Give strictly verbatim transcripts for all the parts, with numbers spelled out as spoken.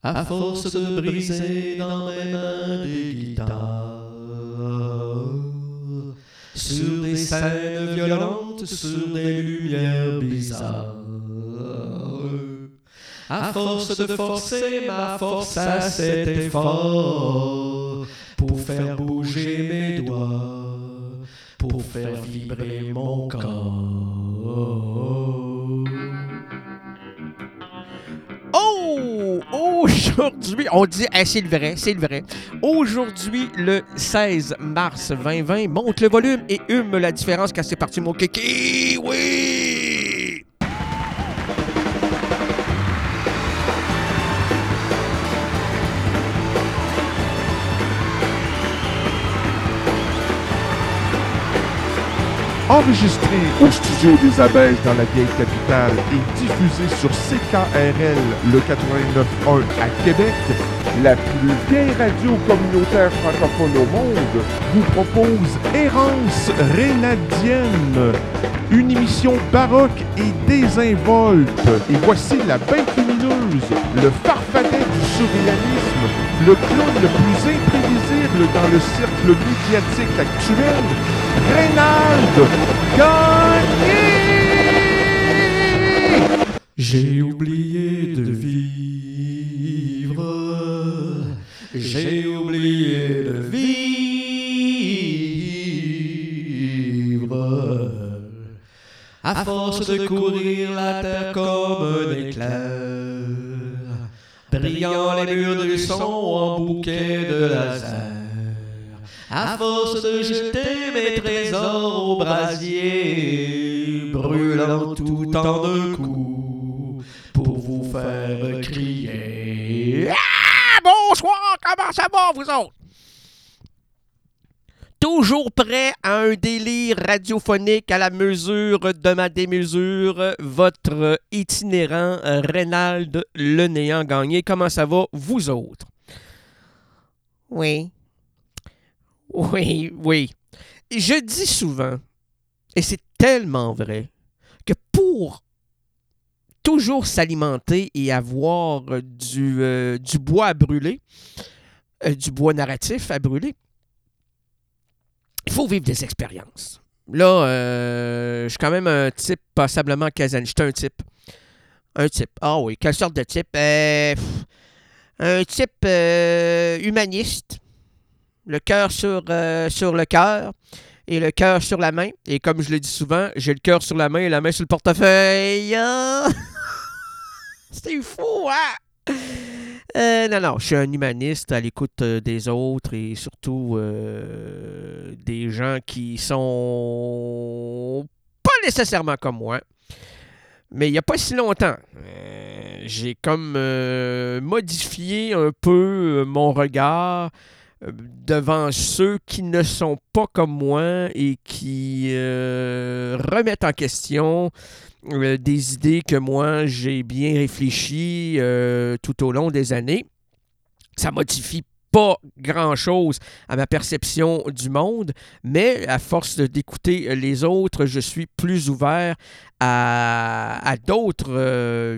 à force de briser dans mes mains des guitares, sur des scènes violentes, sur des lumières bizarres. À force de forcer ma force à cet effort, pour faire bouger mes doigts, pour faire vibrer mon corps. Oh! Aujourd'hui, on dit, hey, c'est le vrai, c'est le vrai. Aujourd'hui, le seize mars vingt vingt, monte le volume et hume la différence quand c'est parti, mon kiki. Oui! Enregistré au studio des Abeilles dans la vieille capitale et diffusé sur C K R L le quatre-vingt-neuf point un à Québec, la plus vieille radio communautaire francophone au monde vous propose Errance Rénadienne, une émission baroque et désinvolte. Et voici la bête lumineuse, le farfadet du surréalisme, le clown le plus imprévisible dans le cercle médiatique actuel, Reynald Gagné! J'ai oublié de vivre, j'ai oublié de vivre, à force de courir la terre comme un éclair, brillant les murs du son en bouquet de laser. À force de jeter mes trésors au brasier, brûlant tout en un coup, pour vous faire crier. Ah! Bonsoir! Comment ça va, vous autres? Toujours prêt à un délire radiophonique à la mesure de ma démesure, votre itinérant Reynald Le Néant Gagné. Comment ça va, vous autres? Oui. Oui, oui. Je dis souvent, et c'est tellement vrai, que pour toujours s'alimenter et avoir du, euh, du bois à brûler, euh, du bois narratif à brûler, il faut vivre des expériences. Là, euh, je suis quand même un type passablement casanier. Je suis un type. Un type. Ah oui, quelle sorte de type? Euh, pff, un type euh, humaniste. Le cœur sur, euh, sur le cœur et le cœur sur la main. Et comme je le dis souvent, j'ai le cœur sur la main et la main sur le portefeuille. Ah! C'est fou, hein? Euh, non, non, je suis un humaniste à l'écoute euh, des autres et surtout euh, des gens qui sont pas nécessairement comme moi. Mais il n'y a pas si longtemps, euh, j'ai comme euh, modifié un peu euh, mon regard devant ceux qui ne sont pas comme moi et qui euh, remettent en question euh, des idées que moi j'ai bien réfléchies euh, tout au long des années. Ça modifie pas grand-chose à ma perception du monde, mais à force d'écouter les autres, je suis plus ouvert à, à d'autres euh,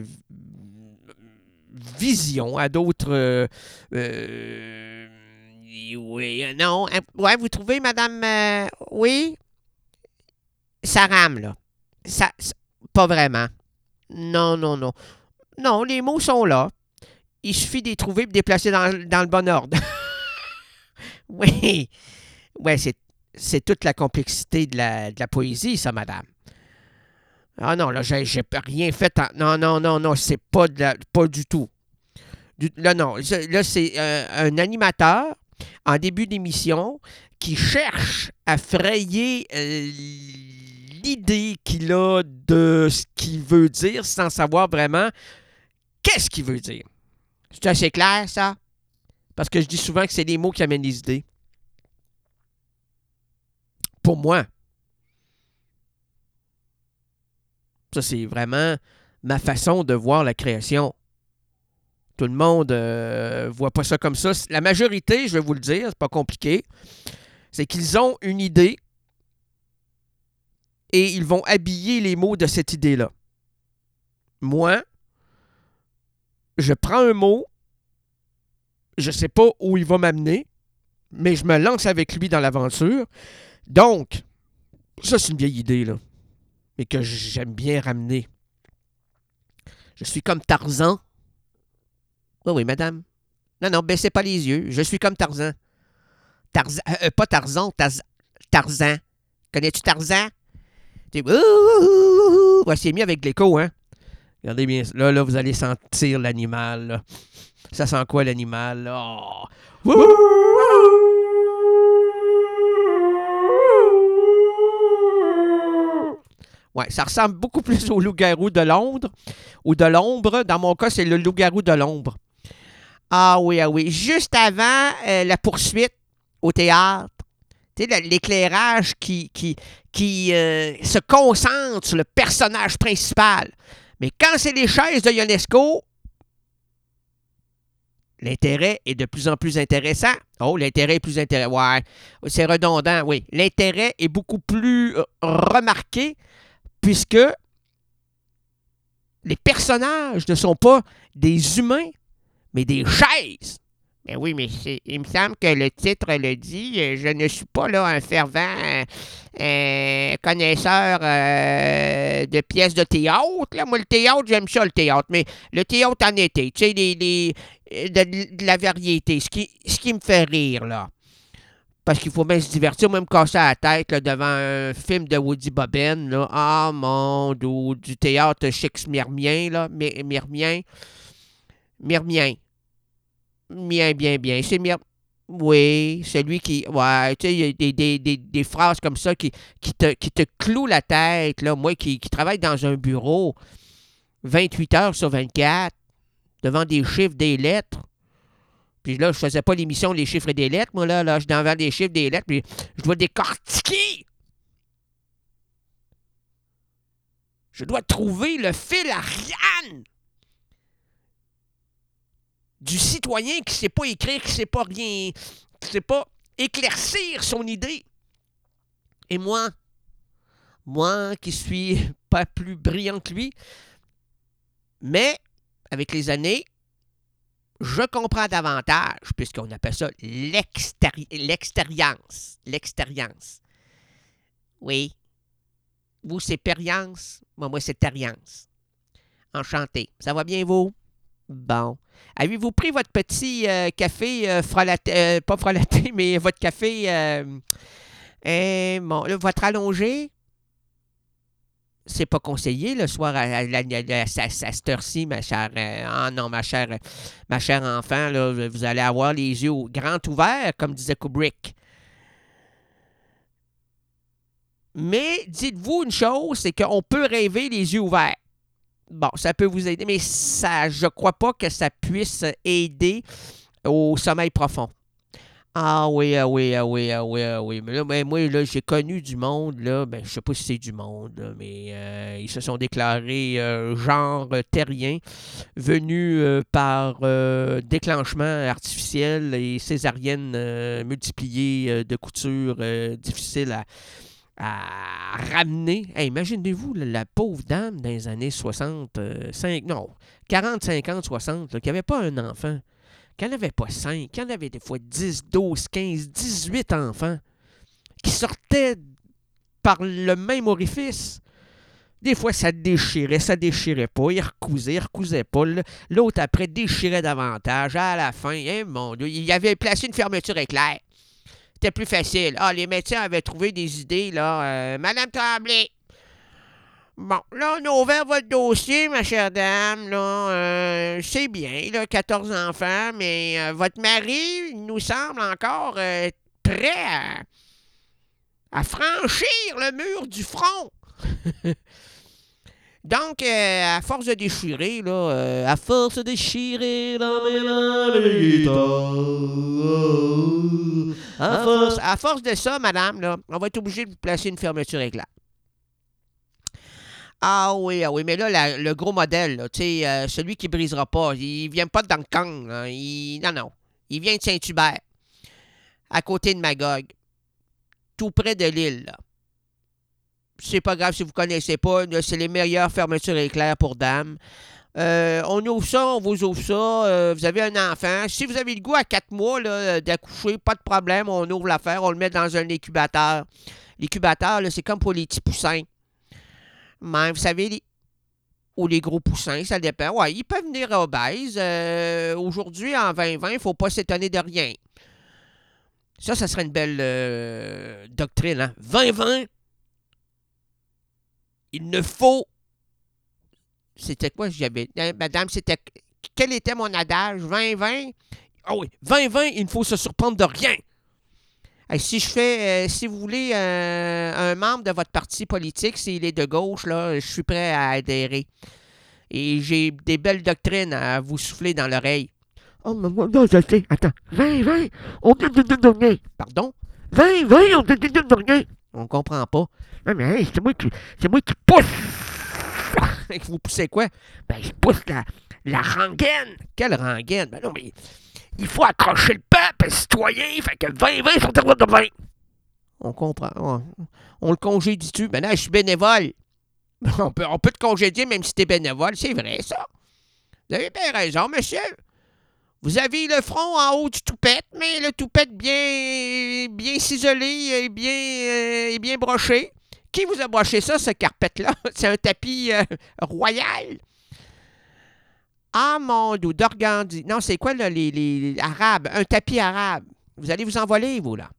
visions, à d'autres... Euh, euh, oui, euh, non. Euh, ouais, vous trouvez, madame... Euh, oui? Ça rame, là. Ça, ça, pas vraiment. Non, non, non. Non, les mots sont là. Il suffit de les trouver et de les placer dans, dans le bon ordre. Oui. Ouais, c'est, c'est toute la complexité de la, de la poésie, ça, madame. Ah non, là, j'ai, j'ai rien fait. En... Non, non, non, non, c'est pas, de la, pas du tout. Du, là, non. Là, c'est euh, un animateur en début d'émission qui cherche à frayer euh, l'idée qu'il a de ce qu'il veut dire sans savoir vraiment qu'est-ce qu'il veut dire. C'est assez clair, ça? Parce que je dis souvent que c'est les mots qui amènent les idées. Pour moi. Ça, c'est vraiment ma façon de voir la création. Tout le monde euh, voit pas ça comme ça. La majorité, je vais vous le dire, c'est pas compliqué, c'est qu'ils ont une idée et ils vont habiller les mots de cette idée-là. Moi, je prends un mot Je sais pas où il va m'amener, mais je me lance avec lui dans l'aventure. Donc, ça, c'est une vieille idée, là. Mais que j'aime bien ramener. Je suis comme Tarzan. Oui, oui, madame. Non, non, baissez pas les yeux. Je suis comme Tarzan. Tarzan, euh, pas Tarzan, Taz, Tarzan. Connais-tu Tarzan? Tu ouais, c'est mieux avec l'écho, hein? Regardez bien, là, là, vous allez sentir l'animal, là. Ça sent quoi, l'animal, là? Oh. Ouais, ça ressemble beaucoup plus au loup-garou de Londres ou de l'ombre. Dans mon cas, c'est le loup-garou de l'ombre. Ah oui, ah oui. Juste avant euh, la poursuite au théâtre, tu sais, l'éclairage qui, qui, qui euh, se concentre sur le personnage principal. Mais quand c'est les chaises de Ionesco, l'intérêt est de plus en plus intéressant. Oh, l'intérêt est plus intéressant. Ouais, c'est redondant, oui. L'intérêt est beaucoup plus euh, remarqué puisque les personnages ne sont pas des humains, mais des chaises. Mais oui, mais il me semble que le titre le dit. Je ne suis pas là un fervent euh, connaisseur euh, de pièces de théâtre. Là. Moi, le théâtre, j'aime ça, le théâtre. Mais le théâtre en été, tu sais, les, les, de, de la variété, ce qui, ce qui me fait rire, là. Parce qu'il faut bien se divertir, même casser la tête là, devant un film de Woody Bobbin. Là. Ah, mon Dieu, du théâtre shakespearien, là. Myrmien. Myrmien. Bien, bien, bien. C'est Myr... Oui, celui qui... Ouais, tu sais, il y a des, des, des, des phrases comme ça qui, qui, te, qui te clouent la tête, là. Moi qui, qui travaille dans un bureau vingt-huit heures sur vingt-quatre, devant des chiffres, des lettres. Puis là, je faisais pas l'émission Les chiffres et des lettres, moi, là. Là, je suis devant des chiffres, des lettres, puis je dois décortiquer. Je dois trouver le fil Ariane du citoyen qui ne sait pas écrire, qui ne sait pas rien, qui ne sait pas éclaircir son idée. Et moi, moi qui suis pas plus brillant que lui, mais avec les années, je comprends davantage, puisqu'on appelle ça l'extéri- l'extérience. L'extérience. Oui. Vous, c'est périence. Moi, moi, c'est tériance. Enchanté. Ça va bien, vous? Bon. Avez-vous pris votre petit euh, café euh, frelaté, euh, pas frelaté, mais votre café, euh, euh, bon, là, votre allongé? C'est pas conseillé le soir à, à, à, à, à cette heure-ci, ma chère. Euh, ah non, ma chère, ma chère enfant, là, vous allez avoir les yeux grands ouverts, comme disait Kubrick. Mais dites-vous une chose, c'est qu'on peut rêver les yeux ouverts. Bon, ça peut vous aider, mais ça, je crois pas que ça puisse aider au sommeil profond. Ah oui, ah oui, ah oui, ah oui, ah oui. Mais là, ben, moi, là, j'ai connu du monde, là, ben, je sais pas si c'est du monde, là, mais euh, ils se sont déclarés euh, genre terrien, venus euh, par euh, déclenchement artificiel et césarienne euh, multipliée euh, de coutures euh, difficiles à, à ramener. Hey, imaginez-vous la, la pauvre dame dans les années soixante-cinq, non, quarante, cinquante, soixante, là, qui n'avait pas un enfant. Qu'il n'y en avait pas cinq, qu'il y en avait des fois dix, douze, quinze, dix-huit enfants qui sortaient par le même orifice. Des fois, ça déchirait, ça déchirait pas, il recousait, il recousait pas. L'autre, après, déchirait davantage. À la fin, hein, mon Dieu, il avait placé une fermeture éclair. C'était plus facile. Ah, les médecins avaient trouvé des idées, là. Euh, Madame Tremblay. Bon, là, on a ouvert votre dossier, ma chère dame, là. Euh, c'est bien, là, quatorze enfants, mais euh, votre mari il nous semble encore euh, prêt à, à franchir le mur du front. Donc, euh, à force de déchirer, là, euh, à force de déchirer dans mes mains les guitares, à force, à force de ça, madame, là, on va être obligé de vous placer une fermeture éclat. Ah oui, ah oui, mais là, la, le gros modèle, tu sais, euh, celui qui brisera pas, il vient pas de Dong là, il, non, non, il vient de Saint-Hubert, à côté de Magog, tout près de l'île, là. C'est pas grave si vous connaissez pas, là, c'est les meilleures fermetures éclairs pour dames. Euh, on ouvre ça, on vous ouvre ça. Euh, vous avez un enfant. Si vous avez le goût à quatre mois là, d'accoucher, pas de problème. On ouvre l'affaire, on le met dans un incubateur. L'incubateur, là, c'est comme pour les petits poussins. Mais vous savez, les... ou les gros poussins, ça dépend. Ouais, ils peuvent venir obèses. Euh, aujourd'hui, en vingt vingt, il ne faut pas s'étonner de rien. Ça, ça serait une belle euh, doctrine. Hein? vingt vingt, il ne faut... C'était quoi, j'avais... Madame, c'était... Quel était mon adage? vingt vingt? Ah oh oui, vingt vingt, il ne faut se surprendre de rien. Hey, si je fais... Euh, si vous voulez euh, un membre de votre parti politique, s'il est de gauche, là, je suis prêt à adhérer. Et j'ai des belles doctrines à vous souffler dans l'oreille. Oh, non, je sais. Attends. vingt vingt, on dit de rien. Pardon? vingt vingt, on dit de rien. On comprend pas. Non, mais hey, c'est moi qui... C'est moi qui pousse. Vous poussez quoi? Ben, je pousse la, la rengaine. Quelle rengaine? Ben non, mais il faut accrocher le peuple, citoyen. Fait que vingt vingt sont terroirs de vingt. On comprend. On, on le congédie-tu? Ben là, je suis bénévole. On peut, on peut te congédier même si t'es bénévole. C'est vrai, ça. Vous avez bien raison, monsieur. Vous avez le front en haut du toupette, mais le toupette bien, bien ciselé et bien, euh, et bien broché. Qui vous a broché ça, ce carpette-là? C'est un tapis euh, royal. Ah, mon Dieu, d'organdi. Non, c'est quoi, là, les, les, les arabes? Un tapis arabe. Vous allez vous envoler, vous, là.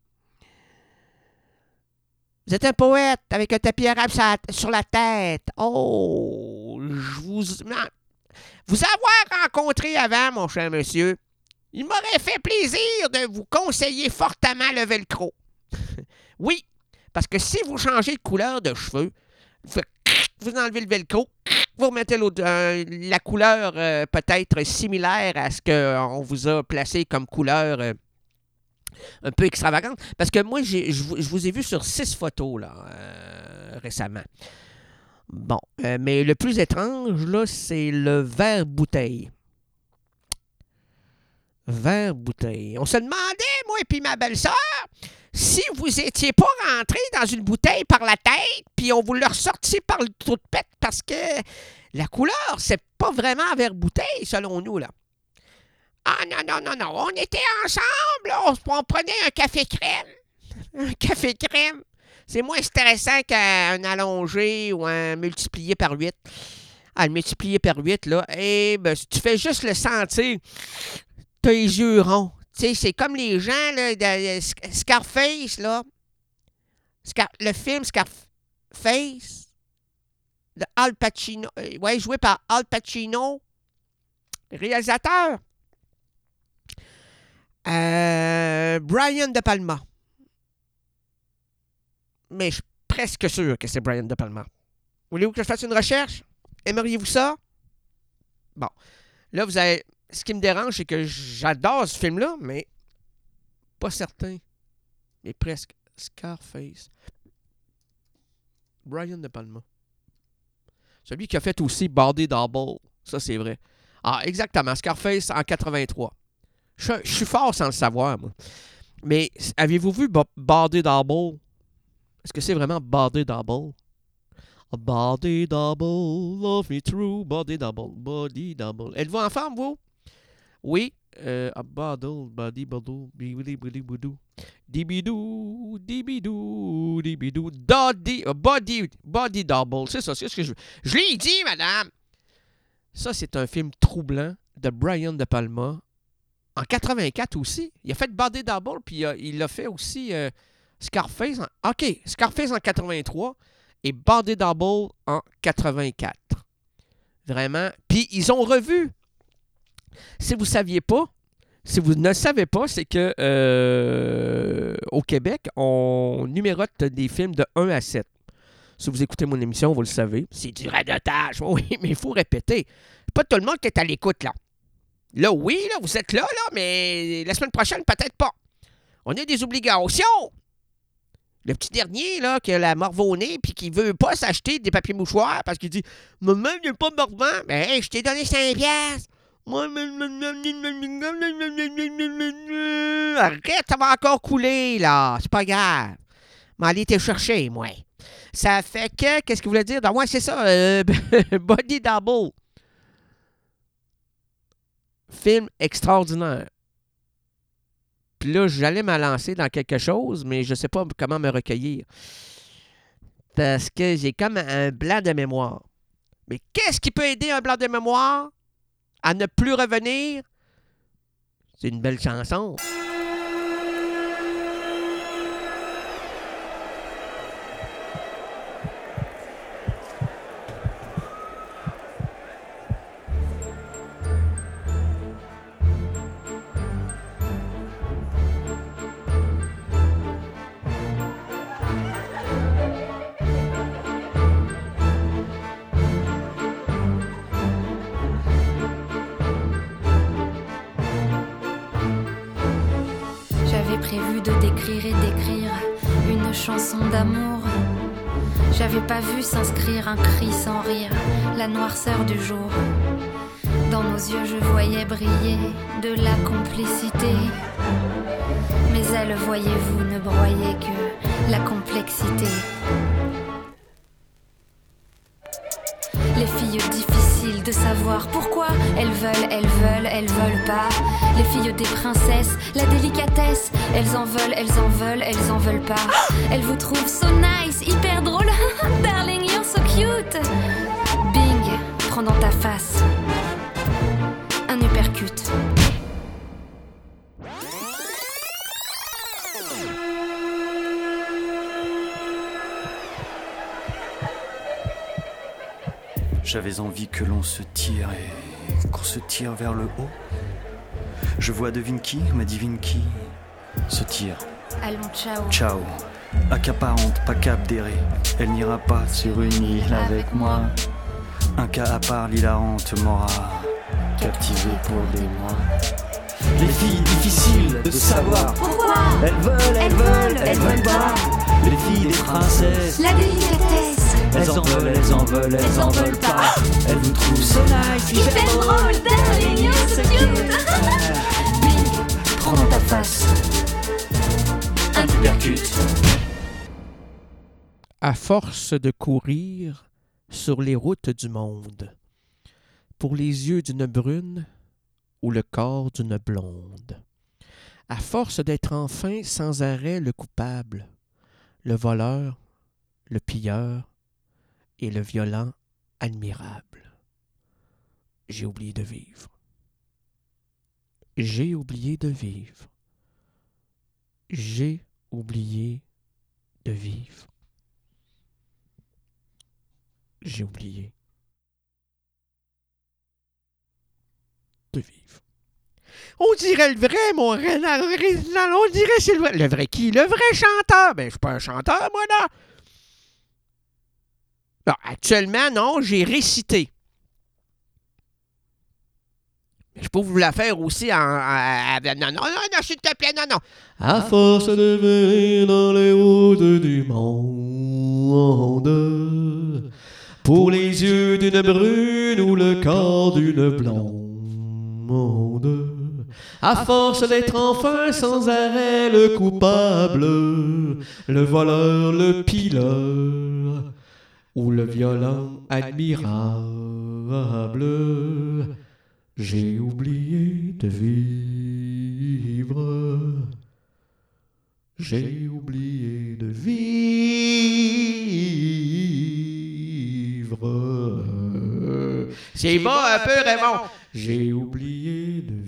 Vous êtes un poète avec un tapis arabe sur la, sur la tête. Oh, je vous... Non. Vous avoir rencontré avant, mon cher monsieur, il m'aurait fait plaisir de vous conseiller fortement le velcro. Oui, parce que si vous changez de couleur de cheveux, vous, vous enlevez le velcro, vous remettez euh, la couleur euh, peut-être similaire à ce qu'on vous a placé comme couleur euh, un peu extravagante. Parce que moi, j'ai, je, je vous ai vu sur six photos là, euh, récemment. Bon, euh, mais le plus étrange, là, c'est le verre-bouteille. Verre-bouteille. On se demandait, moi et puis ma belle-sœur, si vous étiez pas rentré dans une bouteille par la tête, puis on vous l'a ressorti par le trou de pète, parce que la couleur, c'est pas vraiment verre-bouteille, selon nous, là. Ah non, non, non, non, on était ensemble, on, on prenait un café crème. Un café crème. C'est moins stressant qu'un allongé ou un multiplié par huit. Ah, le multiplié par huit, là, eh ben, tu fais juste le sentir, t'as les yeux ronds. Tu sais, c'est comme les gens, là, de Scarface, là. Scar- le film Scarface de Al Pacino. Euh, ouais, joué par Al Pacino, réalisateur. Euh, Brian De Palma. Mais je suis presque sûr que c'est Brian De Palma. Voulez-vous que je fasse une recherche? Aimeriez-vous ça? Bon. Là, vous avez... Ce qui me dérange, c'est que j'adore ce film-là, mais pas certain. Mais presque. Scarface. Brian De Palma. Celui qui a fait aussi Body Double. Ça, c'est vrai. Ah, exactement. Scarface en quatre-vingt-trois. Je, je suis fort sans le savoir, moi. Mais avez-vous vu Body Double? Est-ce que c'est vraiment Body Double? A body double, love me true, body double, body double. Êtes-vous en forme, vous? Oui. Euh, a body, body, body, bidi, bidi, boudou. Dibidou, dibidou, dibidou. Body, body, body double. C'est ça, c'est ce que je veux. Je l'ai dit, madame. Ça, c'est un film troublant de Brian De Palma. En quatre-vingt-quatre aussi. Il a fait Body Double, puis euh, il a fait aussi euh, Scarface. En... OK, Scarface en quatre-vingt-trois et Body Double en quatre-vingt-quatre. Vraiment. Puis ils ont revu. Si vous ne saviez pas, si vous ne le savez pas, c'est que euh, au Québec, on numérote des films de un à sept. Si vous écoutez mon émission, vous le savez. C'est du radotage. Oui, mais il faut répéter. Pas tout le monde qui est à l'écoute, là. Là, oui, là, vous êtes là, là, mais la semaine prochaine, peut-être pas. On a des obligations. Le petit dernier, là, qui a la morve au nez puis qui veut pas s'acheter des papiers mouchoirs parce qu'il dit « Maman, il n'y a pas de morvant. » Ben, hey, je t'ai donné cinq piastres. Arrête, ça va encore couler, là. C'est pas grave. Mais allez te chercher, moi. Ça fait que, qu'est-ce que vous voulez dire? Donc, ouais, c'est ça, euh, Body Double. film extraordinaire. Puis là, j'allais me lancer dans quelque chose, mais je ne sais pas comment me recueillir. Parce que j'ai comme un blanc de mémoire. Mais qu'est-ce qui peut aider un blanc de mémoire à ne plus revenir? C'est une belle chanson. Prévu de décrire et d'écrire une chanson d'amour. J'avais pas vu s'inscrire un cri sans rire, la noirceur du jour. Dans nos yeux je voyais briller de la complicité. Mais elle, voyez-vous, ne broyait que la complexité. Les filles difficiles de savoir pourquoi elles veulent, elles veulent, elles veulent pas. Les filles des princesses, la délicatesse, elles en veulent, elles en veulent, elles en veulent pas. Elles vous trouvent so nice, hyper drôle. Darling, you're so cute. Bing, prends dans ta face un uppercut. J'avais envie que l'on se tire et qu'on se tire vers le haut. Je vois devine qui, ma divine qui se tire. Allons, ciao. Ciao. Accaparante, pas capdérée. Elle n'ira pas sur une île avec moi. Un cas à part, l'hilarante m'aura captivé pour des mois. Les filles difficiles de savoir pourquoi elles veulent, elles veulent, elles veulent pas. Les filles des princesses, la délicatesse. Elles en veulent, elles en veulent, elles en veulent pas. Elles vous trouvent so nice, hyper drôle, darling, you're so cute. Bing, prends dans ta face un uppercut. À force de courir sur les routes du monde, pour les yeux d'une brune ou le corps d'une blonde, à force d'être enfin sans arrêt le coupable, le voleur, le pilleur et le violent admirable. J'ai oublié de vivre. J'ai oublié de vivre. J'ai oublié de vivre. J'ai oublié de vivre. On dirait le vrai, mon Rénal, Rénal, on dirait c'est le vrai. Le vrai qui? Le vrai chanteur? Ben, je suis pas un chanteur, moi, là. Non, actuellement, non, j'ai récité. Je peux vous la faire aussi en... en, en non, non, non, s'il te plaît, non, non. À force de venir dans les routes du monde, pour les yeux d'une brune ou le corps d'une blonde, à force d'être enfin sans arrêt le coupable, le voleur, le pileur, ou le violent admirable, j'ai oublié de vivre. J'ai oublié de vivre. C'est bon un peu, Raymond. J'ai oublié de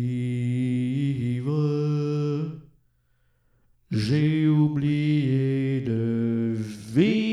vivre. J'ai oublié de vivre.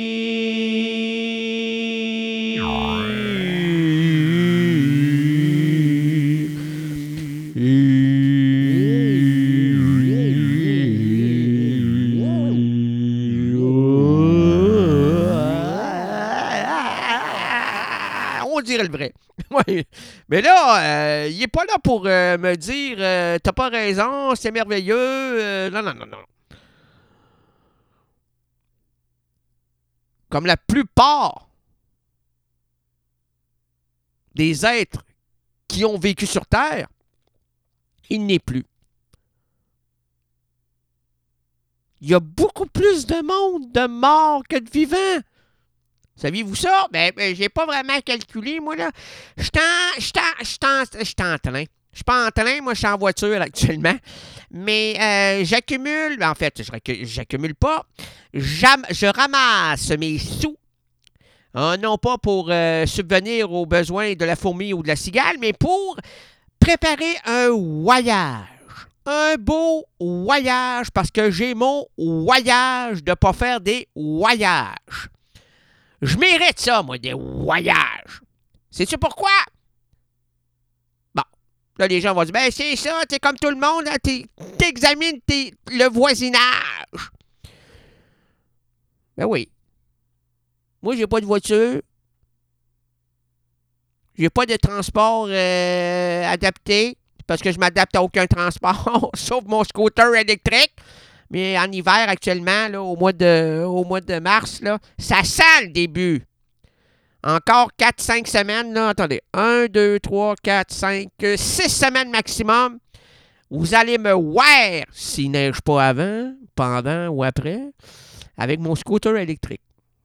On dirait le vrai. Ouais. Mais là, euh, il n'est pas là pour euh, me dire euh, t'as pas raison, c'est merveilleux. Euh, non, non, non, non. Comme la plupart des êtres qui ont vécu sur Terre, il n'est plus. Il y a beaucoup plus de monde de morts que de vivants. Saviez-vous ça? Ben, ben j'ai pas vraiment calculé, moi, là. Je suis en, j'suis en, j'suis en, j'suis en train. Je suis pas en train, moi, je suis en voiture actuellement. Mais euh, j'accumule, en fait, je j'accumule pas. J'am, je ramasse mes sous, hein, non pas pour euh, subvenir aux besoins de la fourmi ou de la cigale, mais pour préparer un voyage. Un beau voyage, parce que j'ai mon voyage de pas faire des voyages. Je mérite ça, moi, des voyages. Sais-tu pourquoi? Bon, là, les gens vont dire, ben, c'est ça, t'es comme tout le monde, hein, t'es, t'examines tes, le voisinage. Ben oui. Moi, j'ai pas de voiture. J'ai pas de transport euh, adapté, parce que je m'adapte à aucun transport, sauf mon scooter électrique. Mais en hiver, actuellement, là, au, mois de, au mois de mars, là, ça sent le début. Encore quatre cinq semaines, là. Attendez. un, deux, trois, quatre, cinq, six semaines maximum. Vous allez me voir s'il neige pas avant, pendant ou après, avec mon scooter électrique.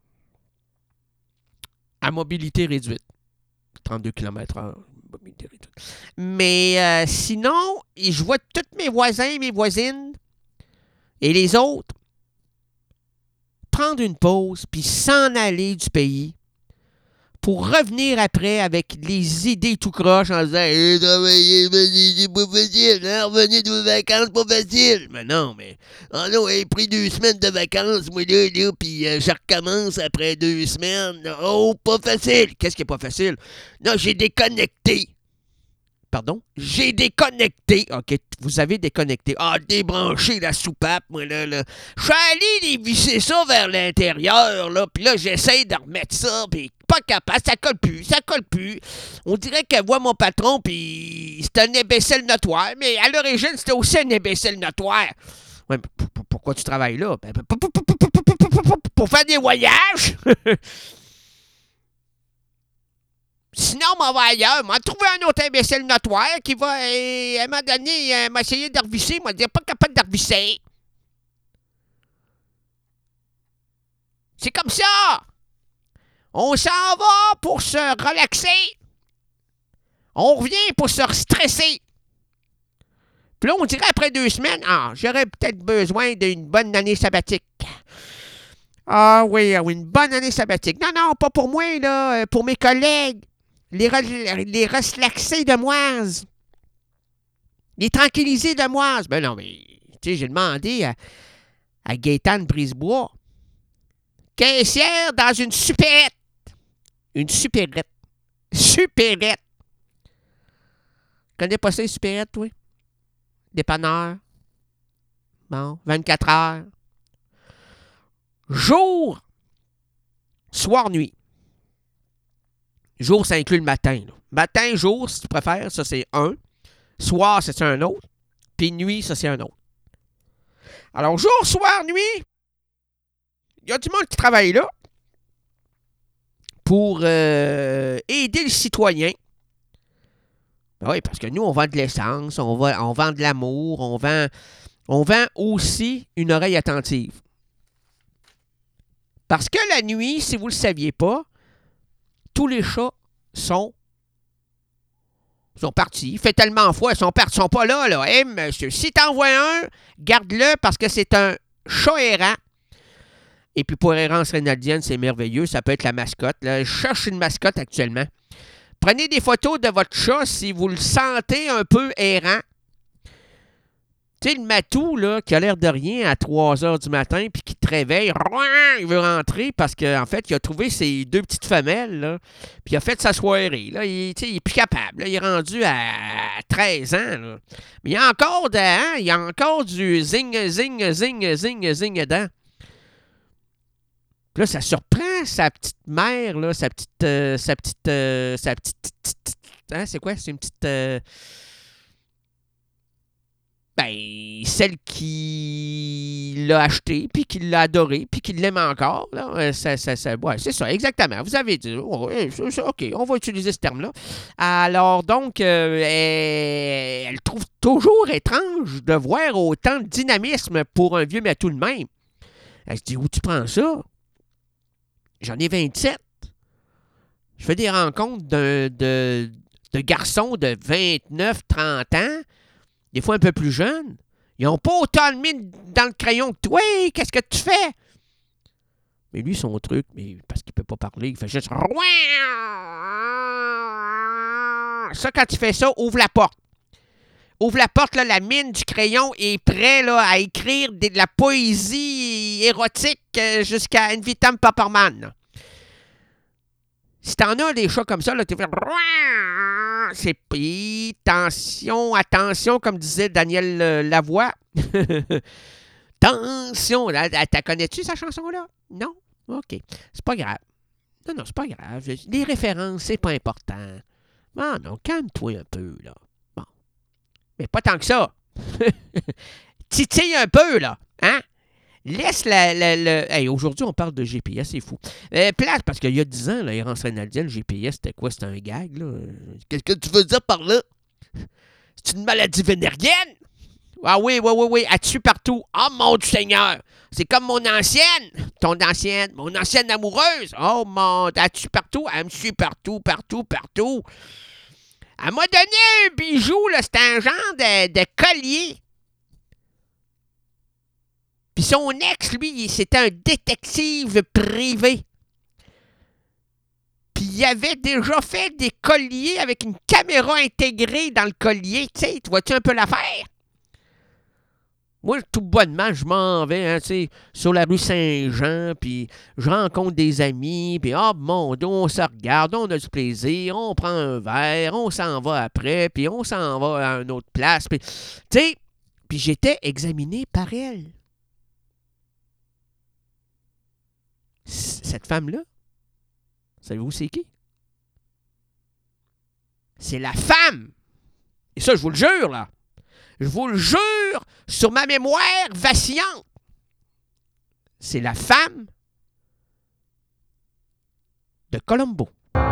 À mobilité réduite. trente-deux kilomètres heure. Mobilité réduite. Mais euh, sinon, je vois tous mes voisins, mes voisines, et les autres, prendre une pause puis s'en aller du pays pour revenir après avec les idées tout croche en disant hey, travailler, c'est pas facile, hein? Revenez de vos vacances, pas facile. Mais non, mais oh non, j'ai pris deux semaines de vacances, moi là, là puis euh, je recommence après deux semaines. Oh, pas facile. Qu'est-ce qui est pas facile? Non, j'ai déconnecté. Pardon? J'ai déconnecté. OK, vous avez déconnecté. Ah, débranché la soupape, moi, là, là. Je suis allé visser ça vers l'intérieur, là, puis là, j'essaie de remettre ça, puis pas capable, ça colle plus, ça colle plus. On dirait qu'elle voit mon patron, puis c'est un imbécile notoire, mais à l'origine, c'était aussi un imbécile notoire. Ouais, mais pourquoi tu travailles là? Pour faire des voyages? Sinon, on m'en va ailleurs. M'a trouvé un autre imbécile notoire qui va, euh, à un moment donné, euh, m'essayer de revisser. M'a dit pas capable de revisser. C'est comme ça. On s'en va pour se relaxer. On revient pour se stresser. Puis là, on dirait après deux semaines, ah, j'aurais peut-être besoin d'une bonne année sabbatique. Ah oui, ah oui, une bonne année sabbatique. Non, non, pas pour moi, là, pour mes collègues. Les, re- les relaxer de moise. Les tranquilliser de moise. Ben non, mais, tu sais, j'ai demandé à, à Gaétane Brisebois, caissière dans une supérette. Une supérette. Supérette. Connais pas ça, les supérettes, toi? Dépanneur. Bon, vingt-quatre heures. Jour, soir, nuit. Jour, ça inclut le matin. Là. Matin, jour, si tu préfères, ça c'est un. Soir, c'est un autre. Puis nuit, ça c'est un autre. Alors, jour, soir, nuit, il y a du monde qui travaille là pour euh, aider le citoyen. Ben oui, parce que nous, on vend de l'essence, on, va, on vend de l'amour, on vend, on vend aussi une oreille attentive. Parce que la nuit, si vous ne le saviez pas, tous les chats sont, sont partis. Il fait tellement froid, ils sont partis, ils sont pas là, là. Hey, monsieur, si t'en vois un, garde-le parce que c'est un chat errant. Et puis pour Errance Rénaldienne, c'est merveilleux. Ça peut être la mascotte. Là. Je cherche une mascotte actuellement. Prenez des photos de votre chat si vous le sentez un peu errant. Tu sais, le matou, là, qui a l'air de rien à trois heures du matin, puis qui te réveille, il veut rentrer parce qu'en en fait, il a trouvé ses deux petites femelles, là, puis il a fait sa soirée. Là, il, il est plus capable. Là, il est rendu à treize ans. Là. Mais il y a encore de, hein, il y a encore du zing, zing, zing, zing, zing dedans. Puis là, ça surprend sa petite mère, là, sa petite, euh, sa petite, euh, sa petite, hein, c'est quoi? C'est une petite... Euh, Ben, celle qui l'a acheté, puis qui l'a adoré, puis qui l'aime encore, là, ça, ça, ça, ouais, c'est ça, exactement. Vous avez dit, oh, OK, on va utiliser ce terme-là. Alors, donc, euh, elle, elle trouve toujours étrange de voir autant de dynamisme pour un vieux matou de même. Elle se dit, où tu prends ça? j'en ai vingt-sept. Je fais des rencontres de, de, de garçons de vingt-neuf, trente ans, des fois un peu plus jeunes. Ils n'ont pas autant de mine dans le crayon que toi. Qu'est-ce que tu fais? Mais lui, son truc, mais parce qu'il peut pas parler, il fait juste... Ça, quand il fait ça, ouvre la porte. Ouvre la porte, là, la mine du crayon est prêt là, à écrire de, de la poésie érotique euh, jusqu'à Invitam Paparman. Là. Si t'en as des chats comme ça, là, tu fais... C'est pis, attention, attention, comme disait Daniel euh, Lavoie. Tension. T'as connais-tu, sa chanson-là? Non? OK. C'est pas grave. Non, non, c'est pas grave. Les références, c'est pas important. Non, non, calme-toi un peu, là. Bon. Mais pas tant que ça. Titille un peu, là. Hein? Laisse la... la, la... Hey, aujourd'hui, on parle de G P S, c'est fou. Euh, place, parce qu'il y a dix ans, là, Errance Rénaldienne, le G P S, c'était quoi? C'était un gag, là. Qu'est-ce que tu veux dire par là? C'est une maladie vénérienne? Ah oui, oui, oui, oui, elle tue partout. Oh mon Dieu Seigneur! C'est comme mon ancienne, ton ancienne, mon ancienne amoureuse. Oh mon, elle tue partout, elle me suit partout, partout, partout. Elle m'a donné un bijou, là, c'était un genre de, de collier. Puis son ex, lui, c'était un détective privé. Puis il avait déjà fait des colliers avec une caméra intégrée dans le collier. Tu sais, tu vois-tu un peu l'affaire? Moi, tout bonnement, je m'en vais, hein, tu sais, sur la rue Saint-Jean, puis je rencontre des amis, puis oh mon Dieu, on se regarde, on a du plaisir, on prend un verre, on s'en va après, puis on s'en va à une autre place, puis, tu sais, puis j'étais examiné par elle. Cette femme-là, savez-vous c'est qui? C'est la femme! Et ça, je vous le jure, là! Je vous le jure sur ma mémoire vacillante. C'est la femme de Colombo.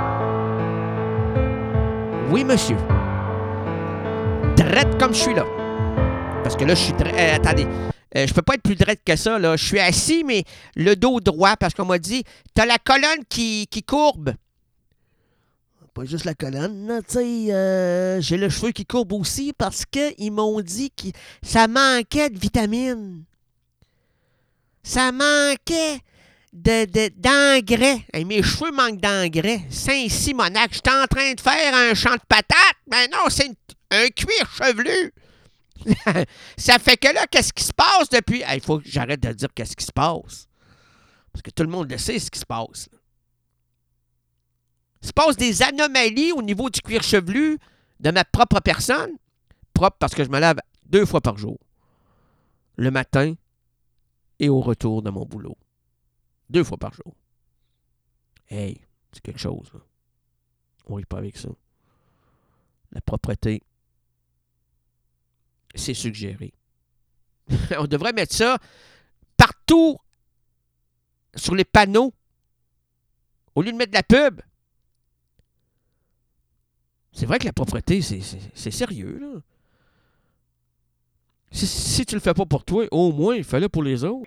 Oui, monsieur. Drette comme je suis là. Parce que là, je suis... Dre... Euh, attendez. Euh, je peux pas être plus drette que ça, là. Je suis assis, mais le dos droit, parce qu'on m'a dit, t'as la colonne qui, qui courbe. Pas juste la colonne, tu sais, euh, j'ai le cheveu qui courbe aussi parce qu'ils m'ont dit que ça manquait de vitamines. Ça manquait de, de, d'engrais. Hey, mes cheveux manquent d'engrais. Saint-Simonac, j'étais en train de faire un champ de patates. Mais non, c'est une, un cuir chevelu. Ça fait que là, qu'est-ce qui se passe depuis... Il hey, faut que j'arrête de dire qu'est-ce qui se passe. Parce que tout le monde le sait, ce qui se passe. Là. Il se passe des anomalies au niveau du cuir chevelu de ma propre personne. Propre parce que je me lave deux fois par jour. Le matin et au retour de mon boulot. Deux fois par jour. Hey, c'est quelque chose. Là. On rit pas avec ça. La propreté, c'est suggéré. On devrait mettre ça partout sur les panneaux au lieu de mettre de la pub. C'est vrai que la propreté, c'est, c'est, c'est sérieux, là. Si, si tu le fais pas pour toi, au moins, fais-le pour les autres.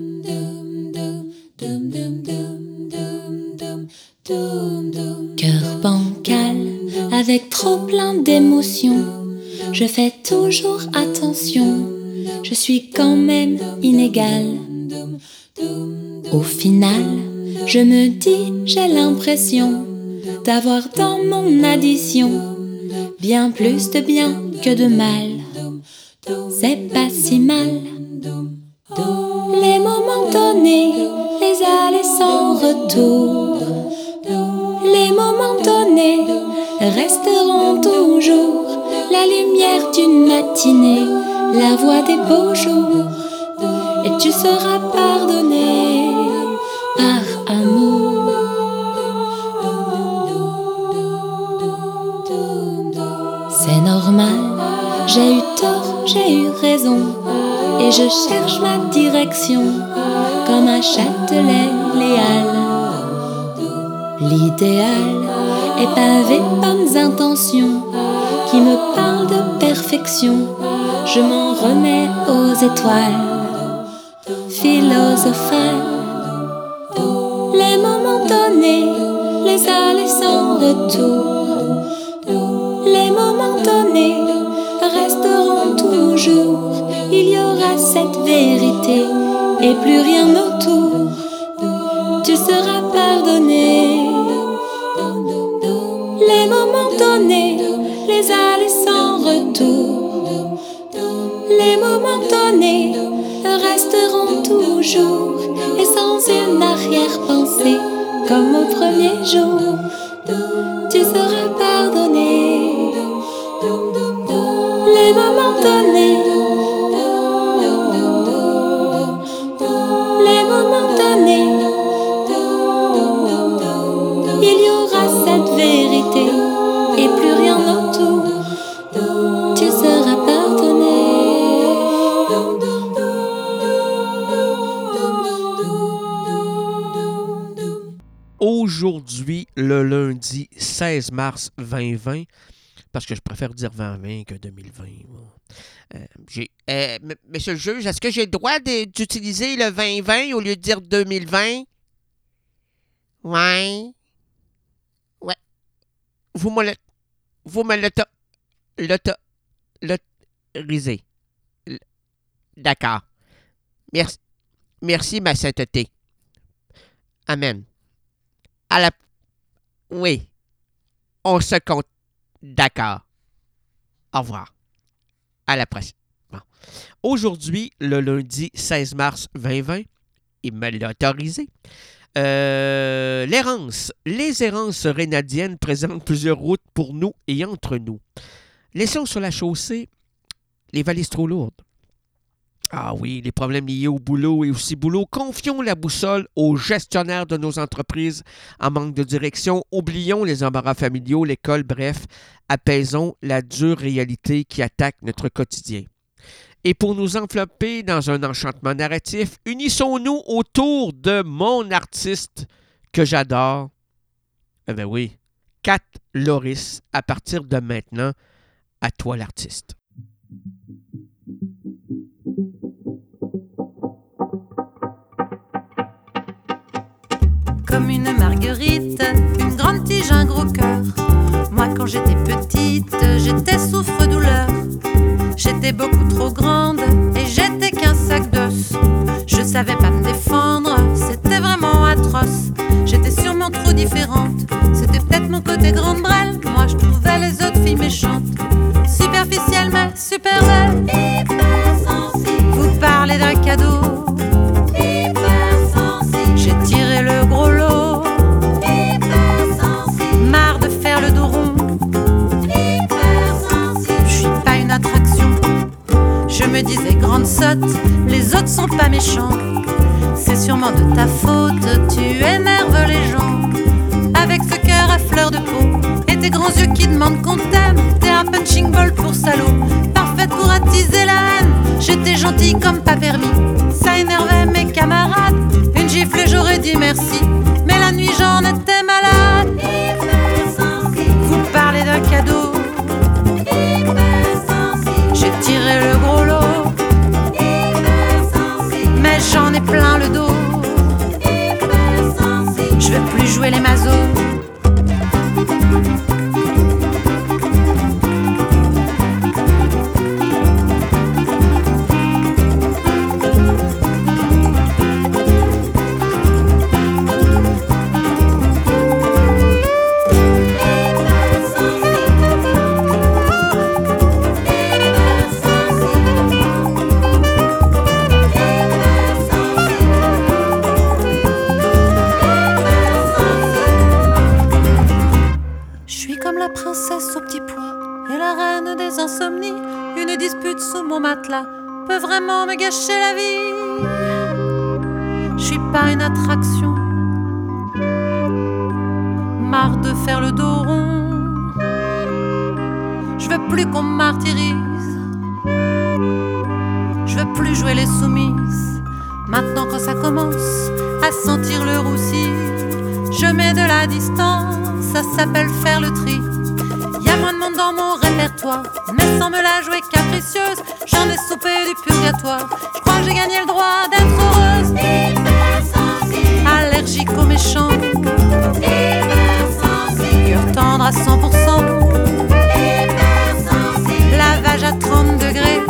Cœur bancal, avec trop plein d'émotions, je fais toujours attention, je suis quand même inégale. Au final, je me dis, j'ai l'impression d'avoir dans mon addition bien plus de bien que de mal. C'est pas si mal. Les moments donnés, les allées sans retour. Les moments donnés resteront toujours la lumière d'une matinée, la voix des beaux jours. Et tu seras pardonné par amour. C'est normal, j'ai eu tort, j'ai eu raison, et je cherche ma direction comme un Châtelet léal. L'idéal est pavé de bonnes intentions qui me parlent de perfection. Je m'en remets aux étoiles philosophales. Les moments donnés, les allées sans retour. Les moments donnés resteront toujours. Il y aura cette vérité et plus rien autour. Tu seras pardonné. Les moments donnés, les allées sans retour. Les moments donnés resteront toujours et sans une arrière-pensée comme au premier jour. Tu seras pardonné. Les moments donnés, les moments donnés, il y aura cette vérité et plus rien autour. Tu seras pardonné. Aujourd'hui, le lundi seize mars vingt vingt, parce que je préfère dire vingt vingt que deux mille vingt. Euh, j'ai, euh, m- monsieur le juge, est-ce que j'ai le droit de- d'utiliser le vingt vingt au lieu de dire deux mille vingt? Ouais. Ouais. Vous me le... Vous me l'auto... l'auto... l'autorisez. L- D'accord. Merci. Merci, ma sainteté. Amen. À la... Oui. On se compte. D'accord. Au revoir. À la prochaine. Bon. Aujourd'hui, le lundi seize mars vingt vingt, il me l'a autorisé. Euh, l'errance. Les errances rénadiennes présentent plusieurs routes pour nous et entre nous. Laissons sur la chaussée les valises trop lourdes. Ah oui, les problèmes liés au boulot et aussi boulot. Confions la boussole aux gestionnaires de nos entreprises en manque de direction. Oublions les embarras familiaux, l'école, bref, apaisons la dure réalité qui attaque notre quotidien. Et pour nous envelopper dans un enchantement narratif, unissons-nous autour de mon artiste que j'adore. Eh bien oui, Kat Loris, à partir de maintenant, à toi l'artiste. Comme une marguerite, une grande tige, un gros cœur. Moi quand j'étais petite, j'étais souffre-douleur. J'étais beaucoup trop grande et j'étais qu'un sac d'os. Je savais pas me défendre, c'était vraiment atroce. J'étais sûrement trop différente, c'était peut-être mon côté grande brêle. Moi je trouvais les autres filles méchantes, superficielles mais super belles. Hyper sensible. Vous parlez d'un cadeau. Hyper sensible. J'ai tiré le gros lot. Hyper sensible. Marre de faire le dos rond. Hyper sensible. Je suis pas une attraction. Je me disais grande sotte, les autres sont pas méchants. C'est sûrement de ta faute, tu énerves les gens. Avec ce cœur à fleur de peau et tes grands yeux qui demandent qu'on t'aime. T'es un punching ball pour salaud, parfaite pour attiser la haine. J'étais gentille comme pas permis, ça énervait mes camarades. Une gifle j'aurais dit merci, mais la nuit j'en étais malade. Vous parlez d'un cadeau. J'ai tiré le gros lot, mais j'en ai plein le dos. Je veux plus jouer les mazos. Une dispute sous mon matelas peut vraiment me gâcher la vie. Je suis pas une attraction, marre de faire le dos rond. Je veux plus qu'on me martyrise, je veux plus jouer les soumises. Maintenant quand ça commence à sentir le roussi, je mets de la distance, ça s'appelle faire le tri. Y'a moins de monde dans mon répertoire, mais sans me la jouer capricieuse, j'en ai soupé du purgatoire. Je crois que j'ai gagné le droit d'être heureuse. Allez allergique aux méchants. Cœur tendre à cent pour cent. Lavage à trente degrés.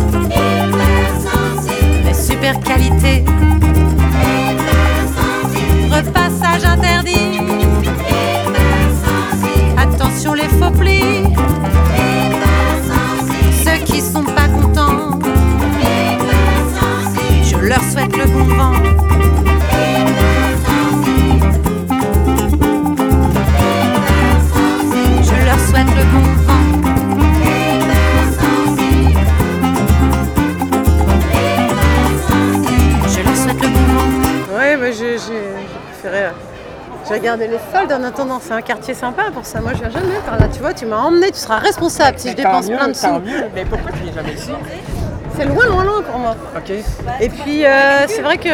Mais super qualité. Repassage interdit. Attention les faux plis. Ceux qui sont pas contents, je leur souhaite le bon vent. Je leur souhaite le bon vent. Je leur souhaite le bon vent. Ouais, bah, j'ai, j'ai préféré. J'ai regardé les soldes en attendant. C'est un quartier sympa pour ça. Moi, je viens jamais par là. Tu vois, tu m'as emmené, tu seras responsable si je dépense mieux, plein de sous. tant mieux. Mais pourquoi tu viens jamais ici? C'est loin, loin, loin pour moi. OK. Et puis, euh, c'est vrai que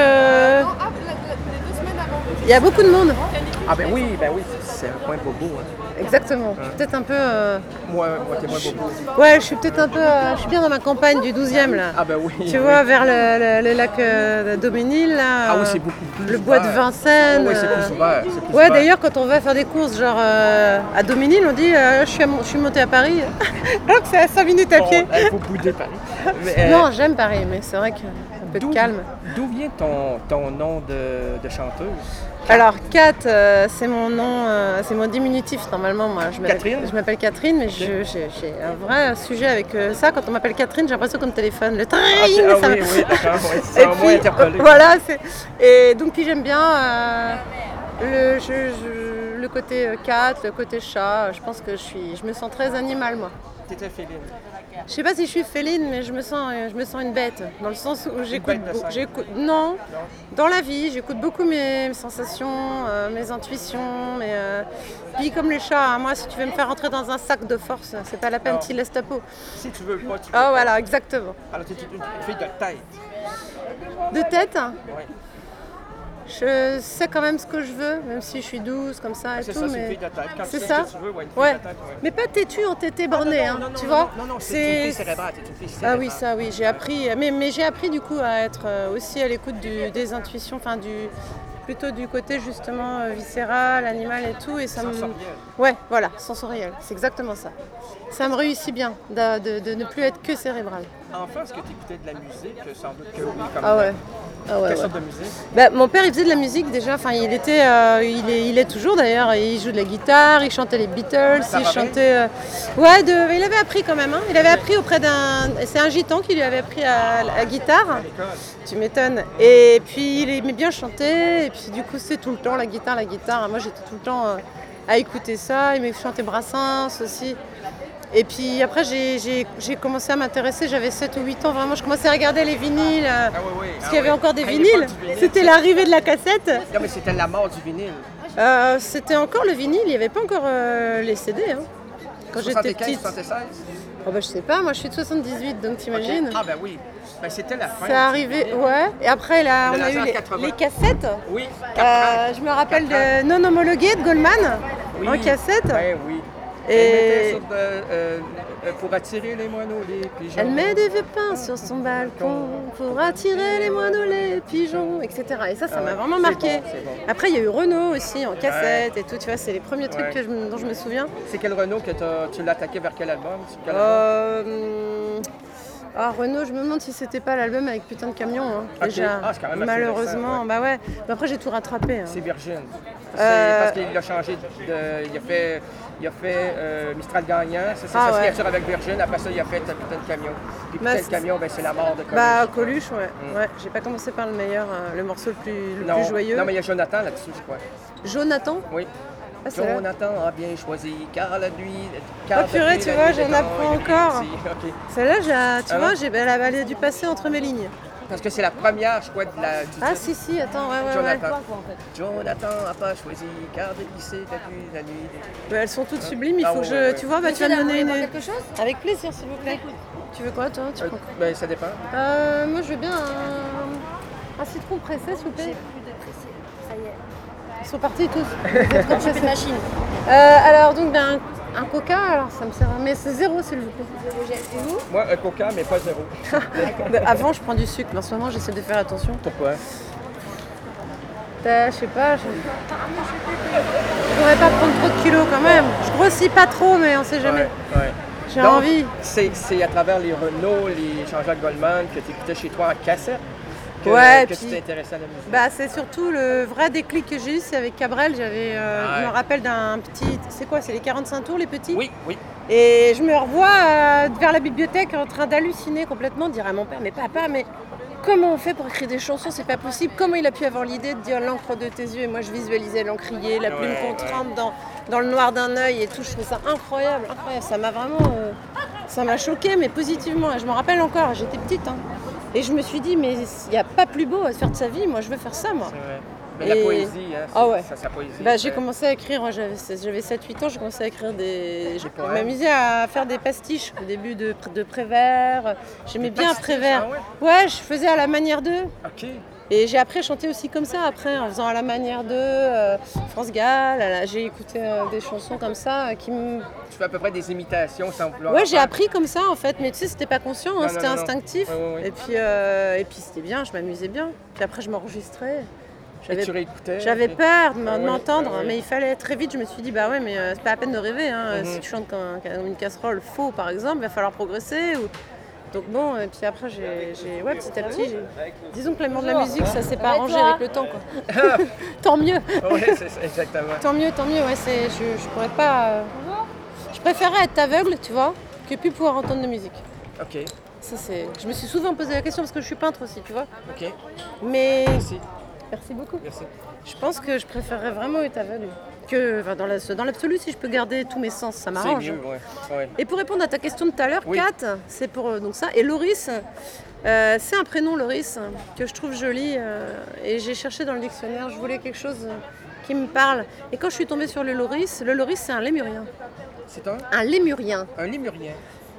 il y a beaucoup de monde. Ah ben oui, ben oui, c'est un point bobo. Hein. Exactement. Je suis peut-être un peu. Euh... Moi, moi t'es moins bobo. Ouais, je suis peut-être un peu. Euh, je suis bien dans ma campagne du douzième là. Ah ben oui. Tu oui. vois, vers le, le, le lac euh, Daumesnil là. Ah oui, c'est beaucoup plus. Le bois de Vincennes. Ah oui, c'est plus ouvert. C'est plus ouais, ouvert. d'ailleurs, quand on va faire des courses, genre euh, à Daumesnil, on dit euh, je, suis à, je suis montée à Paris. Alors que c'est à cinq minutes à pied. Bon, il faut bouder Paris. Mais, euh, non, j'aime Paris, mais c'est vrai qu'il y a un peu de calme. D'où vient ton, ton nom de, de chanteuse? Alors, Kat, euh, c'est mon nom, euh, c'est mon diminutif normalement. Moi, je Catherine? Je m'appelle Catherine, mais je, j'ai, j'ai un vrai sujet avec euh, ça. Quand on m'appelle Catherine, j'ai l'impression qu'on me téléphone. Le train, Ah, okay, ah ça oui, me... oui, d'accord. Oui, Et ça puis, moins interpellé. voilà, c'est... Et donc, puis j'aime bien euh, le, je, je, le côté cat, le côté chat. Je pense que je, suis, je me sens très animale, moi. T'étais féline. Je sais pas si je suis féline, mais je me sens, je me sens une bête. Dans le sens où j'écoute. bête de beau- scène. j'écoute non, dans la vie, j'écoute beaucoup mes, mes sensations, euh, mes intuitions. Mes, euh... Puis comme les chats, hein, moi, si tu veux me faire rentrer dans un sac de force, c'est pas la peine, Non. tu laisses ta peau. Si tu veux pas, tu peux. Ah voilà, exactement. Alors, tu es une fille de tête. De tête, Oui. je sais quand même ce que je veux, même si je suis douce comme ça et C'est tout. ça, c'est une mais... fille de tête. Quand C'est tu sais ça. ce que tu veux, ouais, une fille Ouais. de tête, ouais. Mais pas têtue, entêtée, Ah, bornée, non, hein, non, non, tu non, vois. Non, non, c'est une fille cérébrale, c'est une fille Ah cérébrale. oui, ça oui, j'ai appris, mais, mais j'ai appris du coup à être euh, aussi à l'écoute du- des intuitions, enfin du plutôt du côté justement euh, viscéral, animal et tout, et ça me, Sensoriel. ouais, voilà, sensoriel, c'est exactement ça. Ça me réussit bien de, de- de ne plus être que cérébral. Enfant, est-ce que tu écoutais de la musique? Sans doute que oui. Comme Ah ouais. Ah ouais, Quelle ouais. sorte de musique? Bah, mon père il faisait de la musique déjà, enfin il était, euh, il, est, il est toujours d'ailleurs, il joue de la guitare, il chantait les Beatles, Ça il va bien? chantait, euh, ouais, de, il avait appris quand même, hein. Il avait appris auprès d'un, c'est un gitan qui lui avait appris à la guitare, tu m'étonnes, et puis il aimait bien chanter, et puis du coup c'est tout le temps la guitare, la guitare, moi j'étais tout le temps euh, à écouter ça, il aimait chanter Brassens aussi. Et puis après, j'ai, j'ai, j'ai commencé à m'intéresser, j'avais sept ou huit ans, vraiment, je commençais à regarder les vinyles, euh, Ah oui, oui. parce ah qu'il y avait oui. encore des À vinyles, l'époque du vinyle, c'était c'est- l'arrivée de la cassette. Non, mais c'était la mort du vinyle. Euh, c'était encore le vinyle, il n'y avait pas encore euh, les C D. Hein. Quand j'étais soixante-quinze, petite. soixante-seize? Oh bah, je sais pas, moi je suis de soixante-dix-huit, donc t'imagines. Ok. Ah ben oui. Ben, c'était la fin. C'est arrivé, ouais. Et après, là, De on la a eu zone les, quatre-vingts. les cassettes. Oui, Euh, quatre je me rappelle Quatre de Non homologué de Goldman Oui. en cassette. Ben oui. Et- Elle mettait sur de- euh, euh, pour attirer les moineaux, les pigeons. Elle met des vieux pains sur son balcon pour attirer les moineaux, les pigeons, et cetera. Et ça, ça Ah m'a ouais, vraiment c'est marqué. bon, c'est bon. Après, il y a eu Renault aussi en cassette et tout. Tu vois, c'est les premiers trucs Ouais. que je me- dont je me souviens. C'est quel Renault que t'as- tu l'as attaqué vers quel album? Sur quel album? Euh, hum, Ah, Renault, je me demande si c'était pas l'album avec Putain de camion. Hein, Ok. déjà. Ah, c'est quand même assez Malheureusement, récent, bah ouais. Mais après, j'ai tout rattrapé. Hein. C'est Virgin. C'est Euh, parce qu'il a changé de. Il a fait, il a fait euh, Mistral gagnant, c'est c'est Ah, sa ouais. signature avec Virgin. Après ça, il a fait Putain de camion. Puis Bah, Putain de c'est- camion, ben, c'est la mort de Coluche. Bah, Coluche, ouais. Mm. ouais. J'ai pas commencé par le meilleur, euh, le morceau le plus, le non, plus joyeux. non, mais il y a Jonathan là-dessus, je crois. Jonathan. Oui. Ah, c'est là. Jonathan a bien choisi, car la nuit. Ah, purée, tu vois, j'en apprends encore. Ok. Celle-là, j'ai- tu Ah vois, non? j'ai, elle a elle a dû passer entre mes lignes. Parce que c'est la première, je crois, de la. du Ah, titre. si, si, attends, ouais, ouais, Jonathan. ouais. Jonathan n'a pas choisi, car dévissé depuis la nuit. Mais elles sont toutes sublimes, il Ah, faut ouais, que je. ouais, ouais. Tu vois, bah, tu vas me donner une. quelque chose? Avec plaisir, s'il vous plaît. Tu veux quoi, toi tu Euh, prends... ben, ça dépend. Euh, Moi, je veux bien un, un citron pressé, s'il vous plaît. Plus de pressé. Ça y est. Ils sont partis tous. Vous êtes trop J'ai plus de pressés. machine. Euh, alors, donc, ben, un, un coca, alors ça me sert. Mais c'est zéro, s'il vous plaît. Et vous? Moi, un coca, mais pas zéro. Bah, avant, je prends du sucre, mais en ce moment, j'essaie de faire attention. Pourquoi? peut-être, je sais pas, je... je pourrais pas prendre trop de kilos quand même. Je grossis pas trop, mais on sait jamais. Ouais, ouais. J'ai Donc, envie. C'est, c'est à travers les Renault, les Jean-Jacques Goldman que tu écoutais chez toi en cassette que, ouais, que puis, tu t'intéressais à la musique. Bah, c'est surtout le vrai déclic que j'ai eu, c'est avec Cabrel. J'avais, euh, ouais. Je me rappelle d'un petit, c'est quoi, c'est les quarante-cinq tours les petits? Oui, oui. Et je me revois euh, vers la bibliothèque en train d'halluciner complètement, de dire à mon père, mais papa, mais comment on fait pour écrire des chansons? C'est pas possible. Comment il a pu avoir l'idée de dire l'encre de tes yeux? Et moi, je visualisais l'encrier, la plume ouais, qu'on trempe dans, dans le noir d'un œil et tout. Je trouve ça incroyable, incroyable. Ça m'a vraiment, euh, ça m'a choquée, mais positivement. Et je me rappelle encore, j'étais petite, hein. Et je me suis dit, mais il n'y a pas plus beau à se faire de sa vie. Moi, je veux faire ça, moi. C'est vrai. Mais Et... la poésie, hein, c'est, ah ouais. ça, sa poésie. Bah, j'ai commencé à écrire, j'avais, j'avais sept huit ans, j'ai commencé à écrire des... J'ai poèmes. m'amusé à faire des pastiches au début de, de Prévert. J'aimais Des bien pastiches, Prévert. ah ouais? Ouais, je faisais à la manière d'eux. OK. Et j'ai appris à chanter aussi comme ça, après, en faisant à la manière d'eux, euh, France Gall. à la- J'ai écouté euh, des chansons comme ça euh, qui me... Tu fais à peu près des imitations sans vouloir. Ouais, en j'ai faire. appris comme ça en fait, mais tu sais, c'était pas conscient, hein, Non, c'était non, non, non. instinctif. Ouais, ouais, ouais. Et puis, euh, et puis c'était bien, je m'amusais bien. Puis après, je m'enregistrais. Et J'avais tu réécoutais. J'avais ok. peur de Ah m'en- ouais, m'entendre, ah ouais. mais il fallait très vite. Je me suis dit, bah ouais, mais euh, c'est pas la peine de rêver. Hein. Mhm. Si tu chantes comme, comme une casserole faux, par exemple, il va falloir progresser. Ou... Donc bon, et puis après, j'ai, j'ai- ouais, petit à petit, j'ai... disons que l'amour de la musique, ça s'est pas arrangé avec le temps, quoi. Tant mieux, Oui, c'est ça, exactement. tant mieux, tant mieux. Ouais, c'est, je, je pourrais pas. euh, Je préférais être aveugle, tu vois, que plus pouvoir entendre de musique. OK, Ça, c'est... Je me suis souvent posé la question parce que je suis peintre aussi, tu vois. OK. Mais Merci, merci beaucoup. merci. Je pense que je préférerais vraiment être aveugle. Que, enfin, dans, la- dans l'absolu, si je peux garder tous mes sens, ça C'est m'arrange. mieux, ouais. ouais. Et pour répondre à ta question de tout à l'heure, Oui. Kat, c'est pour euh, donc ça. Et Loris, euh, c'est un prénom, Loris, que je trouve joli. euh, et j'ai cherché dans le dictionnaire, je voulais quelque chose euh, qui me parle. Et quand je suis tombée sur le Loris, le Loris, c'est un lémurien. C'est un, Un lémurien. un lémurien.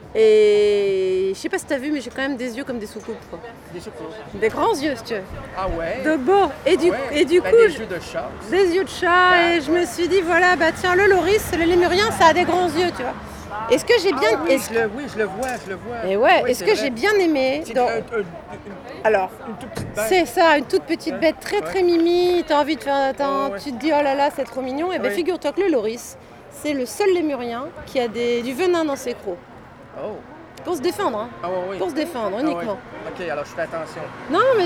Et je sais pas si t'as vu, mais j'ai quand même des yeux comme des soucoupes, quoi. Des secours. Des grands yeux, si tu veux. Ah ouais? De beau. Et du, Ouais. et du Ben, coup, des je- yeux de chat. des yeux de chat, et je me suis dit, voilà, bah tiens, le Loris, le lémurien, ça a des grands yeux, tu vois. Est-ce que j'ai bien... Ah oui, est-ce- je le, oui, je le vois, je le vois. Et ouais, Oui, est-ce c'est que vrai. j'ai bien aimé C'est dans- un- un- une, Alors, une toute petite bête. c'est ça, une toute petite bête très Ouais. très mimi, t'as envie de faire... t'as- Ouais, ouais. Tu te dis, oh là là, c'est trop mignon. Et bien Ouais. figure-toi que le Loris, c'est le seul lémurien qui a des, du venin dans ses crocs. Oh. Pour se défendre, hein. Ah ouais, oui. Pour se défendre, Ah ouais. uniquement. OK, alors je fais attention. Non, mais...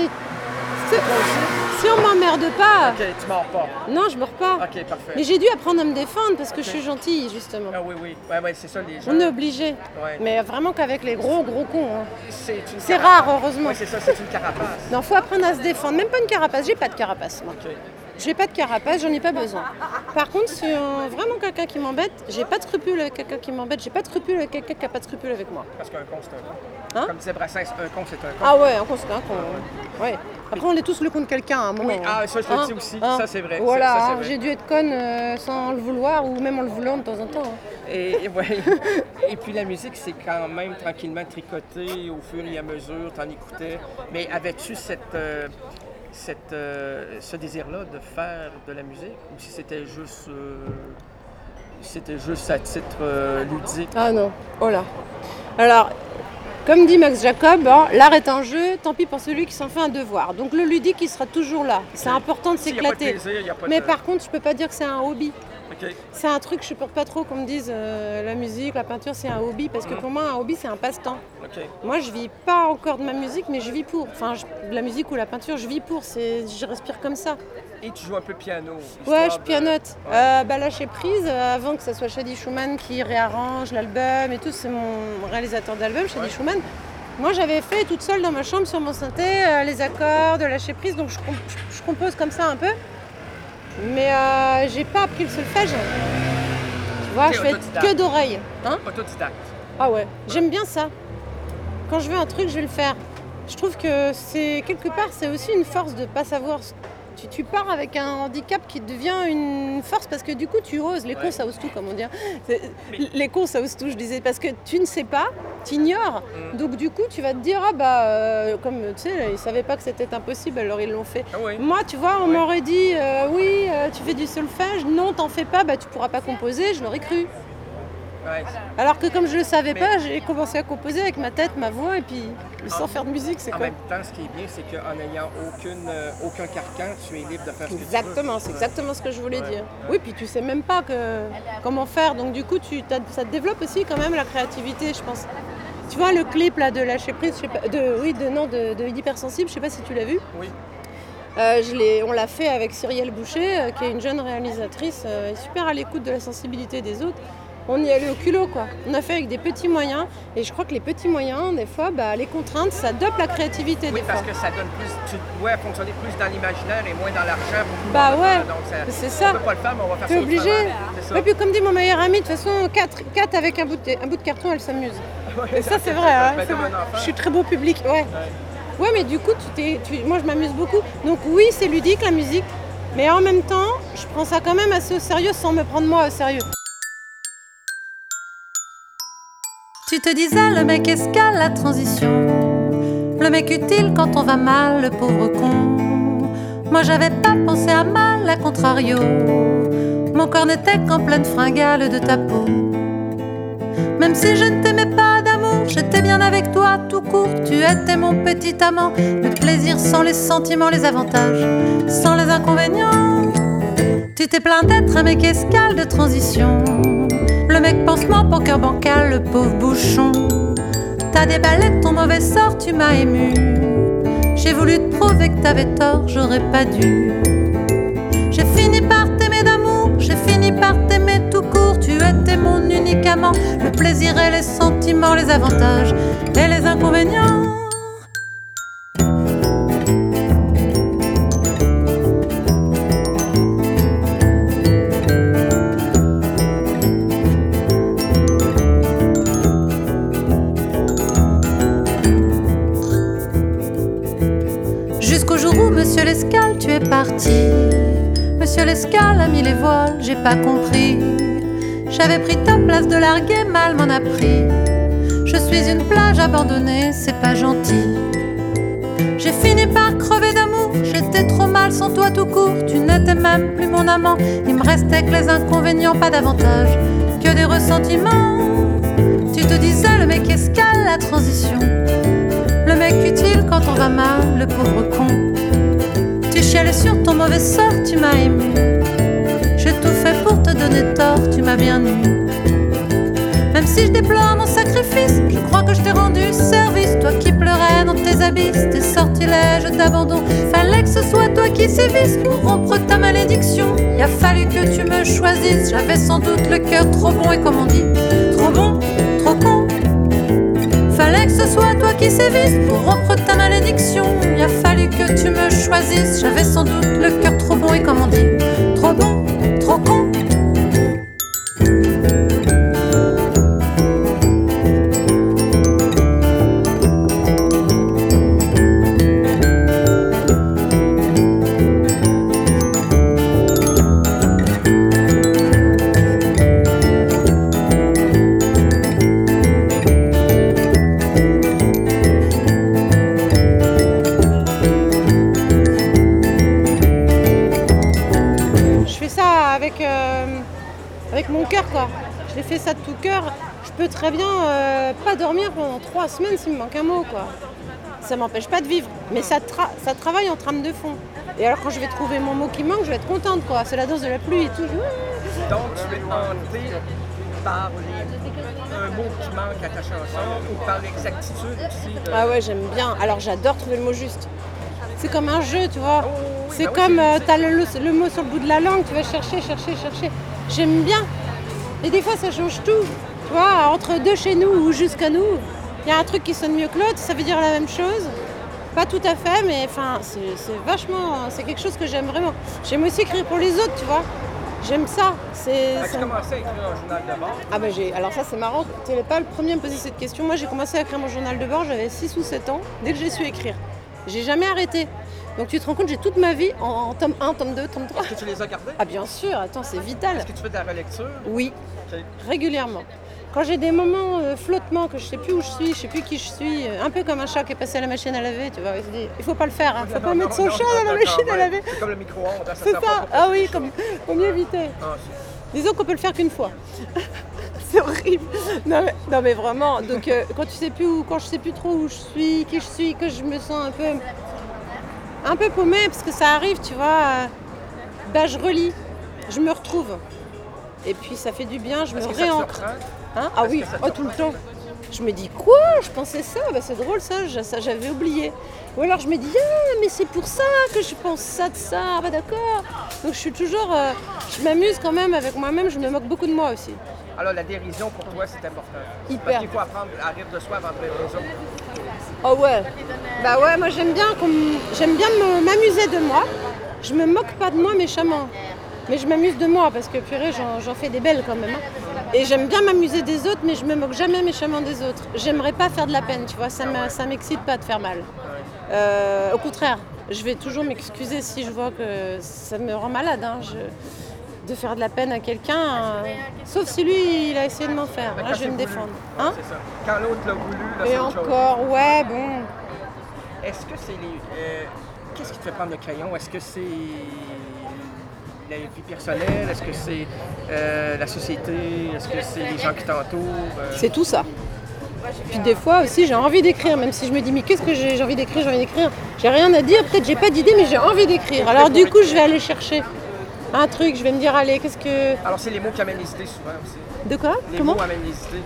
c'est- Si on m'emmerde pas... OK, tu mords pas. Non, je mords pas. OK, parfait. Mais j'ai dû apprendre à me défendre parce que je suis gentille, justement. Ah oui, oui. Ouais, ouais, c'est ça, les gens. On est obligé. Ouais. Mais vraiment qu'avec les gros, gros cons. hein. C'est, une C'est carapace. rare, heureusement. Oui, c'est ça, c'est une carapace. Non, faut apprendre à se défendre. Même pas une carapace. J'ai pas de carapace, moi. OK. J'ai pas de carapace, j'en ai pas besoin. Par contre, si euh, vraiment quelqu'un qui m'embête, j'ai pas de scrupules avec quelqu'un qui m'embête, j'ai pas de scrupules avec quelqu'un qui a pas de scrupules avec moi. Parce qu'un con, c'est un con. Hein? Comme disait Brassens, un con, c'est un con. Ah ouais, un con, c'est un con. Ouais. Ouais. Après, on est tous le con de quelqu'un à un moment. Oui, ah, ça, je le Hein? dis aussi. Hein? Ça, c'est vrai. Voilà, Ça, ça, c'est hein, vrai. j'ai dû être conne euh, sans le vouloir ou même en le voulant de temps en temps. hein. Et, et, ouais. Et puis la musique, c'est quand même tranquillement tricoté au fur et à mesure, t'en écoutais. Mais avais-tu cette, euh, cette, euh, ce désir-là de faire de la musique? Ou si c'était juste, euh, c'était juste à titre euh, ludique? Ah non, oh là. Alors, comme dit Max Jacob, hein, l'art est un jeu, tant pis pour celui qui s'en fait un devoir. Donc le ludique, il sera toujours là. C'est important de S'il y a pas de s'éclater. plaisir, il y a pas Mais de... par contre, je peux pas dire que c'est un hobby. OK. C'est un truc que je supporte pas trop qu'on me dise euh, la musique, la peinture, c'est un hobby. Parce que pour moi, un hobby, c'est un passe-temps. OK. Moi, je vis pas encore de ma musique, mais je vis pour. Enfin, je- la musique ou la peinture, je vis pour. C'est, je respire comme ça. Et tu joues un peu piano? Ouais, histoire je de- pianote. Ouais. Euh, bah, lâcher prise, euh, avant que ce soit Shady Schumann qui réarrange l'album et tout, c'est mon réalisateur d'album, Shady Ouais. Schumann. Moi, j'avais fait toute seule dans ma chambre sur mon synthé euh, les accords de lâcher prise, donc je, comp- je- je compose comme ça un peu. Mais euh, j'ai pas appris le solfège. Tu vois, Ok, je fais autodidacte. que d'oreilles. Hein? Autodidacte. Ah ouais, j'aime bien ça. Quand je veux un truc, je vais le faire. Je trouve que c'est quelque part, c'est aussi une force de pas savoir. Tu, tu pars avec un handicap qui devient une force parce que du coup tu oses. Les cons Ouais. ça ose tout, comme on dit. C'est- Les cons ça ose tout, je disais, parce que tu ne sais pas, tu ignores. Mm. Donc du coup tu vas te dire ah bah euh, comme tu sais, ils savaient pas que c'était impossible, alors ils l'ont fait. Ah oui. Moi, tu vois, on Ouais. m'aurait dit euh, oui, euh, tu fais du solfège, non, t'en fais pas, bah tu pourras pas composer, je l'aurais cru. Ouais. Alors que comme je le savais mais... pas, j'ai commencé à composer avec ma tête, ma voix, et puis sans en, faire de musique, c'est en quoi. En même temps, ce qui est bien, c'est qu'en n'ayant aucune, euh, aucun carcan, tu es libre de faire ce que tu veux. Exactement, c'est exactement ce que je voulais ouais. dire. Ouais. Oui, puis tu sais même pas que, comment faire, donc du coup, tu, ça te développe aussi quand même la créativité, je pense. Tu vois le clip là de Lâcher Prise, je sais pas, de, oui, de, non, de, de Hypersensible, je sais pas si tu l'as vu. Oui. Euh, je l'ai, on l'a fait avec Cyrielle Boucher, euh, qui est une jeune réalisatrice, euh, super à l'écoute de la sensibilité des autres. On y allait au culot, quoi. On a fait avec des petits moyens, et je crois que les petits moyens, des fois, bah, les contraintes, ça dope la créativité. Oui, des parce fois. que ça donne plus, tu dois fonctionner plus dans l'imaginaire et moins dans l'argent. Bah ouais, donc ça, c'est ça. On peut pas le faire, mais on va faire T'es ça obligé. autrement. Et puis comme dit mon meilleur ami, de toute façon, quatre avec un bout de, un bout de carton, elle s'amuse. Ouais, et ça, c'est vrai. Hein, c'est vrai. Je suis très beau public, ouais. ouais. Ouais, mais du coup, tu t'es, tu, moi, je m'amuse beaucoup. Donc oui, c'est ludique, la musique. Mais en même temps, je prends ça quand même assez au sérieux sans me prendre moi au sérieux. Tu te disais, le mec escale la transition. Le mec utile quand on va mal, le pauvre con. Moi, j'avais pas pensé à mal, à contrario. Mon corps n'était qu'en pleine fringale de ta peau. Même si je ne t'aimais pas d'amour, j'étais bien avec toi tout court. Tu étais mon petit amant, le plaisir sans les sentiments, les avantages, sans les inconvénients. Tu t'es plaint d'être un mec escale de transition. Le mec pansement, poker bancal, le pauvre bouchon. T'as déballé ton mauvais sort, tu m'as ému. J'ai voulu te prouver que t'avais tort, j'aurais pas dû. J'ai fini par t'aimer d'amour, j'ai fini par t'aimer tout court. Tu étais mon unique amant, le plaisir et les sentiments, les avantages et les inconvénients. Jusqu'au jour où Monsieur l'Escale, tu es parti. Monsieur l'Escale a mis les voiles, j'ai pas compris. J'avais pris ta place de larguer, mal m'en a pris. Je suis une plage abandonnée, c'est pas gentil. J'ai fini par crever d'amour, j'étais trop mal sans toi tout court. Tu n'étais même plus mon amant, il me restait que les inconvénients, pas davantage que des ressentiments. Tu te disais, le mec escale la transition. Le mec utile quand on va mal, le pauvre con. Tu chialais sur ton mauvais sort, tu m'as ému. J'ai tout fait pour te donner tort, tu m'as bien eu. Même si je déplore mon sacrifice, je crois que je t'ai rendu service. Toi qui pleurais dans tes abysses, tes sortilèges d'abandon. Fallait que ce soit toi qui sévisses pour rompre ta malédiction. Il a fallu que tu me choisisses, j'avais sans doute le cœur trop bon et comme on dit, trop bon, trop con. Fallait que ce soit toi qui sévisses pour rompre ta malédiction. Il a fallu que tu me choisisses, j'avais sans doute le cœur trop bon et comme on dit, trop bon, trop con. Avec mon cœur, quoi. J'ai fait ça de tout cœur. Je peux très bien euh, pas dormir pendant trois semaines s'il me manque un mot, quoi. Ça m'empêche pas de vivre, mais ça, tra- ça travaille en trame de fond. Et alors quand je vais trouver mon mot qui manque, je vais être contente, quoi. C'est la danse de la pluie et tout. Donc tu es hantée par les... un mot qui manque à ta chanson ou par l'exactitude aussi de... Ah ouais, j'aime bien. Alors j'adore trouver le mot juste. C'est comme un jeu, tu vois. Oh, oui, c'est bah comme oui, c'est... euh, t'as le, le, le mot sur le bout de la langue, tu vas chercher, chercher, chercher. J'aime bien. Et des fois, ça change tout. Tu vois, entre deux chez nous ou jusqu'à nous, il y a un truc qui sonne mieux que l'autre, ça veut dire la même chose. Pas tout à fait, mais enfin, c'est, c'est vachement... C'est quelque chose que j'aime vraiment. J'aime aussi écrire pour les autres, tu vois. J'aime ça. C'est, As-tu ça... commencé à écrire un journal de bord? Ah ben j'ai... Alors ça, c'est marrant. Tu n'es pas le premier à me poser cette question. Moi, j'ai commencé à écrire mon journal de bord, j'avais six ou sept ans, dès que j'ai su écrire. J'ai jamais arrêté. Donc tu te rends compte, j'ai toute ma vie en, en tome un, tome deux, tome trois. Est-ce que tu les as gardés? Ah bien sûr, attends, c'est vital. Est-ce que tu fais de la relecture? Oui, okay. Régulièrement. Quand j'ai des moments euh, flottement, que je sais plus où je suis, je sais plus qui je suis, euh, un peu comme un chat qui est passé à la machine à laver, tu vois, il se dit, il faut pas le faire, hein, faut non, pas non, mettre son non, chat non, dans la machine à laver. C'est comme le micro-ondes, ça c'est ça, ah oui, comme, faut mieux éviter. Ah, disons qu'on peut le faire qu'une fois. c'est horrible. Non mais, non mais vraiment, donc euh, quand tu sais plus où, quand je sais plus trop où je suis, qui je suis, que je me sens un peu, un peu paumée parce que ça arrive, tu vois, euh, bah je relis, je me retrouve. Et puis ça fait du bien, je me réancre. Hein ah oui, oh, tout le temps. Je me dis quoi? Je pensais ça, bah, c'est drôle ça, ça j'avais oublié. Ou alors je me dis ah mais c'est pour ça que je pense ça de ça, ah, bah d'accord. Donc je suis toujours, euh, je m'amuse quand même avec moi-même, je me moque beaucoup de moi aussi. Alors la dérision pour toi c'est important. Hyper. Parce qu'il faut apprendre à rire de soi avant de rire des autres. Oh ouais, bah ouais, moi j'aime bien, j'aime bien me, m'amuser de moi. Je me moque pas de moi méchamment. Mais je m'amuse de moi parce que purée, j'en, j'en fais des belles quand même. Hein. Et j'aime bien m'amuser des autres, mais je me moque jamais méchamment des autres. J'aimerais pas faire de la peine, tu vois, ça, me, ça m'excite pas de faire mal. Euh, au contraire, je vais toujours m'excuser si je vois que ça me rend malade. Hein. Je, de faire de la peine à quelqu'un, euh, sauf si lui, il a essayé de m'en faire. Là, je vais me voulu. défendre. Hein? C'est ça. Quand l'autre l'a voulu, là, Et c'est encore, chose. ouais, bon. Est-ce que c'est les... Euh, qu'est-ce qui te fait prendre le crayon? Est-ce que c'est... la vie personnelle? Est-ce que c'est euh, la société? Est-ce que c'est les gens qui t'entourent? Euh... C'est tout ça. Puis des fois aussi, j'ai envie d'écrire, même si je me dis, mais qu'est-ce que j'ai, j'ai envie d'écrire, j'ai envie d'écrire. J'ai rien à dire, peut-être j'ai pas d'idée, mais j'ai envie d'écrire. Alors du coup, je vais aller chercher un truc, je vais me dire, allez, qu'est-ce que... Alors c'est les mots qui amènent les idées souvent aussi. De quoi? Les Comment? mots amènent les idées.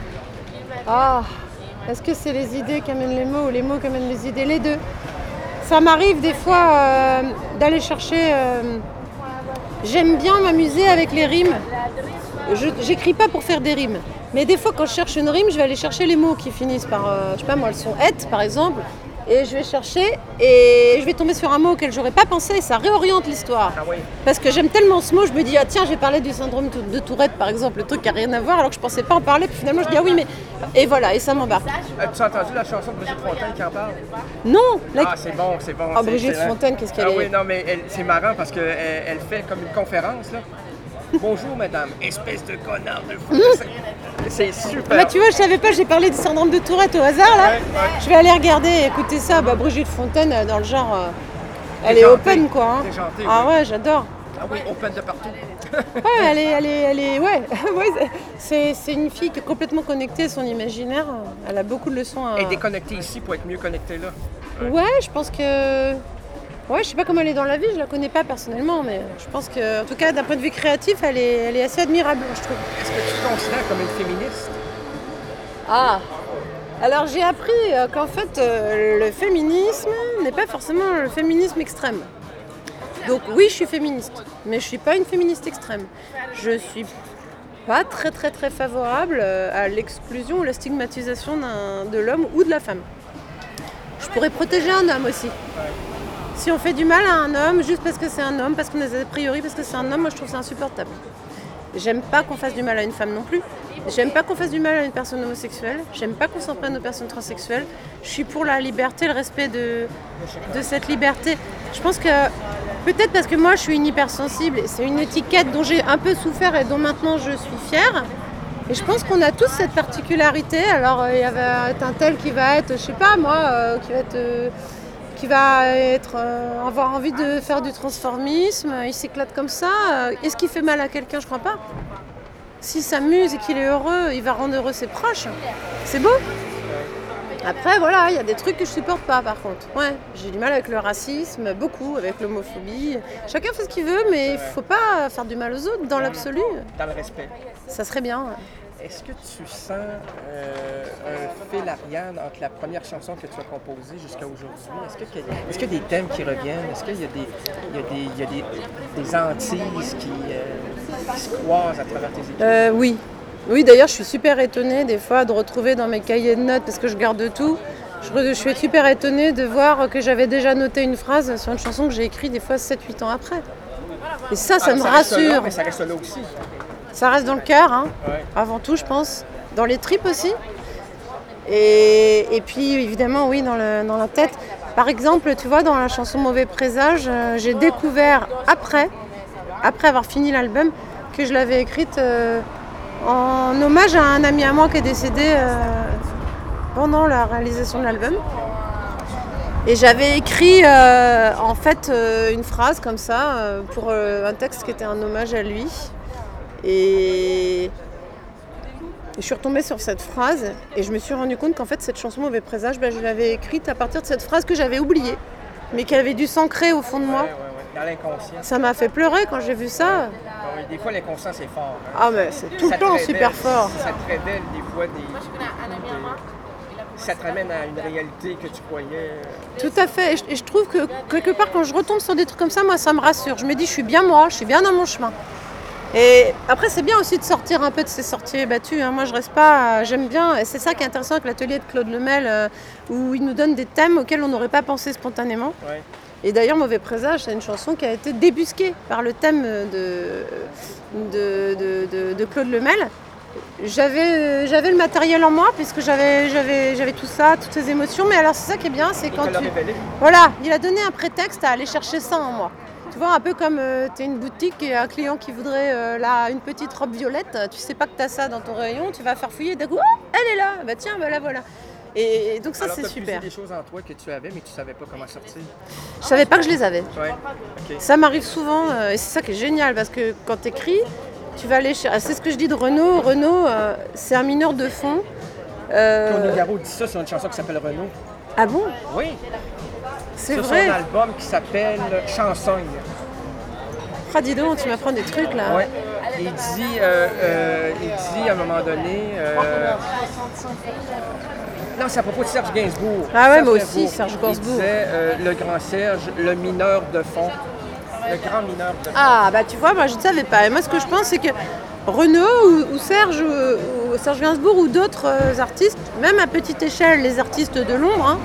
Ah, est-ce que c'est les idées qui amènent les mots ou les mots qui amènent les idées? Les deux. Ça m'arrive des fois euh, d'aller chercher... Euh, J'aime bien m'amuser avec les rimes. Je, j'écris pas pour faire des rimes. Mais des fois, quand je cherche une rime, je vais aller chercher les mots qui finissent par, euh, je sais pas moi, le son « être » par exemple. Et je vais chercher et je vais tomber sur un mot auquel j'aurais pas pensé et ça réoriente l'histoire. Ah oui. Parce que j'aime tellement ce mot, je me dis, ah tiens, j'ai parlé du syndrome de Tourette par exemple, le truc qui n'a rien à voir alors que je pensais pas en parler. Puis finalement, je dis, ah oui, mais... Et voilà, et ça m'embarque. Euh, tu as entendu la chanson de Brigitte Fontaine qui en parle? Non la... Ah, c'est bon, c'est bon. Ah, c'est, Brigitte c'est Fontaine, qu'est-ce qu'elle ah, est... Ah oui, non, mais elle, c'est marrant parce qu'elle elle fait comme une conférence, là. Bonjour, madame. Espèce de connard de fou. C'est, c'est super. Bah, tu vois, je savais pas, j'ai parlé du syndrome de Tourette au hasard, là. Ouais, ouais. Je vais aller regarder et écouter ça. Bah, Brigitte Fontaine, dans le genre... Euh, elle est open, quoi. Hein. Déjantée, ah oui. ouais, j'adore. Ah oui, open de partout. Ouais, elle est... Elle est, elle est ouais, ouais c'est, c'est une fille qui est complètement connectée à son imaginaire. Elle a beaucoup de leçons à... Elle est déconnectée ici pour être mieux connectée là. Ouais, ouais je pense que... Ouais, je sais pas comment elle est dans la vie, je la connais pas personnellement, mais je pense que, en tout cas, d'un point de vue créatif, elle est, elle est assez admirable, je trouve. Est-ce que tu te considères comme une féministe? Ah, alors j'ai appris euh, qu'en fait, euh, le féminisme n'est pas forcément le féminisme extrême. Donc oui, je suis féministe, mais je suis pas une féministe extrême. Je suis pas très très très favorable à l'exclusion ou la stigmatisation d'un, de l'homme ou de la femme. Je pourrais protéger un homme aussi. Si on fait du mal à un homme juste parce que c'est un homme, parce qu'on a des a priori, parce que c'est un homme, moi je trouve ça insupportable. J'aime pas qu'on fasse du mal à une femme non plus. J'aime pas qu'on fasse du mal à une personne homosexuelle. J'aime pas qu'on s'en prenne aux personnes transsexuelles. Je suis pour la liberté, le respect de, de cette liberté. Je pense que peut-être parce que moi je suis une hypersensible, et c'est une étiquette dont j'ai un peu souffert et dont maintenant je suis fière. Et je pense qu'on a tous cette particularité. Alors il y va être un tel qui va être, je sais pas moi, euh, qui va être... Euh, qui va être, euh, avoir envie de faire du transformisme, il s'éclate comme ça. Est-ce qu'il fait mal à quelqu'un? Je crois pas. S'il s'amuse et qu'il est heureux, il va rendre heureux ses proches. C'est beau. Après, voilà, il y a des trucs que je supporte pas par contre. Ouais, j'ai du mal avec le racisme, beaucoup, avec l'homophobie. Chacun fait ce qu'il veut, mais il faut pas faire du mal aux autres dans l'absolu. Dans le respect. Ça serait bien. Ouais. Est-ce que tu sens euh, un fil Ariane entre la première chanson que tu as composée jusqu'à aujourd'hui? Est-ce que, est-ce qu'il y a des thèmes qui reviennent? Est-ce qu'il y a des, il y a des, il y a des, des antises qui, euh, qui se croisent à travers tes écrits? Euh, oui. Oui, d'ailleurs, je suis super étonnée des fois de retrouver dans mes cahiers de notes, parce que je garde tout, je, je suis super étonnée de voir que j'avais déjà noté une phrase sur une chanson que j'ai écrite des fois sept huit ans après. Et ça, ça ah, me ça rassure. Reste là, mais ça reste là aussi. Ça reste dans le cœur, hein, ouais. Avant tout, je pense. Dans les tripes aussi. Et, et puis, évidemment, oui, dans, le, dans la tête. Par exemple, tu vois, dans la chanson Mauvais Présage, euh, j'ai découvert après, après avoir fini l'album, que je l'avais écrite euh, en hommage à un ami à moi qui est décédé euh, pendant la réalisation de l'album. Et j'avais écrit, euh, en fait, euh, une phrase comme ça, euh, pour euh, un texte qui était un hommage à lui. Et Et je suis retombée sur cette phrase et je me suis rendu compte qu'en fait cette chanson Mauvais Présage, ben, je l'avais écrite à partir de cette phrase que j'avais oubliée, mais qui avait dû s'ancrer au fond de moi. Ouais, ouais, ouais. Dans l'inconscient. Ça m'a fait pleurer quand j'ai vu ça. Ah oui, des fois l'inconscient c'est fort. Hein. Ah mais c'est tout ça le temps révèle, super fort. Ça te révèle des fois des... Ça te ramène à une réalité que tu croyais... Tout à fait. Et je, et je trouve que quelque part quand je retombe sur des trucs comme ça, moi ça me rassure. Je me dis je suis bien moi, je suis bien dans mon chemin. Et après, c'est bien aussi de sortir un peu de ces sentiers battus. Hein. Moi, je reste pas... J'aime bien... Et c'est ça qui est intéressant avec l'atelier de Claude Lemel, euh, où il nous donne des thèmes auxquels on n'aurait pas pensé spontanément. Ouais. Et d'ailleurs, Mauvais Présage, c'est une chanson qui a été débusquée par le thème de, de, de, de, de Claude Lemel. J'avais, j'avais le matériel en moi, puisque j'avais, j'avais, j'avais tout ça, toutes ces émotions. Mais alors, c'est ça qui est bien, c'est quand tu... Voilà, il a donné un prétexte à aller chercher ça en moi. Tu vois, un peu comme euh, tu es une boutique et un client qui voudrait euh, là, une petite robe violette, tu sais pas que tu as ça dans ton rayon, tu vas faire fouiller, d'un coup, oh, elle est là, bah tiens, bah la voilà. Et, et donc ça, alors, c'est super. Alors, tu as des choses en toi que tu avais, mais tu savais pas comment sortir. Je savais pas que je les avais. Ouais, ok. Ça m'arrive souvent, euh, et c'est ça qui est génial, parce que quand tu écris, tu vas aller chercher... C'est ce que je dis de Renaud. Renaud, euh, c'est un mineur de fond. Euh... Claude Nougaro dit ça sur une chanson qui s'appelle Renaud. Ah bon? Oui. C'est sur vrai. Son album qui s'appelle Chansogne. Ah, dis donc, tu m'apprends des trucs là. Oui. Il dit, euh, euh, il dit à un moment donné. Euh... Non, c'est à propos de Serge Gainsbourg. Ah ouais, Serge moi Gainsbourg. aussi, Serge Gainsbourg. Il disait euh, le grand Serge, le mineur de fond. Le grand mineur de fond. Ah, bah tu vois, moi je ne savais pas. Et moi, ce que je pense, c'est que Renaud ou, ou Serge, ou, ou Serge Gainsbourg ou d'autres euh, artistes, même à petite échelle, les artistes de l'ombre, hein,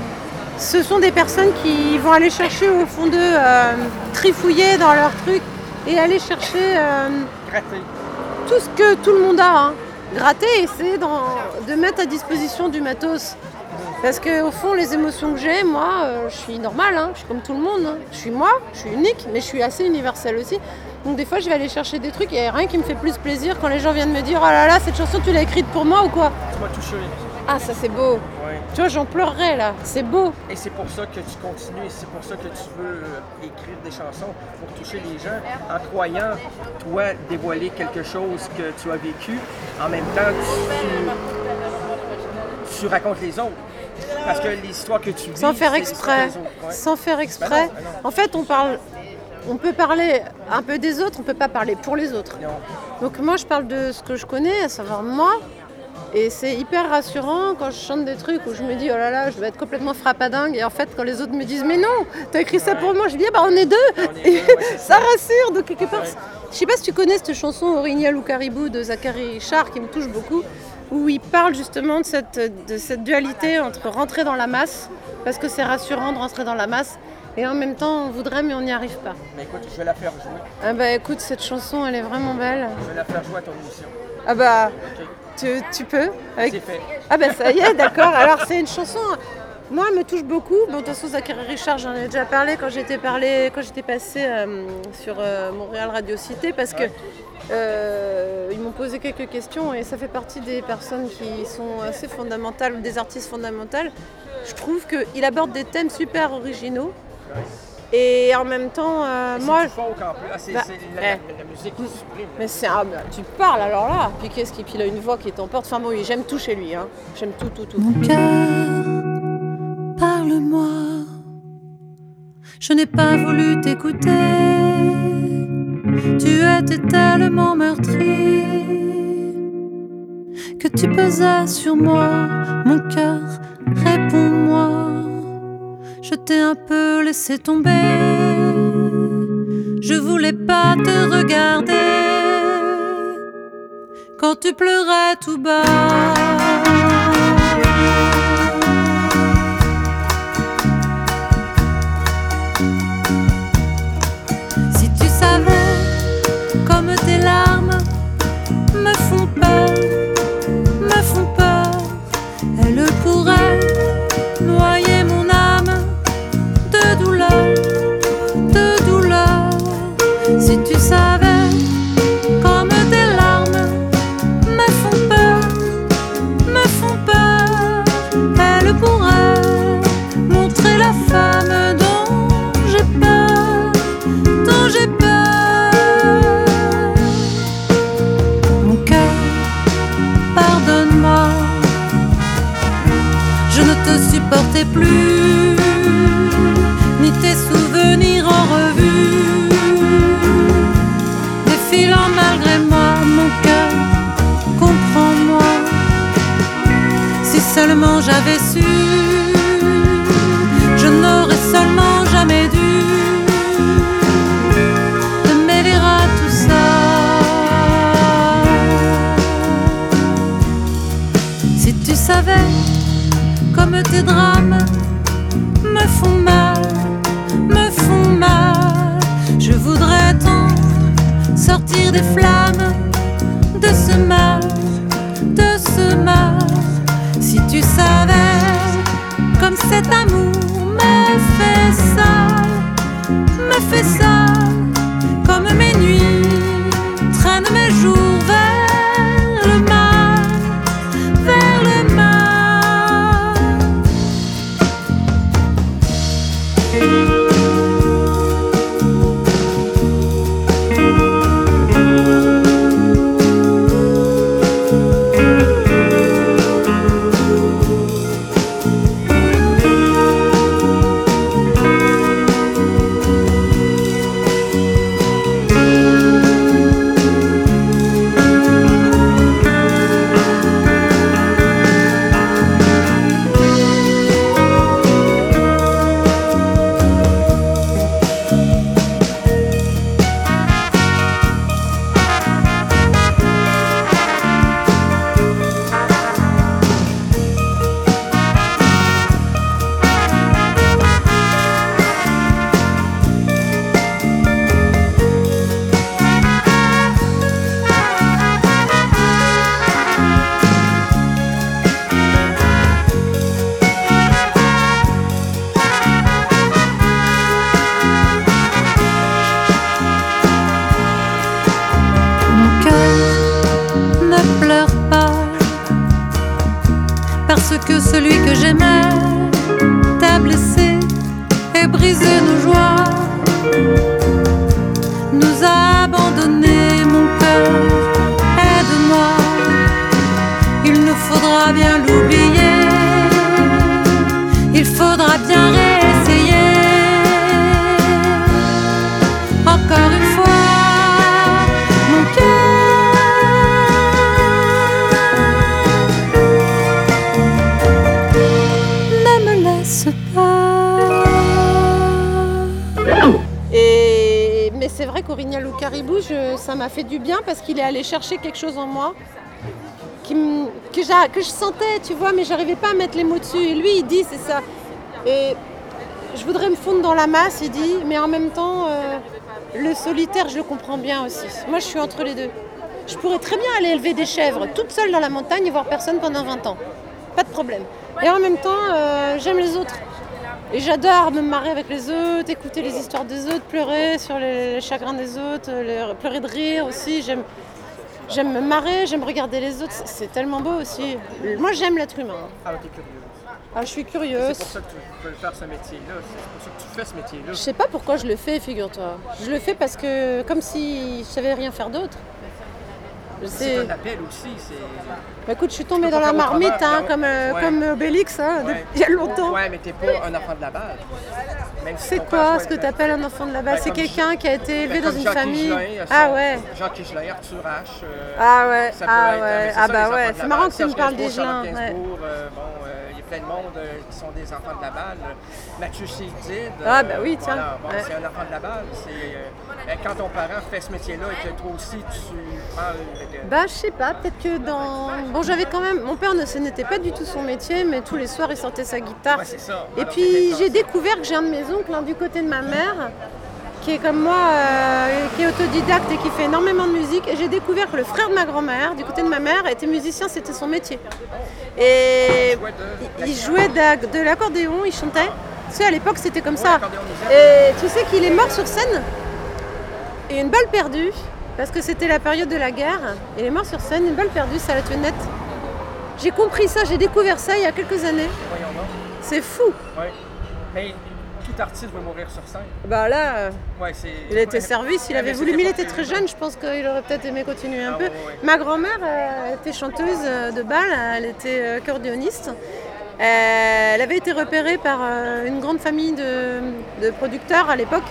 ce sont des personnes qui vont aller chercher au fond d'eux, euh, trifouiller dans leurs trucs et aller chercher euh, gratter tout ce que tout le monde a. Hein. Gratter et essayer d'en, de mettre à disposition du matos. Parce qu'au fond, les émotions que j'ai, moi, euh, je suis normale, hein, je suis comme tout le monde. Hein. Je suis moi, je suis unique, mais je suis assez universelle aussi. Donc des fois, je vais aller chercher des trucs et il n'y a rien qui me fait plus plaisir quand les gens viennent me dire « Oh là là, cette chanson, tu l'as écrite pour moi ou quoi ?» Tu m'as touché. Ah, ça c'est beau. Ouais. Tu vois, j'en pleurerais là. C'est beau. Et c'est pour ça que tu continues et c'est pour ça que tu veux euh, écrire des chansons pour toucher les gens en croyant, toi, dévoiler quelque chose que tu as vécu. En même temps, tu, tu racontes les autres. Parce que les histoires que tu vis, sans faire c'est exprès. l'histoire des autres. Ouais. Sans faire exprès. Ben non, ben non. En fait, on parle. On peut parler un peu des autres, on peut pas parler pour les autres. Non. Donc moi, je parle de ce que je connais, à savoir moi. Et c'est hyper rassurant quand je chante des trucs où je me dis oh là là, je vais être complètement frappadingue. Et en fait, quand les autres me disent mais non, t'as écrit ça pour moi, je dis ah bah on est deux. On est deux, ouais, ça rassure. Donc quelque part, je sais pas si tu connais cette chanson Orignal ou Caribou de Zachary Richard qui me touche beaucoup, où il parle justement de cette, de cette dualité entre rentrer dans la masse, parce que c'est rassurant de rentrer dans la masse, et en même temps on voudrait mais on n'y arrive pas. Mais écoute, je vais la faire jouer. Ah bah écoute, cette chanson elle est vraiment belle. Je vais la faire jouer à ton émission. Ah bah Okay. tu, tu peux avec... C'est fait. Ah bah ça y est, d'accord. Alors c'est une chanson, moi elle me touche beaucoup. Bon, de toute façon Zachary Richard, j'en ai déjà parlé quand j'étais parlé, quand j'étais passée euh, sur euh, Montréal Radio Cité, parce que euh, ils m'ont posé quelques questions et ça fait partie des personnes qui sont assez fondamentales, ou des artistes fondamentaux. Je trouve qu'il aborde des thèmes super originaux. Et en même temps, euh, c'est moi... du folk en plus. Ah, c'est, bah, c'est la, eh. la, la musique qui supprime. Mais c'est un... Tu parles alors là. Puis qu'est-ce qu'il... Puis il a une voix qui t'emporte. Enfin bon, oui, j'aime tout chez lui. Hein. J'aime tout, tout, tout. Mon cœur, parle-moi. Je n'ai pas voulu t'écouter. Tu étais tellement meurtri que tu pesais sur moi. Mon cœur, réponds-moi. Je t'ai un peu laissé tomber. Je voulais pas te regarder quand tu pleurais tout bas. Si tu savais comme tes larmes me font peur, me font peur, elles pourraient noyer mon âme de douleur, de douleur. Si tu savais comme tes larmes me font peur, Je ne te supportais plus, ni tes souvenirs en revue. Défilant malgré moi, mon cœur, comprends-moi. Si seulement j'avais su, je n'aurais seulement jamais dû te mêler à tout ça. Si tu savais comme tes drames me font mal, me font mal, je voudrais tant sortir des flammes de ce mal, de ce mal. Si tu savais comme cet amour me fait ça, me fait ça, comme mes nuits traînent mes jours vers le mal, vers le mal. Que celui que j'aimais t'a blessé et brisé nos joies, nous a abandonnés, mon cœur, aide-moi, il nous faudra bien l'oublier, il faudra bien réessayer, encore une fois, mon cœur. Et... Mais c'est vrai qu'Orignal ou Caribou, je... ça m'a fait du bien parce qu'il est allé chercher quelque chose en moi qui m... que, j'a... que je sentais, tu vois, mais j'arrivais pas à mettre les mots dessus. Et lui, il dit, c'est ça. Et je voudrais me fondre dans la masse, il dit, mais en même temps, euh, le solitaire, je le comprends bien aussi. Moi, je suis entre les deux. Je pourrais très bien aller élever des chèvres toute seule dans la montagne et voir personne pendant vingt ans. Pas de problème. Et en même temps, euh, j'aime les autres. Et j'adore me marrer avec les autres, écouter les histoires des autres, pleurer sur les, les chagrins des autres, les, pleurer de rire aussi. J'aime, j'aime me marrer, j'aime regarder les autres. C'est, c'est tellement beau aussi. Moi, j'aime l'être humain. Ah, t'es curieuse. Ah, je suis curieuse. C'est pour ça que tu veux faire ce métier-là. C'est pour ça que tu fais ce métier-là. Je sais pas pourquoi je le fais, figure-toi. Je le fais parce que, comme si je savais rien faire d'autre. C'est un appel aussi. C'est... Bah, écoute, je suis tombée dans la marmite, hein, comme, euh, ouais. comme Obélix, hein, ouais. il y a longtemps. Ouais, mais t'es pas un enfant de la balle. Même si c'est quoi ce que tu appelles un enfant de la balle? Ben, c'est quelqu'un qui a été élevé ben, dans une Jacques famille. Higelin, Ah ouais. Jacques Higelin, Arthur H. Euh, ah ouais. Ça ah être, ouais. ah bah ça, ouais. C'est marrant que tu me parles d'Higelin. d'Higelin. Ouais. Euh, bon, euh, il y a plein de monde euh, qui sont des enfants de la balle. Mathieu Chédid. Euh, ah bah oui, tiens. Voilà, bon, ouais. c'est un enfant de la balle. C'est, euh, quand ton parent fait ce métier-là et que toi aussi tu prends. Le... Bah je sais pas. Peut-être que dans. Bon, j'avais quand même. Mon père ne ce n'était pas du tout son métier, mais tous les soirs il sortait sa guitare. Ouais, c'est ça. Et alors, puis j'ai découvert que j'ai un de mes oncles, hein, du côté de ma mère, qui est comme moi, euh, qui est autodidacte et qui fait énormément de musique. Et j'ai découvert que le frère de ma grand-mère, du côté de ma mère, était musicien, c'était son métier. Et il jouait de, de l'accordéon, il chantait. Tu sais, à l'époque, c'était comme ça. Et tu sais qu'il est mort sur scène. Et une balle perdue, parce que c'était la période de la guerre. Il est mort sur scène, une balle perdue, ça l'a tué net. J'ai compris ça, j'ai découvert ça il y a quelques années. C'est fou. Oui, mais tout artiste veut mourir sur scène. Bah là, euh, ouais, c'est... il a été service, il avait voulu, mais il était très jeune, je pense qu'il aurait peut-être aimé continuer un ah, peu. Ouais, ouais. Ma grand-mère euh, était chanteuse de bal, elle était accordéoniste. Euh, elle avait été repérée par euh, une grande famille de, de producteurs à l'époque.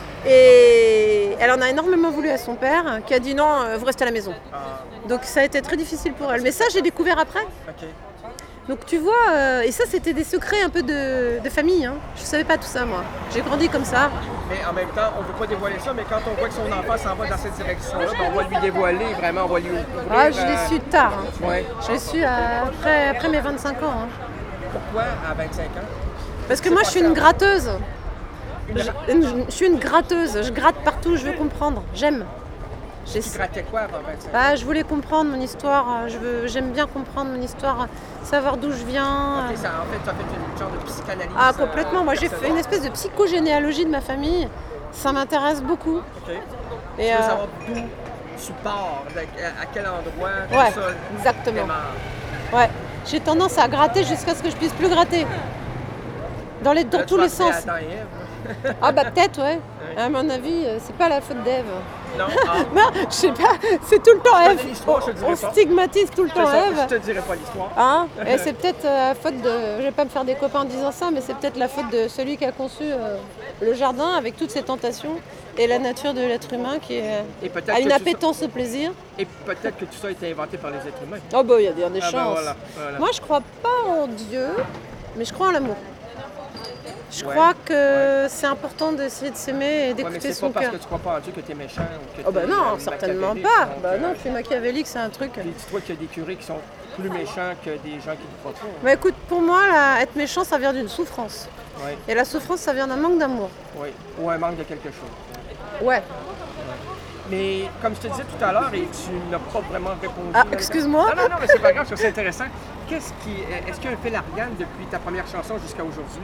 Et elle en a énormément voulu à son père, qui a dit non, euh, vous restez à la maison. Donc ça a été très difficile pour elle. Mais ça, j'ai découvert après. OK. Donc tu vois, euh, et ça, c'était des secrets un peu de, de famille. Hein. Je savais pas tout ça, moi. J'ai grandi comme ça. Mais en même temps, on ne peut pas dévoiler ça, mais quand on voit que son enfant s'en va dans cette direction-là, ben on va lui dévoiler, vraiment, on va lui ouvrir. Ah, je l'ai euh... su tard. Hein. Ouais. Je l'ai su euh, après, après mes vingt-cinq ans. Hein. Pourquoi à vingt-cinq ans? Parce que moi, je suis une gratteuse. Une... Je, une, je suis une gratteuse. Je gratte partout, je veux comprendre. J'aime. Tu grattais quoi avant vingt-cinq ans? Bah, je voulais comprendre mon histoire. Je veux, j'aime bien comprendre mon histoire, savoir d'où je viens. Ok, ça, en fait, tu as fait une genre de psychanalyse. Ah, complètement. Moi, j'ai fait une espèce de psychogénéalogie de ma famille. Ça m'intéresse beaucoup. Ok. Et tu veux euh... savoir d'où tu pars, à quel endroit, ouais, tout ça. Exactement. Ouais. J'ai tendance à gratter jusqu'à ce que je puisse plus gratter. Dans, les, dans Là, tous les sens. Ah bah peut-être, ouais. ouais. À mon avis, c'est pas la faute d'Ève. Non, ah. Non, je sais pas. C'est tout le temps Ève. On, on pas. stigmatise tout le temps Ève. Je te dirai pas l'histoire. Hein? Et c'est peut-être la faute de... Je vais pas me faire des copains en disant ça, mais c'est peut-être la faute de celui qui a conçu euh, le jardin avec toutes ses tentations et la nature de l'être humain qui est, a une appétence au plaisir. Et peut-être que tout ça a été inventé par les êtres humains. Oh bah il y a des, des ah chances. Ben voilà, voilà. Moi je crois pas en Dieu, mais je crois en l'amour. Je ouais. crois que ouais. c'est important d'essayer de s'aimer et d'écouter ouais, son cœur. C'est pas parce que tu crois pas en Dieu que tu es méchant ou que oh bah non, euh, certainement pas. Donc, bah non, euh, puis machiavélique, c'est un truc... Et dis-toi qu'il y a des curés qui sont plus méchants que des gens qui ne croient pas. Bah écoute, pour moi, là, être méchant, ça vient d'une souffrance. Ouais. Et la souffrance, ça vient d'un manque d'amour. Oui, ou un manque de quelque chose. Ouais. Mais comme je te disais tout à l'heure, et tu n'as pas vraiment répondu... Ah, excuse-moi. Non, non, non, mais c'est pas grave, je trouve ça intéressant. Qu'est-ce qui... Est-ce qu'il y a un fil Ariane depuis ta première chanson jusqu'à aujourd'hui?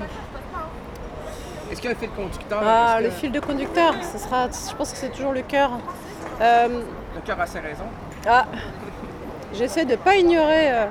Est-ce qu'il y a un fil conducteur? Ah, que... le fil de conducteur, ce sera, je pense que c'est toujours le cœur. Euh... Le cœur a ses raisons? Ah, j'essaie de ne pas ignorer euh,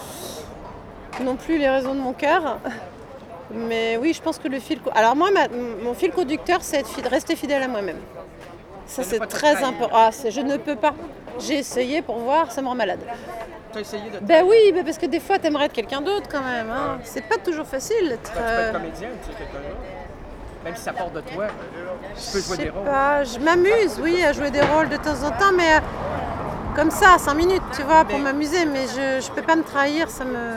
non plus les raisons de mon cœur. Mais oui, je pense que le fil... Alors moi, ma... mon fil conducteur, c'est de rester fidèle à moi-même. Ça, c'est très important. Ah, je ne peux pas. J'ai essayé pour voir, ça me rend malade. Tu as essayé de... Ben oui, ben parce que des fois, tu aimerais être quelqu'un d'autre quand même. Hein. C'est pas toujours facile d'être... Ben, tu peux être comédien, tu sais, quelqu'un d'autre. Même si ça part de toi, tu peux jouer des rôles. Pas, je m'amuse, oui, à jouer des rôles de temps en temps, mais euh, comme ça, cinq minutes, tu vois, pour mais... m'amuser. Mais je ne peux pas me trahir, ça me...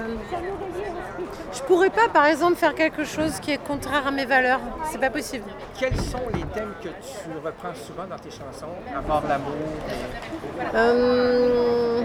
Je pourrais pas, par exemple, faire quelque chose qui est contraire à mes valeurs. C'est pas possible. Quels sont les thèmes que tu reprends souvent dans tes chansons, à part l'amour? Et... Euh...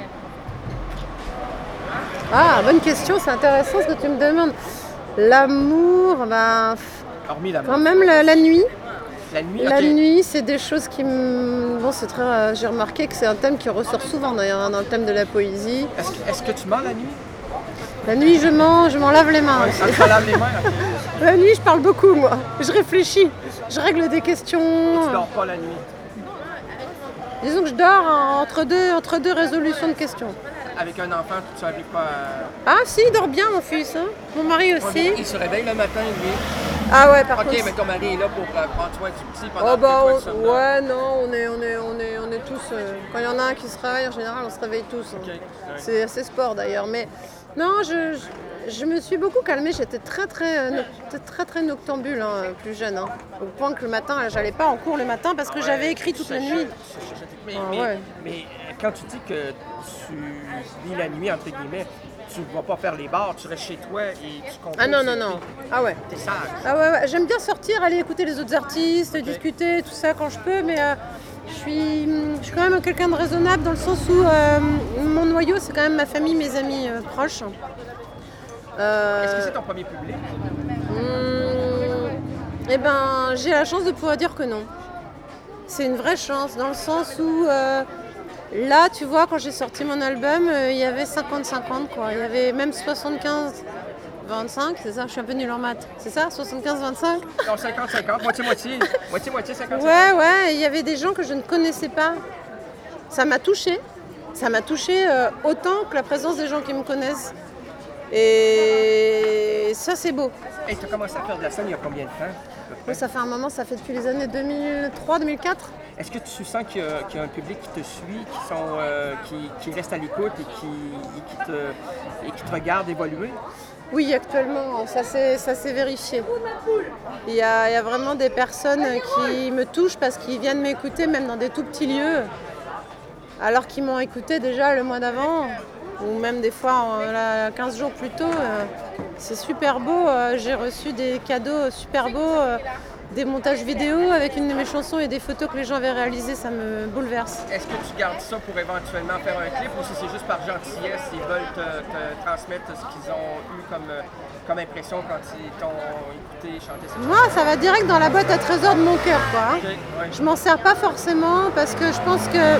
Ah, bonne question, c'est intéressant ce que tu me demandes. L'amour, ben... Hormis l'amour. Quand même la, la nuit. La nuit, La okay. nuit, c'est des choses qui me... Bon, c'est très... Euh, j'ai remarqué que c'est un thème qui ressort souvent d'ailleurs dans le thème de la poésie. Est-ce que, est-ce que tu mens la nuit? La nuit, je mens, je m'en lave les mains. Ouais, ça te lave les mains, okay. La nuit, je parle beaucoup, moi. Je réfléchis, je règle des questions. Et tu dors pas la nuit? Disons que je dors entre deux, entre deux résolutions de questions. Avec un enfant, tu n'arrives pas à... Ah si, il dort bien, mon fils. Hein. Mon mari aussi. Ouais, il se réveille le matin, lui. Ah ouais, par okay, contre... Ok, mais ton mari est là pour euh, prendre soin du petit pendant oh bah, que toi, tu on... Ouais, non, on est, on est, on est, on est tous... Euh... Quand il y en a un qui se réveille, en général, on se réveille tous. Hein. Okay, ouais. C'est assez sport, d'ailleurs. Mais non, je, je, je me suis beaucoup calmée. J'étais très, très, euh, très, très noctambule, hein, plus jeune. Hein. Au point que le matin, j'allais pas en cours le matin parce que ah ouais, j'avais écrit toute la nuit. Mais, ah, mais, ouais. mais quand tu dis que tu vis la nuit, entre guillemets, tu ne vas pas faire les bars, tu restes chez toi et tu composes. Ah non, non, non. Ah ouais. T'es sage. Ah ouais, ouais. J'aime bien sortir, aller écouter les autres artistes, okay. discuter, tout ça quand je peux, mais euh, je, suis, je suis quand même quelqu'un de raisonnable dans le sens où euh, mon noyau, c'est quand même ma famille, mes amis euh, proches. Euh, Est-ce que c'est ton premier public? hum, Eh ben, j'ai la chance de pouvoir dire que non. C'est une vraie chance, dans le sens où... Euh, Là, tu vois, quand j'ai sorti mon album, euh, il y avait cinquante cinquante, quoi. Il y avait même soixante-quinze vingt-cinq, c'est ça? Je suis un peu nulle en maths. C'est ça? soixante-quinze vingt-cinq? Non, cinquante cinquante, moitié-moitié. Moitié-moitié, cinquante cinquante. Ouais, ouais, il y avait des gens que je ne connaissais pas. Ça m'a touchée. Ça m'a touchée euh, autant que la présence des gens qui me connaissent. Et ça, c'est beau. Et tu as commencé à faire de la scène il y a combien de temps? Oui, ça fait un moment, ça fait depuis les années deux mille trois deux mille quatre. Est-ce que tu sens qu'il y, a, qu'il y a un public qui te suit, qui, sont, euh, qui, qui reste à l'écoute et qui, et, qui te, et qui te regarde évoluer? Oui, actuellement, ça s'est, ça s'est vérifié. Il y, a, il y a vraiment des personnes qui me touchent parce qu'ils viennent m'écouter, même dans des tout petits lieux, alors qu'ils m'ont écouté déjà le mois d'avant, ou même des fois là, quinze jours plus tôt. Euh, c'est super beau, euh, j'ai reçu des cadeaux super beaux, euh, des montages vidéo avec une de mes chansons et des photos que les gens avaient réalisées, ça me bouleverse. Est-ce que tu gardes ça pour éventuellement faire un clip ou si c'est juste par gentillesse, ils veulent te, te transmettre ce qu'ils ont eu comme, comme impression quand ils t'ont écouté chanter cette chanson? Moi, ça va direct dans la boîte à trésors de mon cœur, quoi. Hein. Okay, ouais. Je m'en sers pas forcément parce que je pense que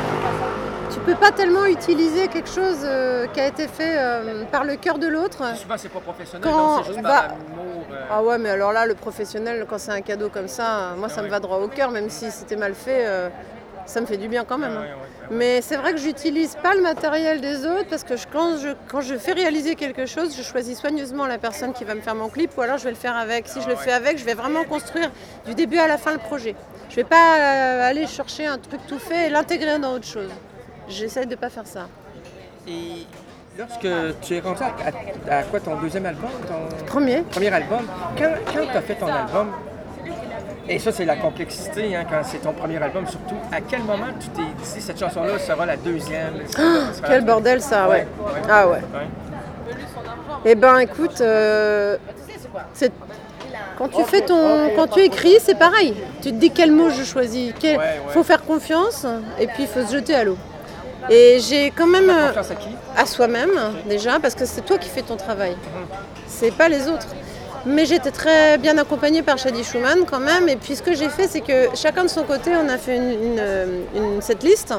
tu peux pas tellement utiliser quelque chose euh, qui a été fait euh, par le cœur de l'autre. Souvent, c'est pas professionnel, quand, donc c'est juste bah, par l'amour. Euh... Ah ouais, mais alors là, le professionnel, quand c'est un cadeau comme ça, moi, ça ouais. me va droit au cœur, même si c'était mal fait, euh, ça me fait du bien quand même. Ouais, hein. ouais, ouais, ouais. Mais c'est vrai que j'utilise pas le matériel des autres parce que je, quand, je, quand je fais réaliser quelque chose, je choisis soigneusement la personne qui va me faire mon clip ou alors je vais le faire avec. Si ah, je le ouais. fais avec, je vais vraiment construire du début à la fin le projet. Je vais pas euh, aller chercher un truc tout fait et l'intégrer dans autre chose. J'essaie de ne pas faire ça. Et lorsque tu es rendu à, à, à quoi ton deuxième album? Ton premier. Premier album. Quand, quand tu as fait ton album, et ça c'est la complexité, hein, quand c'est ton premier album surtout, à quel moment tu t'es dit cette chanson-là sera la deuxième? Oh, quel bordel ça, ouais. ouais. ouais. Ah ouais. ouais. Eh ben écoute, euh, c'est... Quand tu fais ton, quand tu écris, c'est pareil. Tu te dis quel mot je choisis. Il ouais, ouais. faut faire confiance et puis il faut se jeter à l'eau. Et j'ai quand même faire confiance à qui? À soi-même okay. déjà, parce que c'est toi qui fais ton travail. Mm-hmm. C'est pas les autres. Mais j'étais très bien accompagnée par Shady Schumann quand même. Et puis ce que j'ai fait, c'est que chacun de son côté, on a fait une, une, une setlist.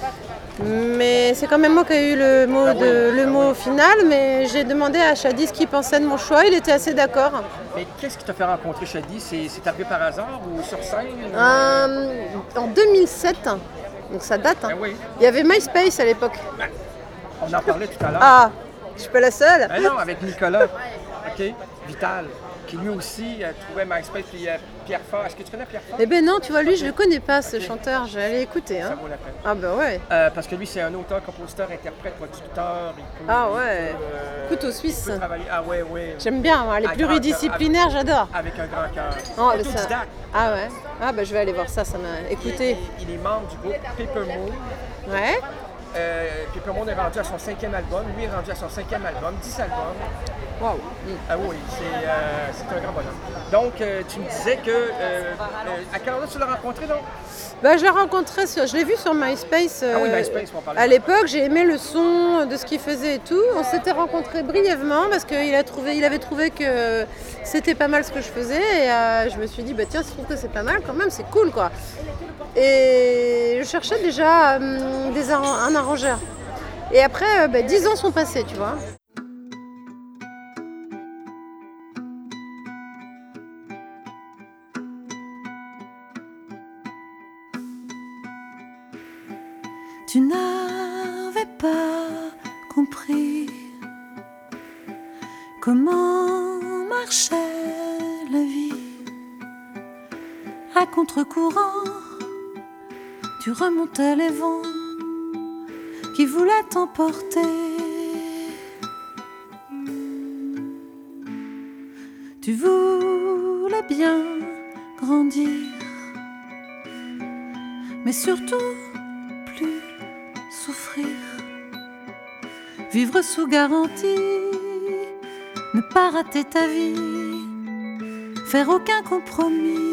Mais c'est quand même moi qui ai eu le mot, de, le mot final, mais j'ai demandé à Shady ce qu'il pensait de mon choix, il était assez d'accord. Mais qu'est-ce qui t'a fait rencontrer Shady? C'est, c'est arrivé par hasard ou sur scène? Euh, en deux mille sept, donc ça date. Hein. Ben oui. Il y avait MySpace à l'époque. Ben, on en parlait tout à l'heure. Ah, je suis pas la seule? Ben non, avec Nicolas, ok, Vital, qui lui aussi euh, trouvait MySpace, puis euh, Pierre Fort. Est-ce que tu connais Pierre Fort? Eh ben non, tu vois, lui, okay. je le connais pas, ce okay. chanteur. Je vais aller écouter. Hein. Ça vaut la peine. Ah ben ouais. Euh, parce que lui, c'est un auteur, compositeur, interprète, producteur. Il peut, ah ouais. Il peut, euh, couteau suisse. Il peut travailler. Ah ouais, ouais. J'aime bien, hein, les à pluridisciplinaires, avec, j'adore. Avec un grand cœur. Oh, ça... Ah ouais. Ah ben je vais aller voir ça, ça m'a écouté. Il, il est membre du groupe Paper Moon. Ouais. Euh, Paper Moon est rendu à son cinquième album. Lui est rendu à son cinquième album, dix albums. Wow. Mm. Ah oui, c'est, euh, c'est un grand bonhomme. Donc, euh, tu me disais que... Euh, euh, à quel endroit tu l'as rencontré, donc? Ben, je l'ai rencontré, sur, je l'ai vu sur MySpace. Euh, ah oui, MySpace, on parlait. À l'époque, j'ai aimé le son de ce qu'il faisait et tout. On s'était rencontrés brièvement parce qu'il a trouvé, il avait trouvé que c'était pas mal ce que je faisais. Et euh, je me suis dit, bah, tiens, je trouve que c'est pas mal quand même, c'est cool, quoi. Et je cherchais déjà euh, des arran- un arrangeur. Et après, euh, bah, dix ans sont passés, tu vois. Tu n'avais pas compris comment marchait la vie. À contre-courant, tu remontais les vents qui voulaient t'emporter. Tu voulais bien grandir, mais surtout plus souffrir. Vivre sous garantie, ne pas rater ta vie, faire aucun compromis.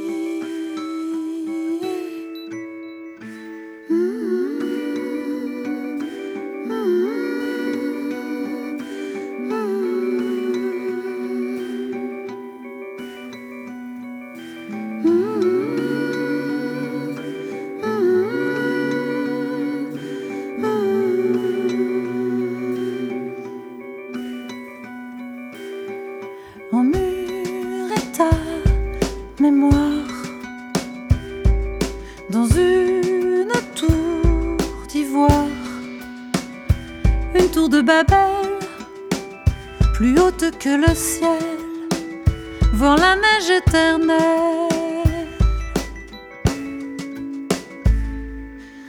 Que le ciel, voir la neige éternelle.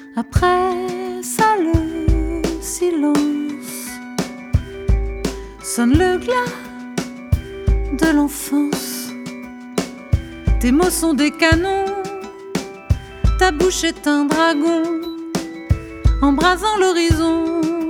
Après ça, le silence, sonne le glas de l'enfance. Tes mots sont des canons, ta bouche est un dragon, embrasant l'horizon.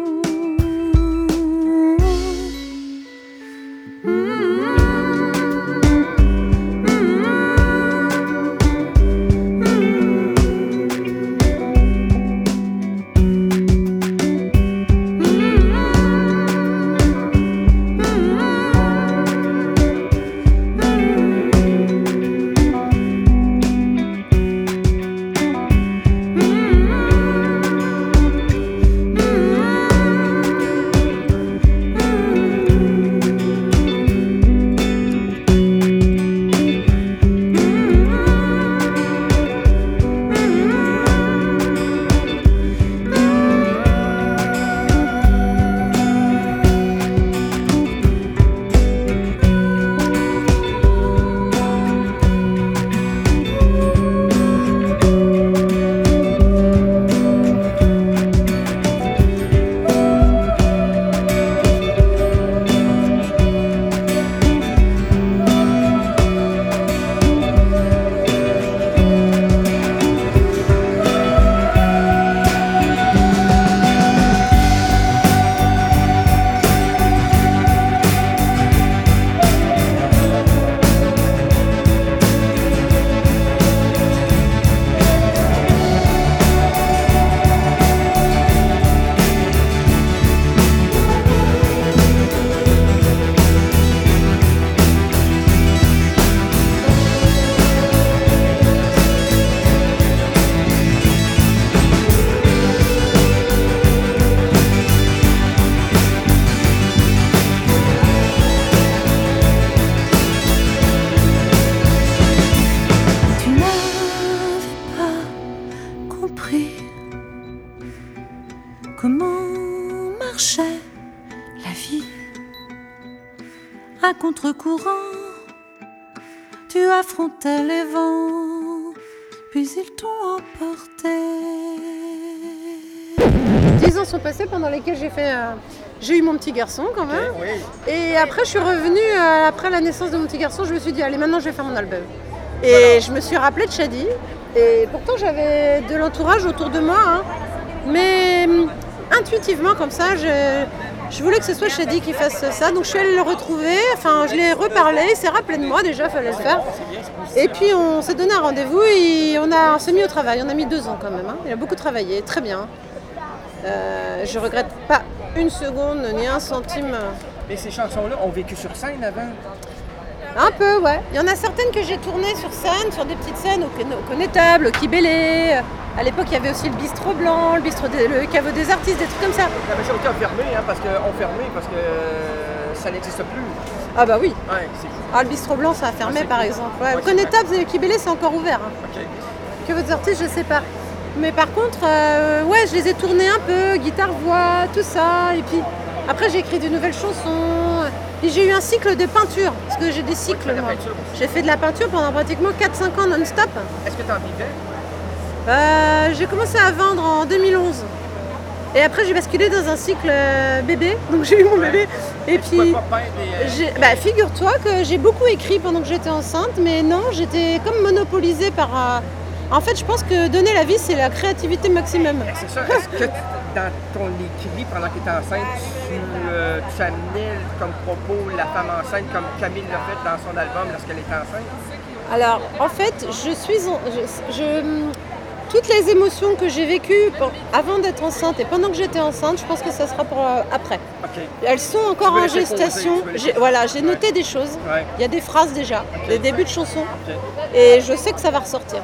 À contre-courant, tu affrontais les vents, puis ils t'ont emporté. Dix ans sont passés pendant lesquels j'ai fait, euh, j'ai eu mon petit garçon quand même. Okay, oui. Et après, je suis revenue euh, après la naissance de mon petit garçon. Je me suis dit, allez, maintenant, je vais faire mon album. Et voilà. Je me suis rappelée de Shadi. Et pourtant, j'avais de l'entourage autour de moi, hein. Mais intuitivement, comme ça, je. Je voulais que ce soit Shadi qui fasse ça, donc je suis allée le retrouver, enfin je l'ai reparlé, il s'est rappelé de moi déjà, il fallait le faire. Et puis on s'est donné un rendez-vous et on, a, on s'est mis au travail, on a mis deux ans quand même, hein. Il a beaucoup travaillé, très bien. Euh, je regrette pas une seconde, ni un centime. Mais ces chansons-là ont vécu sur scène avant? Un peu, ouais. Il y en a certaines que j'ai tournées sur scène, sur des petites scènes au Connétable, au Kibélé. À l'époque, il y avait aussi le bistrot blanc, le, bistrot des, le caveau des artistes, des trucs comme ça. La version était fermée, hein, parce que enfermé, parce que euh, ça n'existe plus. Ah bah oui. Ouais, c'est fou. Ah, le bistrot blanc, ça a fermé, ah, par cool. exemple. Ouais, ouais, au Connétable et le Kibélé, c'est encore ouvert. Hein. Okay. Caveau des artistes, je sais pas. Mais par contre, euh, ouais, je les ai tournés un peu, guitare-voix, tout ça. Et puis après, j'ai écrit de nouvelles chansons. Et j'ai eu un cycle de peinture, parce que j'ai des cycles, ouais, moi. J'ai fait de la peinture pendant pratiquement quatre cinq ans non-stop. Est-ce que tu en vivais? Euh, j'ai commencé à vendre en deux mille onze. Et après, j'ai basculé dans un cycle euh, bébé. Donc, j'ai eu mon ouais. bébé. Et, Et puis, des... bah, figure-toi que j'ai beaucoup écrit pendant que j'étais enceinte. Mais non, j'étais comme monopolisée par... Euh... En fait, je pense que donner la vie, c'est la créativité maximum. C'est ça. Est-ce que dans ton écrit, pendant que tu étais enceinte, tu, euh, tu amenais comme propos la femme enceinte comme Camille l'a fait dans son album lorsqu'elle était enceinte? Alors, en fait, je suis... En... Je... je... Toutes les émotions que j'ai vécues avant d'être enceinte et pendant que j'étais enceinte, je pense que ça sera pour euh, après. Okay. Elles sont encore en gestation. J'ai, voilà, j'ai noté ouais. des choses. Ouais. Il y a des phrases déjà, okay. des débuts de chansons. Okay. Et je sais que ça va ressortir.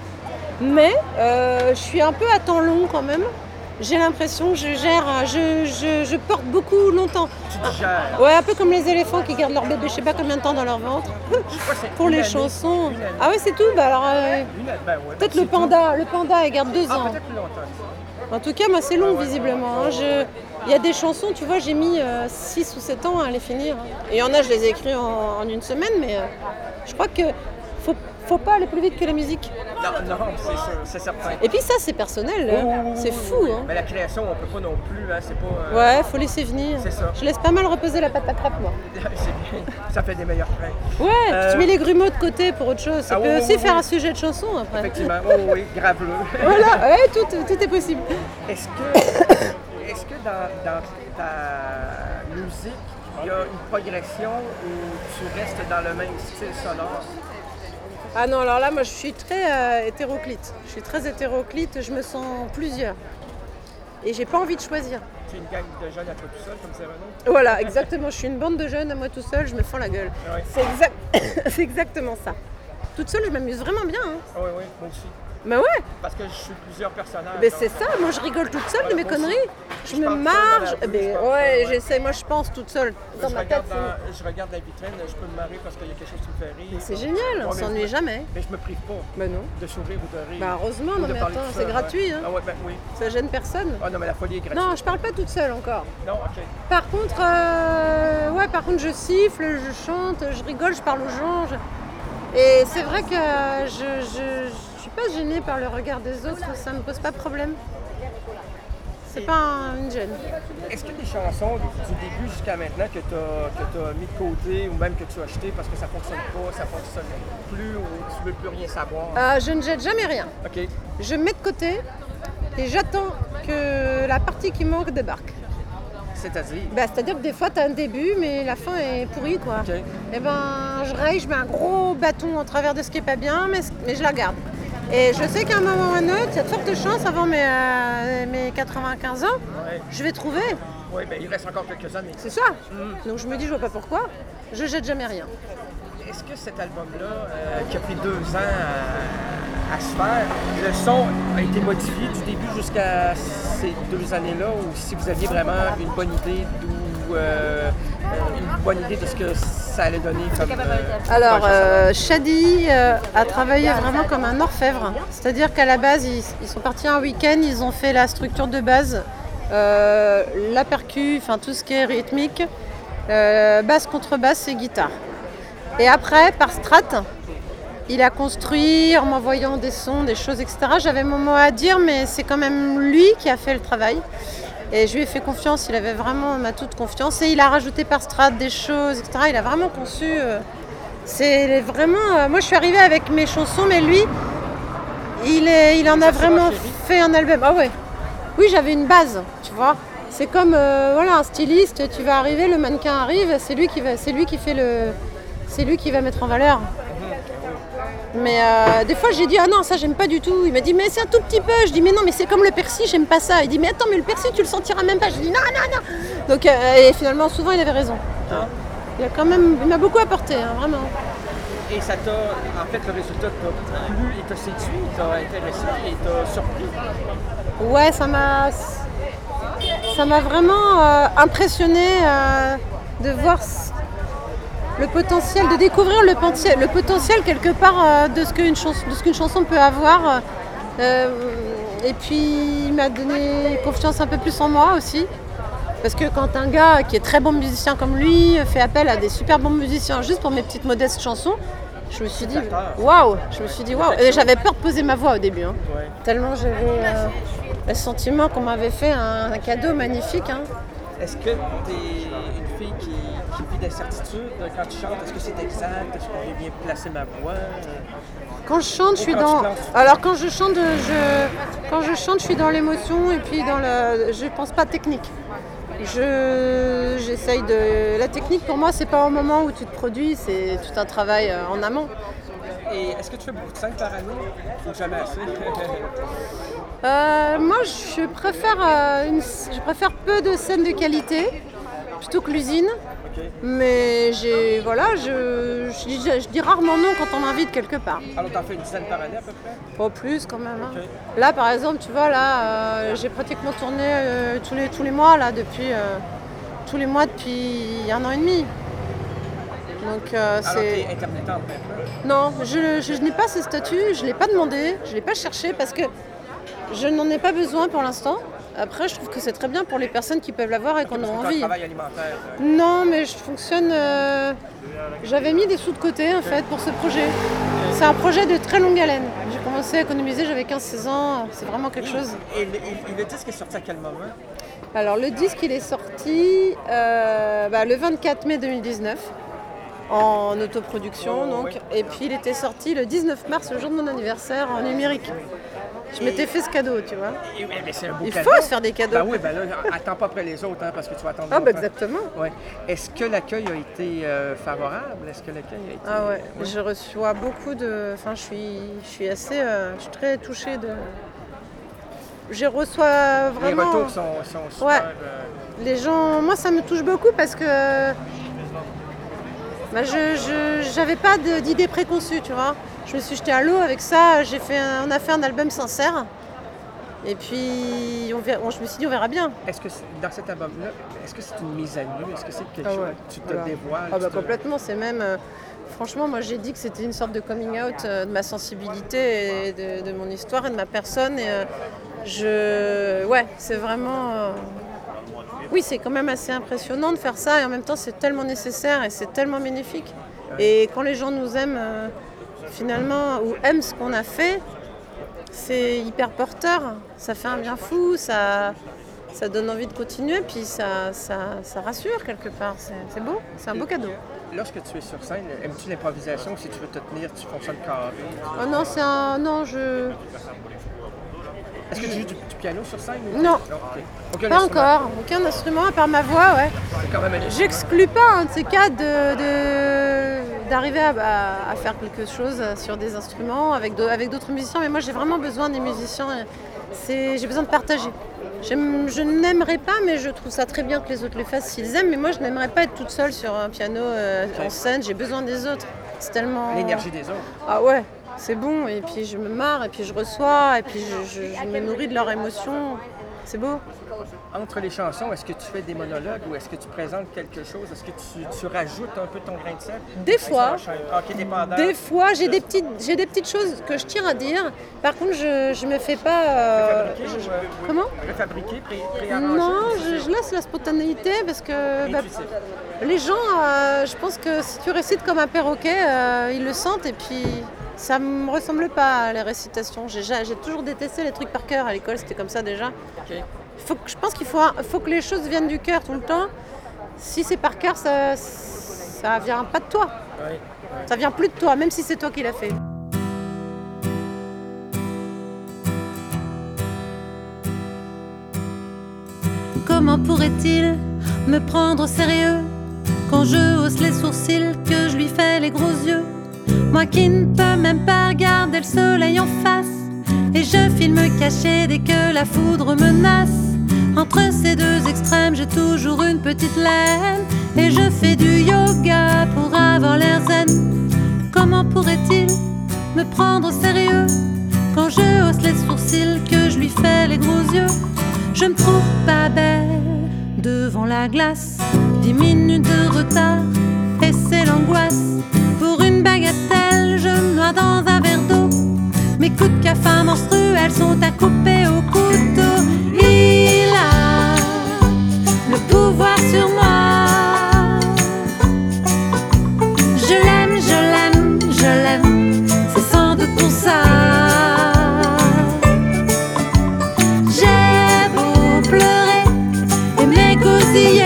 Mais euh, je suis un peu à temps long quand même. J'ai l'impression que je gère, je, je, je porte beaucoup longtemps. Tu gères. Ouais, un peu comme les éléphants qui gardent leur bébé, je sais pas combien de temps dans leur ventre. Pour les année, chansons. Ah ouais, c'est tout. Bah alors, euh, ben ouais, peut-être le panda, tout. le panda, il garde deux ah, ans. Peut-être plus longtemps. En tout cas, moi, c'est long ah, ouais, visiblement. Hein. Je... Il y a des chansons, tu vois, j'ai mis euh, six ou sept ans à les finir. Et il y en a, je les ai écrits en, en une semaine, mais euh, je crois que faut, faut pas aller plus vite que la musique. Non, non, c'est sûr, c'est certain. Et puis ça, c'est personnel, là. Oh, C'est fou, hein. Mais la création, on peut pas non plus, hein, c'est pas... euh, Ouais, faut laisser venir. C'est ça. Je laisse pas mal reposer la pâte à crêpes, moi. C'est bien, ça fait des meilleurs pains. Ouais, Euh, tu mets les grumeaux de côté pour autre chose. Ça Ah peut oui, aussi oui, faire oui. un sujet de chanson, après. Effectivement, oh, oui, grave-le. Voilà, ouais, tout, tout est possible. Est-ce que, est-ce que dans, dans ta musique, il y a une progression ou tu restes dans le même style sonore? Ah non, alors là, moi, je suis très euh, hétéroclite. Je suis très hétéroclite, je me sens plusieurs. Et j'ai pas envie de choisir. Tu es une gang de jeunes à toi tout seul, comme c'est Renaud? Voilà, exactement. Je suis une bande de jeunes à moi tout seul, je me fends la gueule. Ouais. C'est exact... c'est exactement ça. Toute seule, je m'amuse vraiment bien. Hein. Oui, oui, moi aussi. Mais ouais, Parce que je suis plusieurs personnages. mais donc, c'est ça. Moi, je rigole toute seule de mes moi aussi. conneries. Je Je me pense seule marre. dans la je- rue, mais je pense ouais, seule, ouais. j'essaie. Moi, je pense toute seule. Dans je, ma tête, regarde c'est- dans- je regarde la vitrine, je peux me marrer parce qu'il y a quelque chose qui me fait rire. Mais c'est génial, on Ouais, mais s'ennuie je- jamais. Mais je me prive pas Bah non. de sourire ou de rire. Bah heureusement, Ou non de mais parler attends, tout c'est seul, gratuit. ouais. Hein. Ah ouais, ben oui. Ça gêne personne. Ah non, mais la folie est gratuite. Non, je parle pas toute seule encore. Non, ok. Par contre, euh, ouais, par contre, je siffle, je chante, je rigole, je parle aux gens. je- Et c'est vrai que je, je, je suis pas gênée par le regard des autres, ça me pose pas de problème. C'est pas un- une gêne. Est-ce qu'il y a des chansons du, du début jusqu'à maintenant que tu as mis de côté ou même que tu as acheté parce que ça fonctionne pas, ça fonctionne plus ou tu veux plus rien savoir? Euh, je ne jette jamais rien. Ok. Je mets de côté et j'attends que la partie qui manque débarque. C'est-à-dire? Bah, c'est-à-dire que des fois, tu as un début, mais la fin est pourrie, quoi. Ok. Et ben, je raye, je mets un gros bâton en travers de ce qui est pas bien, mais, mais je la garde. Et je sais qu'à un moment ou à un autre, il y a de fortes chances, avant mes, euh, mes quatre-vingt-quinze ans, Ouais. je vais trouver. Oui, ben il reste encore quelques années. C'est ça. Donc je me dis, je vois pas pourquoi. Je jette jamais rien. Est-ce que cet album-là, euh, qui a pris deux ans à, à se faire, le son a été modifié du début jusqu'à ces deux années-là, ou si vous aviez vraiment une bonne idée d'où, euh, euh, une bonne idée de ce que ça allait donner comme euh, Alors, projet sonore? euh, Shadi euh, a travaillé vraiment comme un orfèvre. C'est-à-dire qu'à la base, ils, ils sont partis un week-end, ils ont fait la structure de base, euh, la percu, enfin tout ce qui est rythmique, euh, basse, contrebasse et guitare. Et après, par strat, il a construit en m'envoyant des sons, des choses, et cetera. J'avais mon mot à dire, mais c'est quand même lui qui a fait le travail. Et je lui ai fait confiance, il avait vraiment ma toute confiance. Et il a rajouté par strat des choses, et cetera. Il a vraiment conçu. Euh, c'est vraiment. Euh, moi, je suis arrivée avec mes chansons, mais lui, il, est, il en a vraiment fait un album. Ah ouais. Oui, j'avais une base, tu vois. C'est comme euh, voilà, un styliste, tu vas arriver, le mannequin arrive, c'est lui qui va, c'est lui qui fait le. C'est lui qui va mettre en valeur. Mais euh, des fois j'ai dit ah non ça j'aime pas du tout. Il m'a dit mais c'est un tout petit peu. Je dis mais non mais c'est comme le persil, j'aime pas ça. Il dit mais attends mais le persil tu le sentiras même pas. Je dis non non non. Donc euh, et finalement souvent il avait raison. Il a quand même il m'a beaucoup apporté hein, vraiment. Et ça t'a, en fait, le résultat t'a plu et t'a séduit, t'a intéressé et t'a surpris? Ouais ça m'a ça m'a vraiment euh, impressionné euh, de voir le potentiel, de découvrir le, potentiel, le potentiel quelque part euh, de ce qu'une chanson, de ce qu'une chanson peut avoir. Euh, et puis il m'a donné confiance un peu plus en moi aussi. Parce que quand un gars qui est très bon musicien comme lui fait appel à des super bons musiciens juste pour mes petites modestes chansons, je me suis dit waouh, je me suis dit waouh. Et j'avais peur de poser ma voix au début, hein. Ouais. Tellement j'avais euh, le sentiment qu'on m'avait fait un, un cadeau magnifique. Hein. Est-ce que tu es une fille qui, qui vit d'incertitude quand tu chantes? Est-ce que c'est exact? Est-ce qu'on est bien placé ma voix? Quand je chante, je suis dans. Alors quand je chante, je quand je chante, je suis dans l'émotion et puis dans le. Je pense pas technique. Je j'essaye de. La technique pour moi, c'est pas au moment où tu te produis, c'est tout un travail en amont. Et est-ce que tu fais beaucoup de scènes par année? Ou jamais assez? euh, moi, je préfère euh, une... je préfère peu de scènes de qualité plutôt que l'usine. Okay. Mais j'ai voilà, je, je, dis, je dis rarement non quand on m'invite quelque part. Alors t'en fais une scène par année à peu près? Pas plus quand même. Okay. Hein. Là par exemple, tu vois là, euh, j'ai pratiquement tourné euh, tous les tous les mois là depuis euh, tous les mois depuis un an et demi. Donc euh, Alors c'est. t'es intermittente maintenant? Non, je, je, je n'ai pas ce statut, je l'ai pas demandé, je l'ai pas cherché parce que je n'en ai pas besoin pour l'instant. Après, je trouve que c'est très bien pour les personnes qui peuvent l'avoir et qu'on a envie. Un travail alimentaire. Euh... Non, mais je fonctionne. Euh... J'avais mis des sous de côté en fait pour ce projet. c'est un projet de très longue haleine. J'ai commencé à économiser, j'avais quinze seize ans, c'est vraiment quelque chose. Et le, et le disque est sorti à quel moment? Alors le disque il est sorti euh, bah, le vingt-quatre mai deux mille dix-neuf en autoproduction donc, et puis il était sorti le dix-neuf mars, le jour de mon anniversaire, en numérique. Je m'étais fait ce cadeau, tu vois. Et, mais c'est un beau il cadeau. faut se faire des cadeaux. Ben oui, ben là, attends pas après les autres, hein, parce que tu vas attendre. Ah, ben exactement. Ouais. Est-ce que l'accueil a été euh, favorable? Est-ce que l'accueil a été. Ah ouais, ouais. Je reçois beaucoup de. Enfin, je suis, je suis assez. Euh, je suis très touchée de. Je reçois vraiment. Les retours sont, sont super. Ouais. Euh... Les gens. Moi, ça me touche beaucoup parce que. Bah, je n'avais pas de, d'idée préconçue, tu vois. Je me suis jetée à l'eau avec ça, j'ai fait un, on a fait un album sincère. Et puis, on verra, on, je me suis dit, on verra bien. Est-ce que dans cet album-là, est-ce que c'est une mise à nu? Est-ce que c'est quelque ah chose ouais. Tu te voilà. dévoiles? Ah bah te... complètement, c'est même... Euh, franchement, moi j'ai dit que c'était une sorte de coming out euh, de ma sensibilité et de, de mon histoire et de ma personne. Et euh, je... Ouais, c'est vraiment... Euh... Oui, c'est quand même assez impressionnant de faire ça et en même temps c'est tellement nécessaire et c'est tellement bénéfique. Et quand les gens nous aiment euh, finalement ou aiment ce qu'on a fait, c'est hyper porteur, ça fait un bien fou, ça, ça donne envie de continuer, puis ça, ça, ça rassure quelque part, c'est, c'est beau, c'est un beau cadeau. Lorsque tu es sur scène, aimes-tu l'improvisation ou si tu veux te tenir, tu fonctionnes carré? Oh non, c'est un... non, je... Est-ce que tu joues du, du piano sur scène? Ou... Non, non okay. Aucun pas instrument. Encore, aucun instrument à part ma voix, ouais. C'est quand même J'exclus pas un de ces cas de, de, d'arriver à, à, à faire quelque chose sur des instruments avec, de, avec d'autres musiciens, mais moi j'ai vraiment besoin des musiciens, c'est, j'ai besoin de partager. J'aime, je n'aimerais pas, mais je trouve ça très bien que les autres le fassent s'ils aiment, mais moi je n'aimerais pas être toute seule sur un piano euh, okay. en scène, j'ai besoin des autres. C'est tellement... L'énergie des autres. Ah ouais. C'est bon, et puis je me marre, et puis je reçois, et puis je, je, je me nourris de leurs émotions. C'est beau. Entre les chansons, est-ce que tu fais des monologues ou est-ce que tu présentes quelque chose? Est-ce que tu, tu rajoutes un peu ton grain de sel? Des fois. Okay, des fois, j'ai des, petites, j'ai des petites choses que je tiens à dire. Par contre, je ne me fais pas... Euh, je, je, euh, comment? Préfabriqué, pré, pré-arrangé? Non, je, je laisse la spontanéité parce que bah, les gens, euh, je pense que si tu récites comme un perroquet, euh, ils le sentent et puis... Ça me ressemble pas à les récitations. J'ai, j'ai toujours détesté les trucs par cœur à l'école, c'était comme ça déjà. Okay. Faut que, je pense qu'il faut, faut que les choses viennent du cœur tout le temps. Si c'est par cœur, ça, ça vient pas de toi. Oui, oui. Ça vient plus de toi, même si c'est toi qui l'as fait. Comment pourrait-il me prendre au sérieux quand je hausse les sourcils, que je lui fais les gros yeux? Moi qui ne peux même pas regarder le soleil en face, et je filme caché dès que la foudre menace. Entre ces deux extrêmes, j'ai toujours une petite laine, et je fais du yoga pour avoir l'air zen. Comment pourrait-il me prendre au sérieux quand je hausse les sourcils, que je lui fais les gros yeux? Je me trouve pas belle devant la glace, dix minutes de retard, et c'est l'angoisse. Pour une bagatelle, je me noie dans un verre d'eau. Mes coups de cafard menstruels sont à couper au couteau. Il a le pouvoir sur moi. Je l'aime, je l'aime, je l'aime. C'est sans doute pour ça. J'ai beau pleurer et m'écousiller,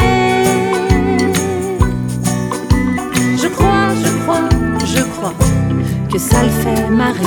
je crois, je crois, je crois que ça le fait marrer.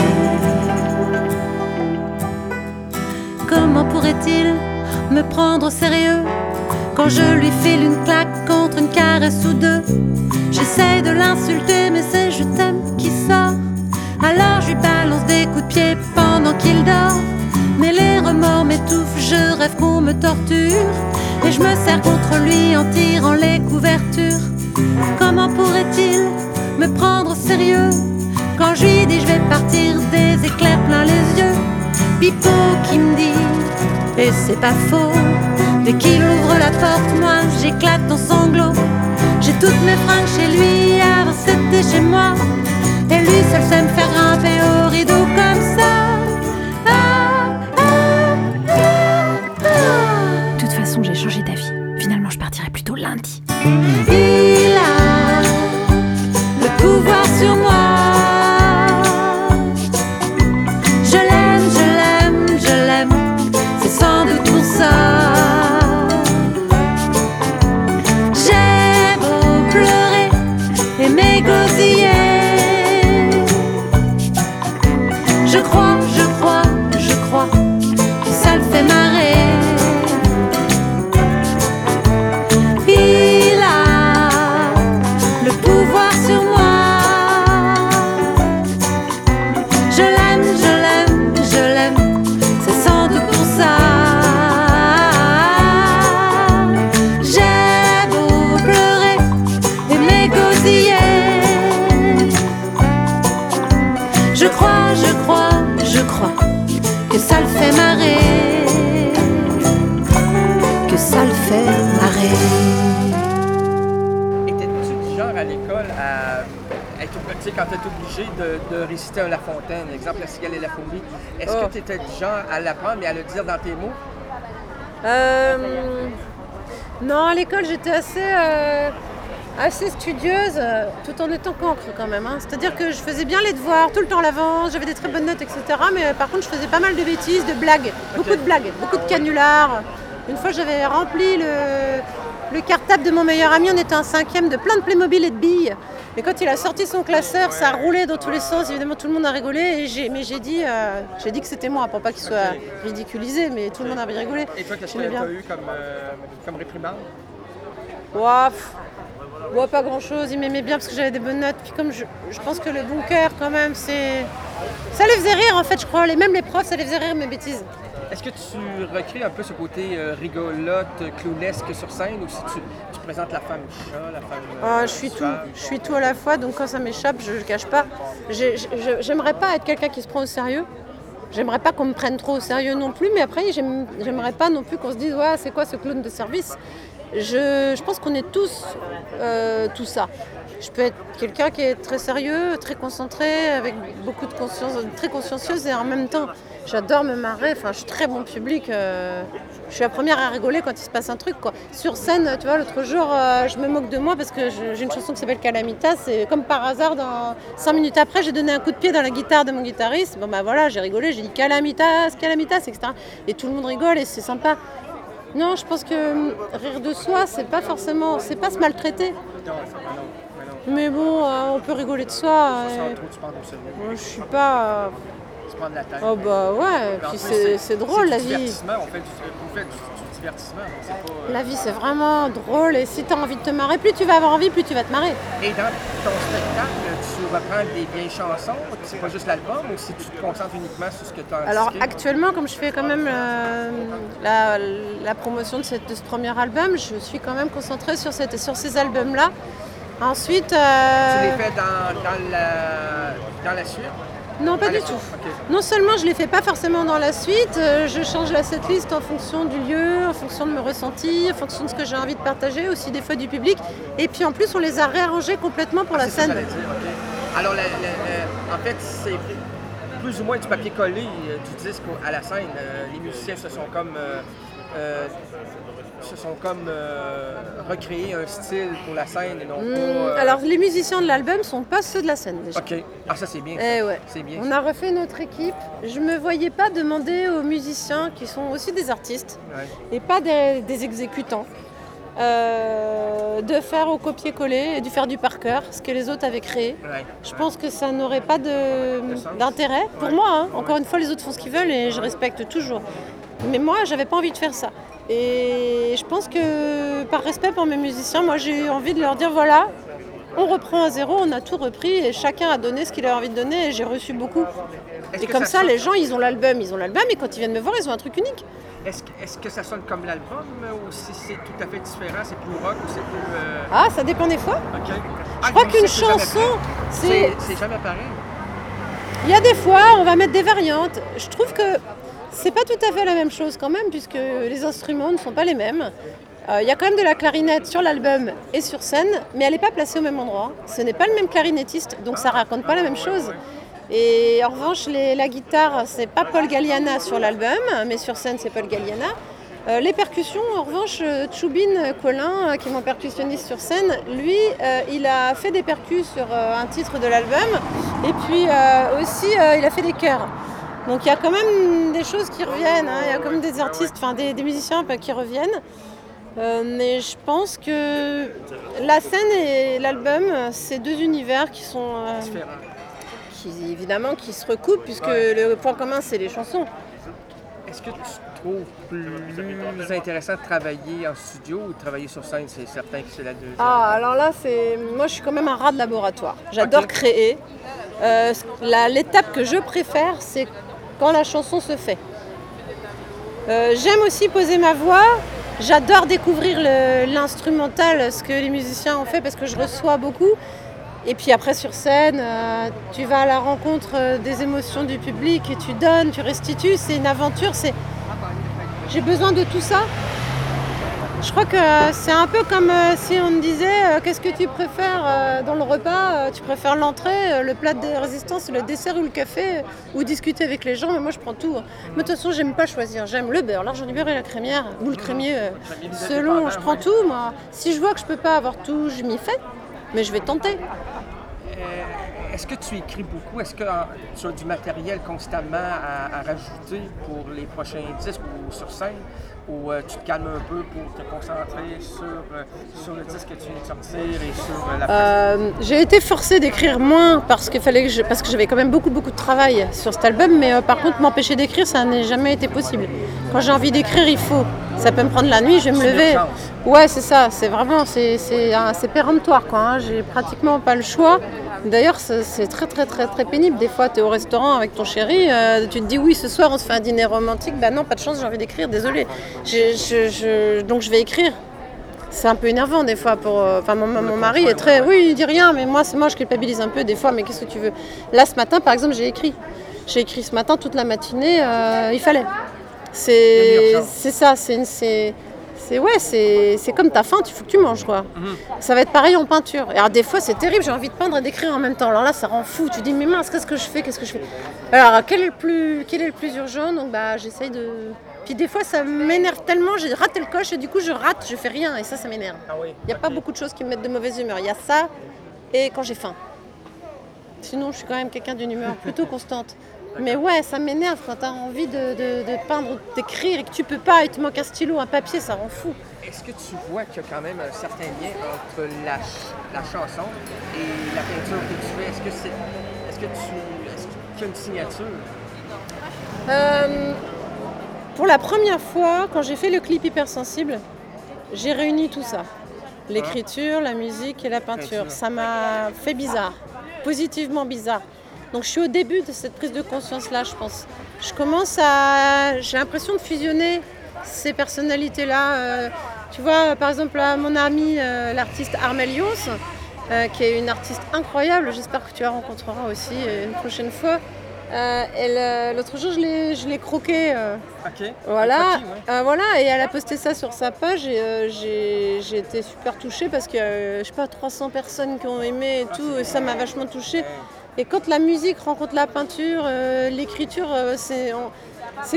Comment pourrait-il me prendre au sérieux quand je lui file une claque contre une caresse ou deux? J'essaie de l'insulter, mais c'est je t'aime qui sort. Alors je lui balance des coups de pied pendant qu'il dort. Mais les remords m'étouffent, je rêve qu'on me torture, et je me serre contre lui en tirant les couvertures. Comment pourrait-il me prendre au sérieux quand je lui dis je vais partir, des éclairs plein les yeux? Pipo qui me dit, et c'est pas faux, dès qu'il ouvre la porte, moi j'éclate en sanglots. J'ai toutes mes fringues chez lui, avant c'était chez moi, et lui seul sait me faire grimper au rideau comme ça. Ah, ah, ah, ah. De toute façon, j'ai changé d'avis. Finalement, je partirai plutôt lundi. Il a le pouvoir sur moi. sur moi. Je l'aime, je l'aime, je l'aime, c'est sans doute pour ça. J'ai beau pleurer et m'égosiller, je crois, je crois, je crois que ça le fait marrer, que ça le fait marrer. Étais-tu du genre à l'école à être, tu sais, quand tu es obligé de, de réciter un La Fontaine, exemple La Cigale et la Fourmi, est-ce Oh. que tu étais du genre à l'apprendre mais à le dire dans tes mots? Euh, non, à l'école, j'étais assez, euh, assez studieuse, euh, tout en étant cancre quand même. Hein. C'est-à-dire que je faisais bien les devoirs, tout le temps à l'avance, j'avais des très bonnes notes, et cetera. Mais euh, par contre, je faisais pas mal de bêtises, de blagues, beaucoup de blagues, beaucoup de canulars. Une fois, j'avais rempli le, le cartable de mon meilleur ami, on était en cinquième, de plein de Playmobil et de billes. Et quand il a sorti son classeur, ça a roulé dans tous les sens. Évidemment, tout le monde a rigolé. Et j'ai, mais j'ai dit, euh, j'ai dit que c'était moi, pour pas qu'il soit ridiculisé, mais tout le monde a rigolé. Et toi, qu'est-ce que J'aimais tu as bien. eu comme, euh, comme réprimande? Ouah, pff, ouah, pas grand-chose. Il m'aimait bien parce que j'avais des bonnes notes. Puis comme je, je pense que le bon cœur, quand même, c'est... Ça les faisait rire, en fait, je crois. Les, même les profs, ça les faisait rire, mes bêtises. Est-ce que tu recrées un peu ce côté euh, rigolote, clownesque sur scène, ou si tu, tu présentes la femme chat, la femme... euh, Ah, je suis tout, suave? je suis tout à la fois, donc quand ça m'échappe, je ne le cache pas. J'ai- j'ai- J'aimerais pas être quelqu'un qui se prend au sérieux. J'aimerais pas qu'on me prenne trop au sérieux non plus, mais après, j'aime- j'aimerais pas non plus qu'on se dise ouais, c'est quoi ce clown de service. Je, je pense qu'on est tous euh, tout ça. Je peux être quelqu'un qui est très sérieux, très concentré, avec beaucoup de conscience, très consciencieuse, et en même temps, j'adore me marrer. Enfin, je suis très bon public. euh, je suis la première à rigoler quand il se passe un truc, quoi. Sur scène, tu vois, l'autre jour, euh, je me moque de moi parce que je- j'ai une chanson qui s'appelle Calamitas. Et comme par hasard, dans cinq minutes après, j'ai donné un coup de pied dans la guitare de mon guitariste. Bon, bah voilà, j'ai rigolé, j'ai dit Calamitas, Calamitas, et cetera. Et tout le monde rigole et c'est sympa. Non, je pense que hum, rire de soi, c'est pas forcément, c'est pas se maltraiter. Non, ça, mais non, mais non. Mais bon, euh, on peut rigoler de soi. Sans euh, trop, tu parles au sérieux. moi, je suis pas. euh, Tu prends de la tête. Oh bah ouais, Mais en puis plus, c'est c'est drôle c'est la du vie. divertissement, on fait du, vous faites du, du divertissement, donc c'est pas... euh, La vie c'est vraiment drôle et si tu as envie de te marrer, plus tu vas avoir envie, plus tu vas te marrer. Et dans ton spectacle, tu reprends des vieilles chansons, c'est pas juste l'album, ou si tu te concentres uniquement sur ce que tu as Alors indiqué? actuellement, comme je fais quand même euh, la, la promotion de, cette- de ce premier album, je suis quand même concentrée sur, cette, sur ces albums-là. Ensuite... Tu euh, les fais dans, dans, la, dans la suite? Non, pas Dans la du tout. suite, ok. Non seulement je ne les fais pas forcément dans la suite, euh, je change la setlist en fonction du lieu, en fonction de mes ressentis, en fonction de ce que j'ai envie de partager, aussi des fois du public. Et puis en plus, on les a réarrangés complètement pour Ah, la c'est ça, scène. j'allais dire, ok. Alors, la- la- la- en fait, c'est plus ou moins du papier collé euh, du disque au- à la scène. Euh, les musiciens se sont comme... euh, euh, se sont comme euh, recréés un style pour la scène et non pas... Hum, euh, Alors les musiciens de l'album sont pas ceux de la scène déjà. OK. Ah, ça, c'est bien. ça. Eh ouais. C'est bien. On a refait notre équipe. Je me voyais pas demander aux musiciens, qui sont aussi des artistes, Ouais. et pas des, des exécutants, euh, de faire au copier-coller et de faire du par cœur, ce que les autres avaient créé. Ouais. Je pense que ça n'aurait pas de- De sens. d'intérêt pour Ouais. moi. hein. Ouais. Encore une fois, les autres font ce qu'ils veulent et je respecte toujours. Mais moi, j'avais pas envie de faire ça. Et je pense que par respect pour mes musiciens, moi j'ai envie de leur dire voilà, on reprend à zéro, on a tout repris et chacun a donné ce qu'il a envie de donner et j'ai reçu beaucoup. Est-ce Et que comme ça, sonne- les gens, ils ont l'album, ils ont l'album et quand ils viennent me voir, ils ont un truc unique. Est-ce que, est-ce que ça sonne comme l'album ou si c'est tout à fait différent, c'est plus rock ou c'est plus... euh, Ah, ça dépend des fois. OK. Je crois le qu'une musicien, c'est jamais chanson, pareil. c'est... C'est c'est jamais pareil. Il y a des fois, on va mettre des variantes. Je trouve que c'est pas tout à fait la même chose quand même, puisque les instruments ne sont pas les mêmes. Euh, Il y a quand même de la clarinette sur l'album et sur scène, mais elle n'est pas placée au même endroit. Ce n'est pas le même clarinettiste, donc ça raconte pas la même chose. Et en revanche, les- la guitare, c'est pas Paul Galliana sur l'album, mais sur scène, c'est Paul Galliana. Euh, les percussions, en revanche, euh, Choubine Colin, euh, qui est mon percussionniste sur scène, lui, euh, il a fait des percus sur euh, un titre de l'album, et puis euh, aussi, euh, il a fait des chœurs. Donc il y a quand même des choses qui reviennent, hein. Il y a quand même des artistes, enfin des, des musiciens bah, qui reviennent. Euh, mais je pense que la scène et l'album, c'est deux univers qui sont... euh, Différent. qui, évidemment, qui se recoupent, puisque Ouais. le point commun, c'est les chansons. Est-ce que tu trouves plus intéressant de travailler en studio ou de travailler sur scène? C'est certain que c'est la deuxième. Ah, alors là, c'est moi, je suis quand même un rat de laboratoire. J'adore okay. créer. Euh, la, l'étape que je préfère, c'est quand la chanson se fait. Euh, j'aime aussi poser ma voix. J'adore découvrir le, l'instrumental, ce que les musiciens ont fait, parce que je reçois beaucoup. Et puis après, sur scène, euh, tu vas à la rencontre des émotions du public et tu donnes, tu restitues. C'est une aventure. C'est... J'ai besoin de tout ça. Je crois que c'est un peu comme euh, si on me disait euh, qu'est-ce que tu préfères euh, dans le repas, euh, tu préfères l'entrée, euh, le plat de résistance, le dessert ou le café, euh, ou discuter avec les gens, mais moi je prends tout. Mais de toute façon, j'aime pas choisir, j'aime le beurre, l'argent du beurre et la crémière, ou le crémier, euh, selon, je prends tout moi. Si je vois que je peux pas avoir tout, je m'y fais, mais je vais tenter. Euh, est-ce que tu écris beaucoup? Est-ce que euh, tu as du matériel constamment à, à rajouter pour les prochains disques ou sur scène? Ou euh, tu te calmes un peu pour te concentrer sur, euh, sur le disque que tu viens de sortir et sur euh, la euh, J'ai été forcée d'écrire moins parce, qu'il fallait que je, parce que j'avais quand même beaucoup, beaucoup de travail sur cet album, mais euh, par contre, m'empêcher d'écrire, ça n'a jamais été possible. Quand j'ai envie d'écrire, il faut. Ça peut me prendre la nuit, je vais me lever. Ouais, c'est ça, c'est vraiment, c'est, c'est, c'est péremptoire, quoi. Hein. J'ai pratiquement pas le choix. D'ailleurs, c'est, c'est très, très, très, très pénible. Des fois, tu es au restaurant avec ton chéri, euh, tu te dis oui, ce soir, on se fait un dîner romantique. Ben non, pas de chance, j'ai envie d'écrire, désolée. Je, je, je, donc, je vais écrire. C'est un peu énervant, des fois. Pour, enfin, mon, mon mari est très... Oui, il dit rien, mais moi, c'est moi, je culpabilise un peu, des fois. Mais qu'est-ce que tu veux? Là, ce matin, par exemple, j'ai écrit. J'ai écrit ce matin, toute la matinée, euh, il fallait. C'est, c'est ça, c'est... c'est C'est, ouais, c'est, c'est comme t'as faim, il faut que tu manges, quoi. Mm-hmm. Ça va être pareil en peinture. Et alors des fois, c'est terrible, j'ai envie de peindre et d'écrire en même temps. Alors là, ça rend fou. Tu dis, mais mince, qu'est-ce que je fais, qu'est-ce que je fais? Alors, quel est le plus, quel est le plus urgent? Donc, bah, j'essaye de... Puis des fois, ça m'énerve tellement, j'ai raté le coche et du coup, je rate, je fais rien. Et ça, ça m'énerve. Il ah oui, n'y a okay. pas beaucoup de choses qui me mettent de mauvaise humeur. Il y a ça et quand j'ai faim. Sinon, je suis quand même quelqu'un d'une humeur plutôt constante. Mais ouais, ça m'énerve quand t'as envie de, de, de peindre, d'écrire et que tu peux pas, et tu manques un stylo, un papier, ça rend fou. Est-ce que tu vois qu'il y a quand même un certain lien entre la, la chanson et la peinture que tu fais? Est-ce que c'est, est-ce que tu, est-ce que tu as une signature? Euh, pour la première fois, quand j'ai fait le clip Hypersensible, j'ai réuni tout ça. L'écriture, la musique et la peinture. Ça m'a fait bizarre, positivement bizarre. Donc je suis au début de cette prise de conscience-là, je pense. Je commence à... J'ai l'impression de fusionner ces personnalités-là. Euh, tu vois, par exemple, là, mon amie, euh, l'artiste Armelios, euh, qui est une artiste incroyable, j'espère que tu la rencontreras aussi euh, une prochaine fois. Euh, elle, euh, l'autre jour, je l'ai, je l'ai croquée. Euh, ok. Voilà, croquis, ouais. euh, voilà, et elle a posté ça sur sa page et euh, j'ai, j'ai été super touchée parce que, euh, je sais pas, trois cents personnes qui ont aimé et ah, tout, et ça m'a vachement touchée. Et quand la musique rencontre la peinture, euh, l'écriture, euh, c'est, on, c'est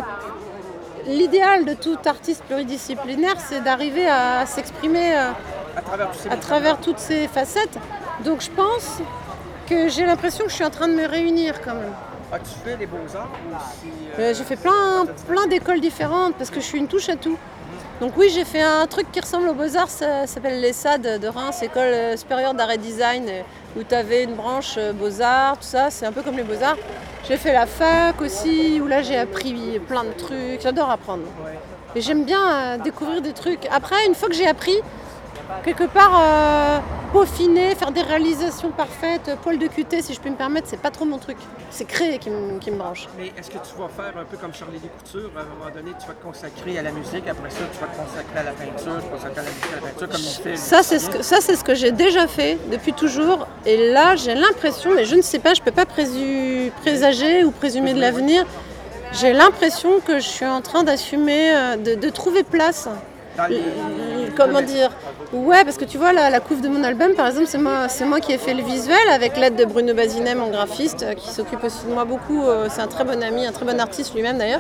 l'idéal de tout artiste pluridisciplinaire, c'est d'arriver à, à s'exprimer euh, à, travers, à travers toutes ces facettes. Donc je pense que j'ai l'impression que je suis en train de me réunir quand même. Ah, tu fais les beaux-arts aussi euh, euh, J'ai fait plein, plein d'écoles différentes parce que je suis une touche à tout. Donc oui, j'ai fait un truc qui ressemble aux Beaux-Arts, ça s'appelle l'ESSAD de Reims, École supérieure d'art et design, où tu avais une branche Beaux-Arts, tout ça, c'est un peu comme les Beaux-Arts. J'ai fait la fac aussi, où là j'ai appris plein de trucs, j'adore apprendre. Et j'aime bien euh, découvrir des trucs. Après, une fois que j'ai appris, quelque part, euh, peaufiner, faire des réalisations parfaites, poil de Q T si je peux me permettre, c'est pas trop mon truc. C'est créer qui me, qui me branche. Mais est-ce que tu vas faire un peu comme Charlie Descoutures, à un moment donné, tu vas te consacrer à la musique, après ça tu vas te consacrer à la peinture, tu vas te consacrer à la musique, à la peinture, comme il fait. Ça c'est, ce que, ça, c'est ce que j'ai déjà fait depuis toujours. Et là, j'ai l'impression, mais je ne sais pas, je peux pas présu, présager ou présumer de l'avenir, j'ai l'impression que je suis en train d'assumer, de, de trouver place. Les... Comment dire? Ouais, parce que tu vois, la, la couve de mon album, par exemple, c'est moi, c'est moi qui ai fait le visuel avec l'aide de Bruno Bazinet, mon graphiste, qui s'occupe aussi de moi beaucoup. C'est un très bon ami, un très bon artiste lui-même d'ailleurs.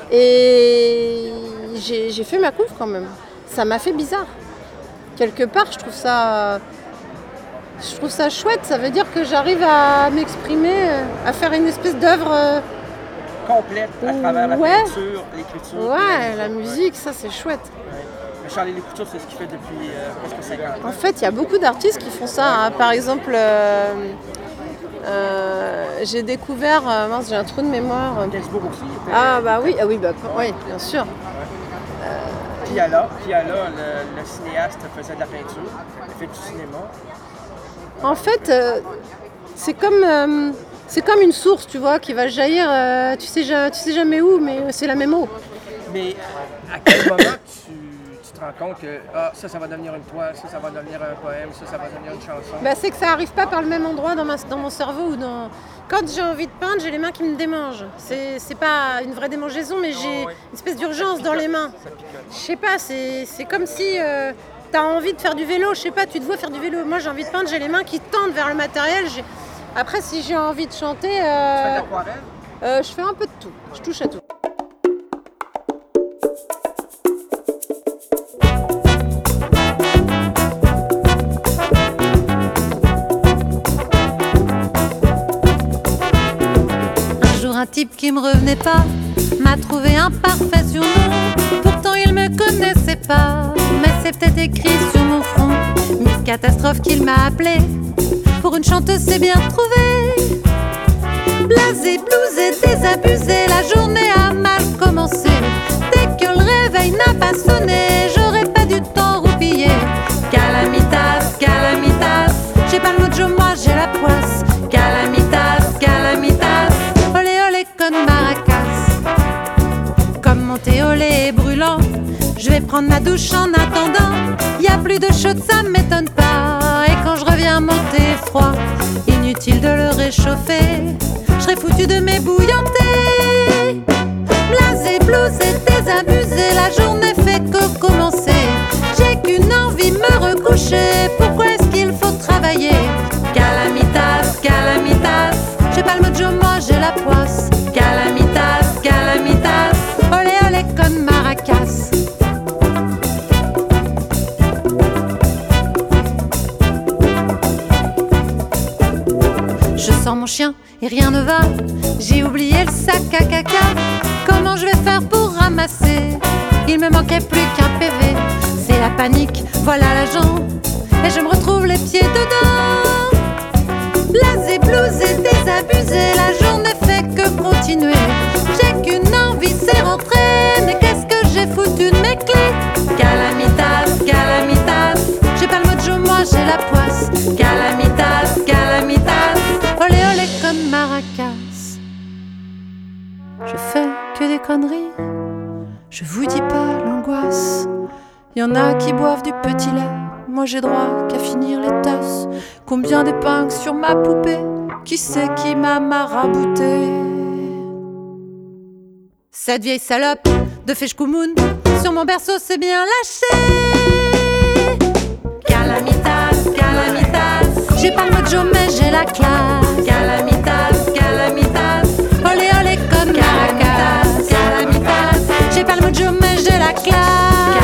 Et j'ai, j'ai fait ma couve quand même. Ça m'a fait bizarre. Quelque part, je trouve ça, je trouve ça chouette. Ça veut dire que j'arrive à m'exprimer, à faire une espèce d'œuvre complète à travers la ouais. peinture, l'écriture. Ouais, la musique, ça c'est chouette. Charlie Descoutures, c'est ce qu'il fait depuis euh, presque cinquante ans. En fait, il y a beaucoup d'artistes qui font ça. Hein. Par exemple, euh, euh, j'ai découvert... Euh, mince, j'ai un trou de mémoire. Gainsbourg aussi. Ah bah oui, ah, oui, bah, oui, bien sûr. Puis alors, puis alors le, le cinéaste faisait de la peinture, il fait du cinéma. En fait, euh, c'est comme, euh, c'est comme une source, tu vois, qui va jaillir, euh, tu sais, ja- tu sais jamais où, mais c'est la même eau. Mais à quel moment tu, tu te rends compte que ah, ça, ça va devenir une toile, ça, ça va devenir un poème, ça, ça va devenir une chanson? Bah, c'est que ça arrive pas par le même endroit dans, ma, dans mon cerveau ou dans... Quand j'ai envie de peindre, j'ai les mains qui me démangent. C'est, c'est pas une vraie démangeaison, mais j'ai une espèce d'urgence dans les mains. Je sais pas, c'est, c'est comme si euh, tu as envie de faire du vélo, je sais pas, tu te vois faire du vélo. Moi, j'ai envie de peindre, j'ai les mains qui tendent vers le matériel. J'ai... Après, si j'ai envie de chanter, euh, Tu fais de l'aquarelle? euh, je fais un peu de tout. Je touche à tout. Un type qui me revenait pas m'a trouvé un parfait surnom. Pourtant il me connaissait pas, mais c'est peut-être écrit sur mon front. Miss Catastrophe qu'il m'a appelé. Pour une chanteuse c'est bien trouvé. Blasé, blousé, désabusé, la journée a mal commencé. Dès que le réveil n'a pas sonné, j'aurais pas du temps roupillé. Calamitas, calamitas, j'ai pas le mojo, moi j'ai la poisse. Calamitas, calamitas, olé olé con maracas. Comme mon thé au lait est brûlant, je vais prendre ma douche en attendant. Y a plus de chaude, ça m'étonne pas. Et quand je reviens, mon thé est froid. Inutile de le réchauffer, je serais foutu de mes bouillantés. Blasé, blousé, désabusé, la journée fait que commencer. J'ai qu'une envie, me recoucher. Pourquoi est-ce qu'il faut travailler? Calamitas, calamitas, j'ai pas le mojo, moi j'ai la poisse. Calamitas, calamitas, olé olé con maracas. Je sors mon chien et rien ne va. J'ai oublié le sac à caca. Comment je vais faire pour ramasser? Il me manquait plus qu'un P V. C'est la panique, voilà l'agent. Et je me retrouve les pieds dedans. Blasé, blousé, désabusé, la journée fait que continuer. J'ai qu'une envie, c'est rentrer. Mais qu'est-ce que j'ai foutu de mes clés? Calamitas, calamitas, j'ai pas le mojo, moi j'ai la poisse. Calamitas, calamitas, olé olé con maracas. Je fais que des conneries, je vous dis pas l'angoisse. Y'en a qui boivent du petit lait, moi j'ai droit qu'à finir les tasses. Combien d'épingles sur ma poupée, qui c'est qui m'a marabouté? Cette vieille salope de Feshkoumoun, sur mon berceau c'est bien lâché. Calamitas, calamitas, j'ai pas le mojo mais j'ai la classe. Calamitas, calamitas, olé olé con maracas. Calamitas, j'ai pas le mojo mais j'ai la classe.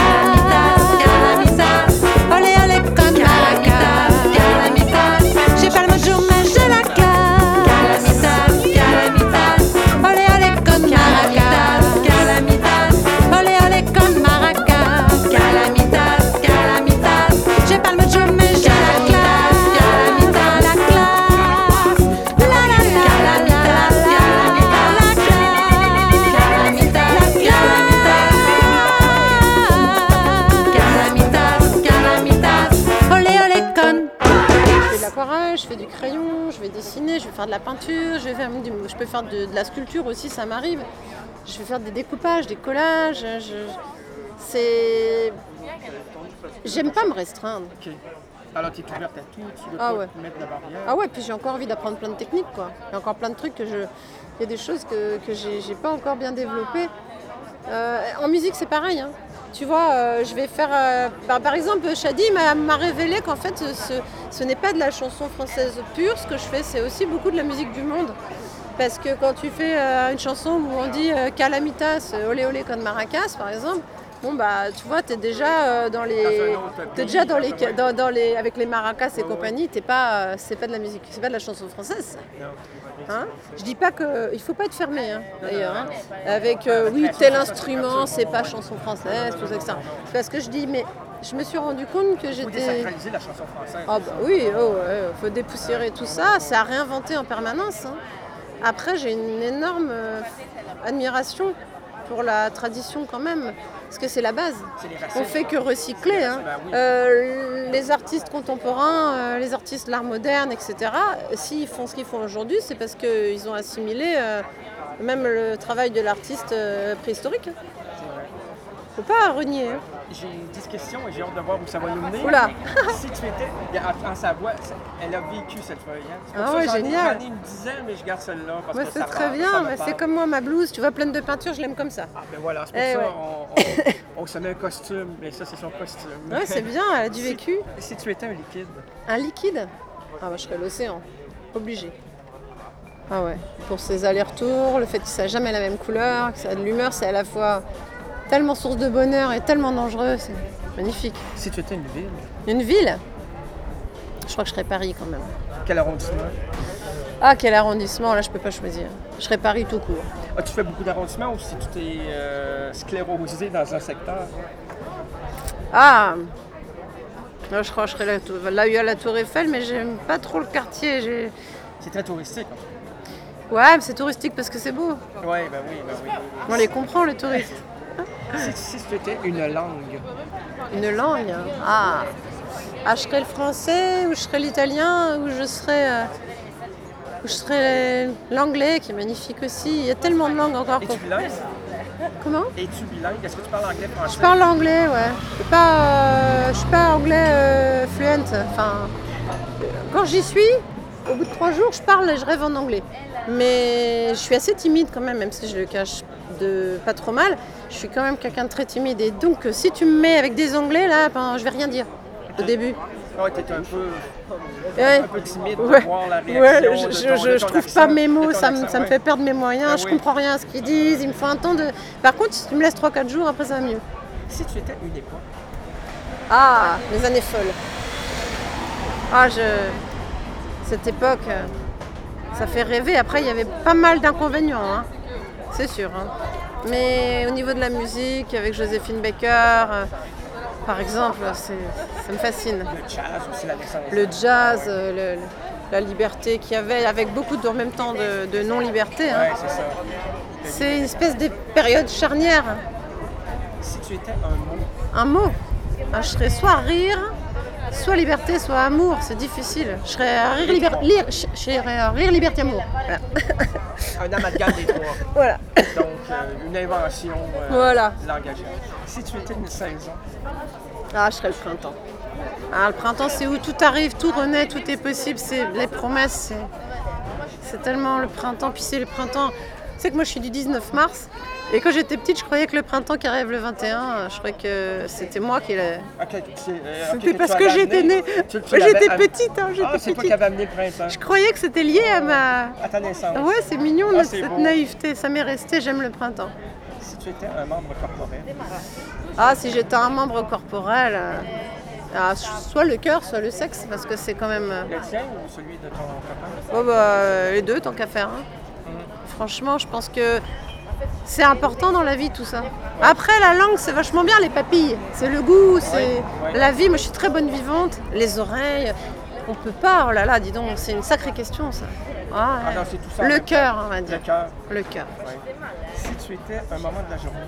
Je fais du crayon, je vais dessiner, je vais faire de la peinture, je, vais faire du, je peux faire de, de la sculpture aussi, ça m'arrive. Je vais faire des découpages, des collages. Je, c'est... J'aime pas me restreindre. Okay. Alors tu es ouverte à tout, tu veux ah pas ouais. te mettre la barrière. Ah ouais, puis j'ai encore envie d'apprendre plein de techniques, quoi. Il y a encore plein de trucs que je... Il y a des choses que, que j'ai, j'ai pas encore bien développées. Euh, en musique, c'est pareil, hein. Tu vois, euh, je vais faire... Euh, bah, par exemple, Shadi m'a, m'a révélé qu'en fait, ce, ce n'est pas de la chanson française pure. Ce que je fais, c'est aussi beaucoup de la musique du monde. Parce que quand tu fais euh, une chanson où on dit euh, Calamitas, olé olé con maracas, par exemple, bon bah tu vois, t'es déjà euh, dans les... T'es déjà dans les, dans, dans les... Avec les maracas et compagnie, t'es pas... Euh, c'est pas de la musique, c'est pas de la chanson française. Hein? Je dis pas que... Il faut pas être fermé, hein, d'ailleurs. Hein. Avec, euh, oui, tel instrument, c'est pas chanson française, tout ça, et cetera. C'est parce que je dis, mais je me suis rendu compte que j'étais... Il faut désacraliser la chanson française. Ah bah oui, oh ouais, faut dépoussiérer tout ça, c'est à réinventer en permanence. Hein. Après, j'ai une énorme euh, admiration pour la tradition quand même, parce que c'est la base. C'est les racines. On fait que recycler. Hein. Ben oui. Euh, les artistes contemporains, euh, les artistes de l'art moderne, et cetera, s'ils font ce qu'ils font aujourd'hui, c'est parce qu'ils ont assimilé euh, même le travail de l'artiste euh, préhistorique. Hein. Faut pas renier. Hein. J'ai dix questions et j'ai hâte de voir où ça va nous mener. Oula. Si tu étais... En, en Savoie, elle a vécu cette feuille. Hein? C'est pour Ah ça, ouais, j'en ai- génial. J'en ai une dizaine, mais je garde celle-là. Parce Ouais, que c'est ça très parle, bien, ça me mais c'est parle. comme moi, ma blouse, tu vois, pleine de peinture, je l'aime comme ça. Ah, ben voilà, c'est pour Eh ça ouais. on, on, on se met un costume. Mais ça, c'est son costume. Ouais, c'est bien, elle a du vécu. Si, si tu étais un liquide, Un liquide? Ah bah je serais l'océan, obligé. Ah ouais, pour ses allers-retours, le fait que ça n'a jamais la même couleur, que ça a de l'humeur, c'est à la fois tellement source de bonheur et tellement dangereux, c'est magnifique. si tu étais une ville, Une ville? Je crois que je serais Paris quand même. quel arrondissement? Ah, quel arrondissement, là je peux pas choisir. Je serais Paris tout court. As-tu fait beaucoup d'arrondissements ou si tu t'es euh, sclérosé dans un secteur? Ah, là, je crois que je serais là, là il y a la Tour Eiffel, mais j'aime pas trop le quartier. j'ai- C'est très touristique. En fait. Ouais, mais c'est touristique parce que c'est beau. Oui, ben oui, ben oui. On les comprend, les touristes. Si, si tu étais une langue, Une langue? Ah. Ah, je serais le français, ou je serais l'italien, ou je serais, euh, ou je serais l'anglais, qui est magnifique aussi. Il y a tellement de langues encore. es-tu qu'on- bilingue? Comment? Es-tu bilingue? Est-ce que tu parles anglais, français? Je parle anglais, ouais. Je suis pas, euh, je suis pas anglais euh, fluent. Enfin, quand j'y suis, au bout de trois jours, je parle et je rêve en anglais. Mais je suis assez timide quand même, même si je le cache de pas trop mal. Je suis quand même quelqu'un de très timide. Et donc, si tu me mets avec des anglais, là, ben, je vais rien dire au début. Ouais, t'es un peu, Ouais. un peu timide de Ouais. voir la réaction. Ouais, de je, ton- je, de je, je ton trouve accent, pas mes de mots, ton ça, me, accent, ça me ouais. fait perdre mes moyens, Ben je oui. comprends rien à ce qu'ils disent, il me faut un temps de... Par contre, si tu me laisses trois quatre jours, après ça va mieux. Si tu étais une époque, Ah, les années folles. Ah, je... Cette époque, euh, ça fait rêver. Après, il y avait pas mal d'inconvénients, hein. C'est sûr. Hein. Mais au niveau de la musique, avec Joséphine Baker, euh, par exemple, c'est- ça me fascine. le jazz aussi, la naissance. Le jazz, euh, le- la liberté qu'il y avait, avec beaucoup de, en même temps de, de non-liberté. Hein. Ouais, c'est ça. C'est une espèce de période charnière. Si tu étais un mot, Un mot. Ah, je serais soit rire, soit liberté, soit amour. C'est difficile. Je serais à rire, liber- lire- je je serais à rire, liberté, amour. Voilà. un amalgame des trois. Voilà. Donc, euh, une invention euh, Voilà. langagière. Si tu étais une saison, Ah, je serais le printemps. Ah, le printemps, c'est où tout arrive, tout renaît, tout est possible. C'est les promesses. C'est, c'est tellement le printemps. Puis c'est le printemps. Tu sais que moi, je suis du dix-neuf mars. Et quand j'étais petite, je croyais que le printemps qui arrive le vingt et un, je croyais que c'était moi qui l'ai. ok, c'est, euh, ok, C'était tu parce avais que j'étais amené- née. tu- tu Moi, l'avais j'étais am- petite, hein, j'étais Ah, c'est toi petite. qui avais amené le printemps. Je croyais que c'était lié à ma. À ta naissance. Ouais, c'est mignon, Ah, notre- c'est cette beau. naïveté. Ça m'est resté, j'aime le printemps. Si tu étais un membre corporel, Ah, si j'étais un membre corporel, euh, ah, soit le cœur, soit le sexe, parce que c'est quand même. euh, le tien ou celui de ton copain? Oh, bah, euh, les deux, tant qu'à faire. hein. Franchement, je pense que c'est important dans la vie tout ça. Après, la langue, c'est vachement bien, les papilles. C'est le goût, c'est ouais. la vie. Moi, je suis très bonne vivante. Les oreilles, on peut pas. Oh là là, dis donc, c'est une sacrée question ça. Ah, Ah ouais. non, c'est tout ça en Le même cœur, temps. on va dire. Le cœur. Le cœur. Ouais. Si tu étais un moment de la journée,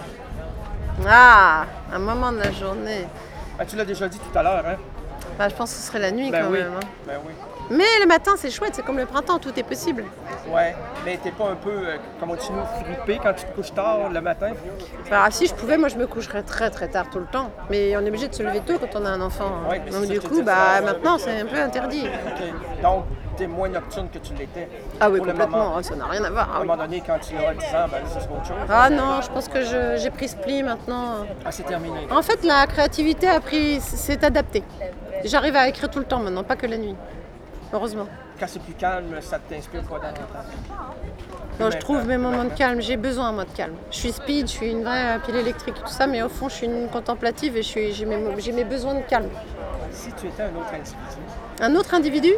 Ah, un moment de la journée. ah, tu l'as déjà dit tout à l'heure, hein? Bah, je pense que ce serait la nuit Ben quand oui. même. hein. Ben oui. Mais le matin, c'est chouette, c'est comme le printemps, tout est possible. Ouais, mais t'es pas un peu, euh, comme on dit nous, frippé quand tu te couches tard le matin? Enfin, si je pouvais, moi je me coucherais très très tard tout le temps. Mais on est obligé de se lever tôt quand on a un enfant. hein. Ouais, mais Donc c'est ça du que je coup, te bah dis, ça, maintenant ouais. c'est un peu interdit. OK. Donc, t'es moins nocturne que tu l'étais. Ah oui, Pour le complètement, moment. ah, ça n'a rien à voir. À ah un oui. moment donné, quand tu auras dix ans, ben là, ce sera autre chose. Ah non, je pense que je- j'ai pris ce pli maintenant. Ah, c'est terminé. En fait, la créativité a pris, s'est adaptée. J'arrive à écrire tout le temps maintenant, pas que la nuit. Heureusement. Quand c'est plus calme, ça t'inspire pas davantage. Non, je trouve mes moments de calme, j'ai besoin moi de calme. Je suis speed, je suis une vraie pile électrique et tout ça, mais au fond je suis une contemplative et je suis- j'ai mes, j'ai mes besoins de calme. Si tu étais un autre individu, Un autre individu?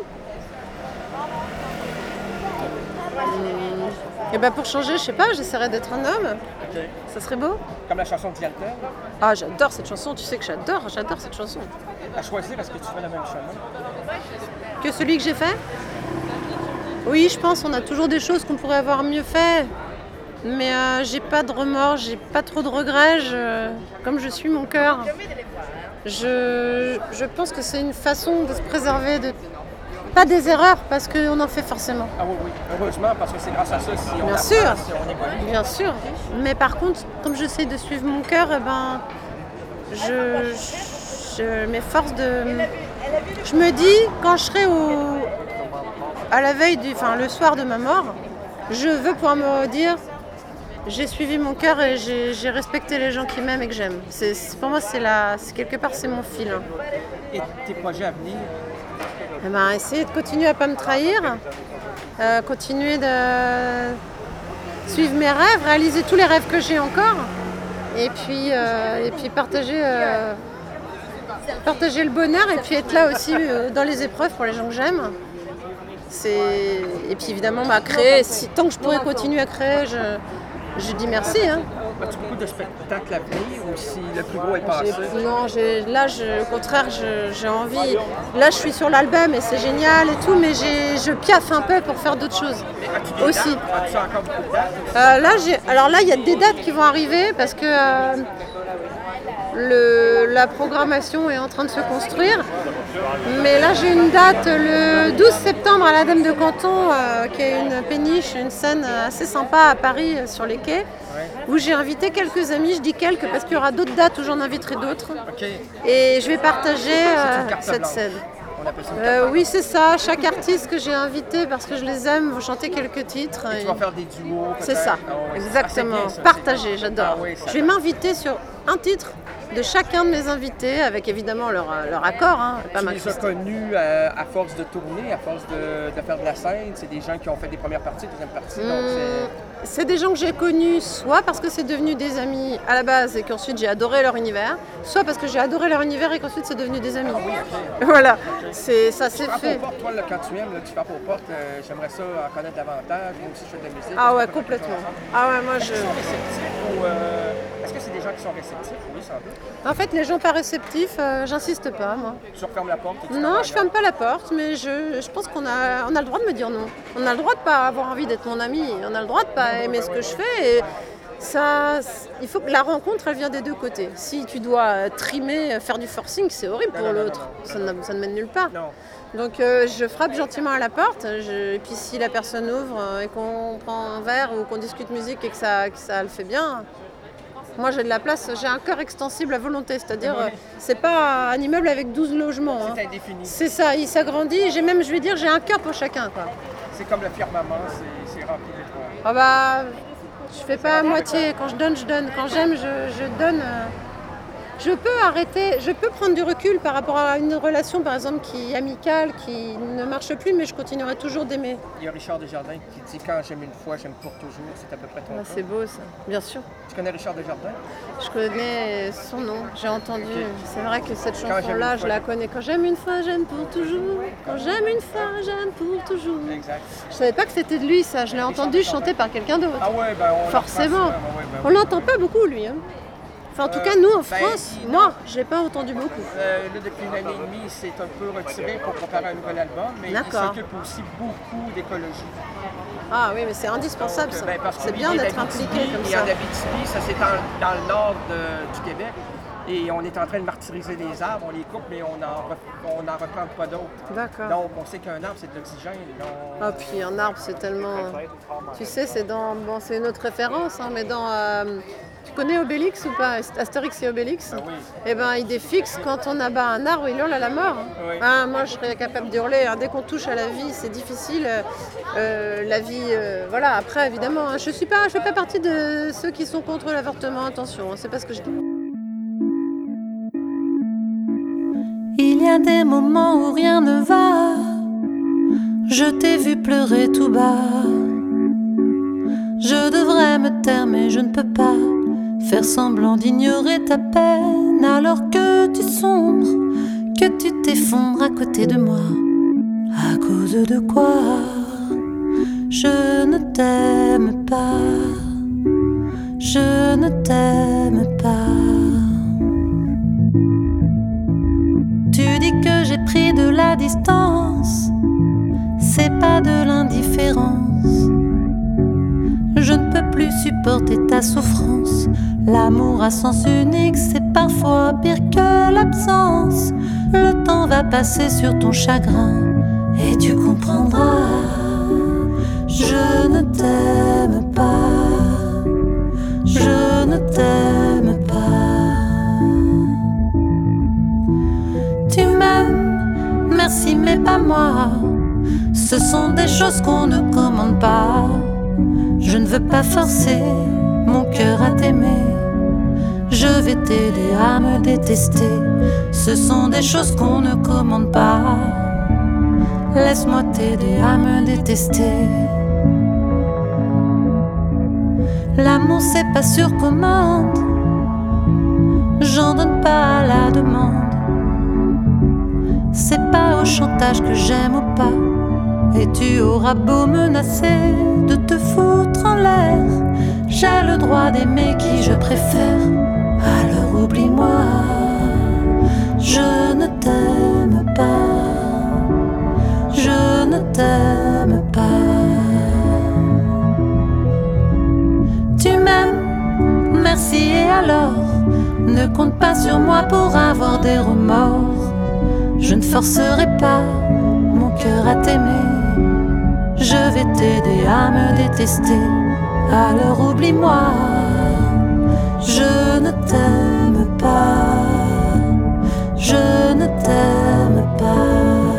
Et ben pour changer, je sais pas, j'essaierais d'être un homme. OK. Ça serait beau? Comme la chanson de Dialter, Ah, j'adore cette chanson, tu sais que j'adore, j'adore cette chanson. à choisir, est-ce que tu fais le même chemin? Que celui que j'ai fait? Oui, je pense, on a toujours des choses qu'on pourrait avoir mieux fait. mais euh, j'ai pas de remords, j'ai pas trop de regrets. Je, comme je suis mon cœur, je, je pense que c'est une façon de se préserver de pas des erreurs, parce qu'on en fait forcément. Ah oui, oui, heureusement, parce que c'est grâce à ça si on Bien apprend, sûr, si on évolue. bien sûr. Mais par contre, comme j'essaie de suivre mon cœur, eh ben, je, je m'efforce de... Je me dis, quand je serai au, à la veille, du, enfin le soir de ma mort, je veux pouvoir me dire, j'ai suivi mon cœur et j'ai, j'ai respecté les gens qui m'aiment et que j'aime. C'est, c'est, pour moi, c'est, la, c'est quelque part, c'est mon fil. Hein. Et tes projets à venir? Eh ben, essayer de continuer à ne pas me trahir, euh, continuer de suivre mes rêves, réaliser tous les rêves que j'ai encore, et puis, euh, et puis partager, euh, partager le bonheur, et puis être là aussi euh, dans les épreuves pour les gens que j'aime. C'est... Et puis évidemment, bah, créer, si, tant que je pourrais continuer à créer, je, je dis merci. Hein. As-tu beaucoup de spectacles à venir ou si le plus gros est passé? J'ai, non, j'ai, là, je, au contraire, je, j'ai envie. Là, je suis sur l'album et c'est génial et tout, mais j'ai, je piaffe un peu pour faire d'autres choses aussi. Dates? As-tu encore beaucoup de dates? Euh, là, j'ai, alors là, il y a des dates qui vont arriver parce que euh, le, la programmation est en train de se construire. Mais là, j'ai une date le douze septembre à la Dame de Canton, euh, qui est une péniche, une scène assez sympa à Paris, euh, sur les quais, où j'ai invité quelques amis. Je dis quelques parce qu'il y aura d'autres dates où j'en inviterai d'autres. Okay. Et je vais partager euh, cette blanche. scène. On appelle ça une Euh, carte oui, c'est ça. Chaque artiste que j'ai invité, parce que je les aime, vont chanter quelques titres. blanche. Et tu vas faire des duos peut-être? C'est ça, Ah ouais. exactement. Ah, c'est bien, ça, Partager, c'est- j'adore. Ah oui, ça je vais va. m'inviter sur un titre de chacun de mes invités, avec évidemment leur, leur accord, hein, pas Tu ma les as Christine. connus euh, à force de tourner, à force de, de faire de la scène. C'est des gens qui ont fait des premières parties, deuxième partie. Donc Hum, c'est... C'est des gens que j'ai connus soit parce que c'est devenu des amis à la base et qu'ensuite j'ai adoré leur univers, soit parce que j'ai adoré leur univers et qu'ensuite c'est devenu des amis. Ah oui, ok. Voilà, c'est, ça Tu s'est frappes fait. aux portes, toi, là, quand tu aimes, là, tu frappes aux portes. euh, j'aimerais ça en connaître davantage. Moi aussi, je fais de la musique. Ah Est-ce ouais, qu'on peut faire quelque complètement. chose ensemble? Ah ouais, moi Est-ce je... qu'ils sont réceptifs ou, euh, est-ce que c'est des gens qui sont réceptifs? Oui, sans doute. En fait, les gens pas réceptifs, euh, j'insiste pas, moi. Tu refermes la porte et tu t'en Non, vas je ailleurs. ferme pas la porte, mais je, je pense qu'on a, on a le droit de me dire non. On a le droit de pas avoir envie d'être mon ami. On a le droit de pas aimer ce que je fais. Et ça, il faut que la rencontre, elle vient des deux côtés. Si tu dois euh, trimer, euh, faire du forcing, c'est horrible pour Non, non, non, l'autre. non, Ça, non. ne- ça ne mène nulle part. Non. Donc euh, je frappe gentiment à la porte. Je- et puis si la personne ouvre euh, et qu'on prend un verre ou qu'on discute musique et que ça, que ça le fait bien. Moi, j'ai de la place, j'ai un cœur extensible à volonté, c'est-à-dire, Oui. euh, c'est pas un immeuble avec douze logements. hein. C'est indéfini. C'est ça, il s'agrandit. J'ai même, je vais dire, j'ai un cœur pour chacun. Quoi. C'est comme le firmament, c'est, c'est rempli d'étoiles. Ah bah, je fais pas à moitié. Quand je donne, je donne. Quand j'aime, je, je donne. euh, Je peux arrêter, je peux prendre du recul par rapport à une relation, par exemple, qui est amicale, qui ne marche plus, mais je continuerai toujours d'aimer. Il y a Richard Desjardins qui dit « Quand j'aime une fois, j'aime pour toujours ». C'est à peu près ton Ah, cas. c'est beau, ça. Bien sûr. Tu connais Richard Desjardins? Je connais son nom, j'ai entendu. Ok. C'est vrai que cette Quand j'aime chanson-là, une je fois, la j'aime- connais. Quand j'aime une fois, j'aime pour toujours. Quand j'aime une fois, j'aime pour toujours. Exact. Je savais pas que c'était de lui, ça. Je l'ai entendu chanter par quelqu'un d'autre. Ah ouais, ben on Forcément. le reprend souvent, ouais, ben On oui. l'entend pas beaucoup, lui. hein. Enfin, en tout Euh, cas, nous, en ben, France, il- moi, je l'ai pas entendu beaucoup. Euh, là, depuis une année et demie, il s'est un peu retiré pour préparer un nouvel album, mais il D'accord. s'occupe aussi beaucoup d'écologie. Ah oui, mais c'est indispensable, Donc, ça. ben, parce que C'est lui, bien il est d'être d'Abitibi, impliqué comme et ça. en Abitibi, ça c'est dans, dans le nord de- du Québec. Et on est en train de martyriser les arbres, on les coupe, mais on n'en re- on n'en replante pas d'autres. D'accord. Donc, on sait qu'un arbre, c'est de l'oxygène. donc- Ah, puis un arbre, c'est tellement... Tu sais, c'est dans... Bon, c'est une autre référence, hein, mais dans... euh, Tu connais Obélix ou pas? Astérix et Obélix? Ah oui. Eh ben, il défixe quand on abat un arbre, il hurle à la mort. hein. Oui. Ah, moi, je serais capable d'hurler. hein. Dès qu'on touche à la vie, c'est difficile. Euh, la vie, euh, voilà. Après, évidemment, hein, je suis pas, je fais pas partie de ceux qui sont contre l'avortement. Attention, hein, c'est pas ce que je dis. Il y a des moments où rien ne va. Je t'ai vu pleurer tout bas. Je devrais me taire mais je ne peux pas faire semblant d'ignorer ta peine alors que tu sombres, que tu t'effondres à côté de moi. À cause de quoi je ne t'aime pas, je ne t'aime pas. Tu dis que j'ai pris de la distance, c'est pas de l'indifférence. Je ne peux plus supporter ta souffrance. L'amour à sens unique, c'est parfois pire que l'absence. Le temps va passer sur ton chagrin et tu comprendras. Je ne t'aime pas, je ne t'aime pas. Tu m'aimes, merci mais pas moi. Ce sont des choses qu'on ne commande pas. Je ne veux pas forcer mon cœur à t'aimer. Je vais t'aider à me détester. Ce sont des choses qu'on ne commande pas. Laisse-moi t'aider à me détester. L'amour c'est pas sur commande. J'en donne pas à la demande. C'est pas au chantage que j'aime ou pas. Et tu auras beau menacer de te foutre en l'air, j'ai le droit d'aimer qui je préfère. Alors oublie-moi, je ne t'aime pas, je ne t'aime pas. Tu m'aimes, merci et alors, ne compte pas sur moi pour avoir des remords. Je ne forcerai pas mon cœur à t'aimer. Je vais t'aider à me détester. Alors oublie-moi, je ne t'aime pas, je ne t'aime pas.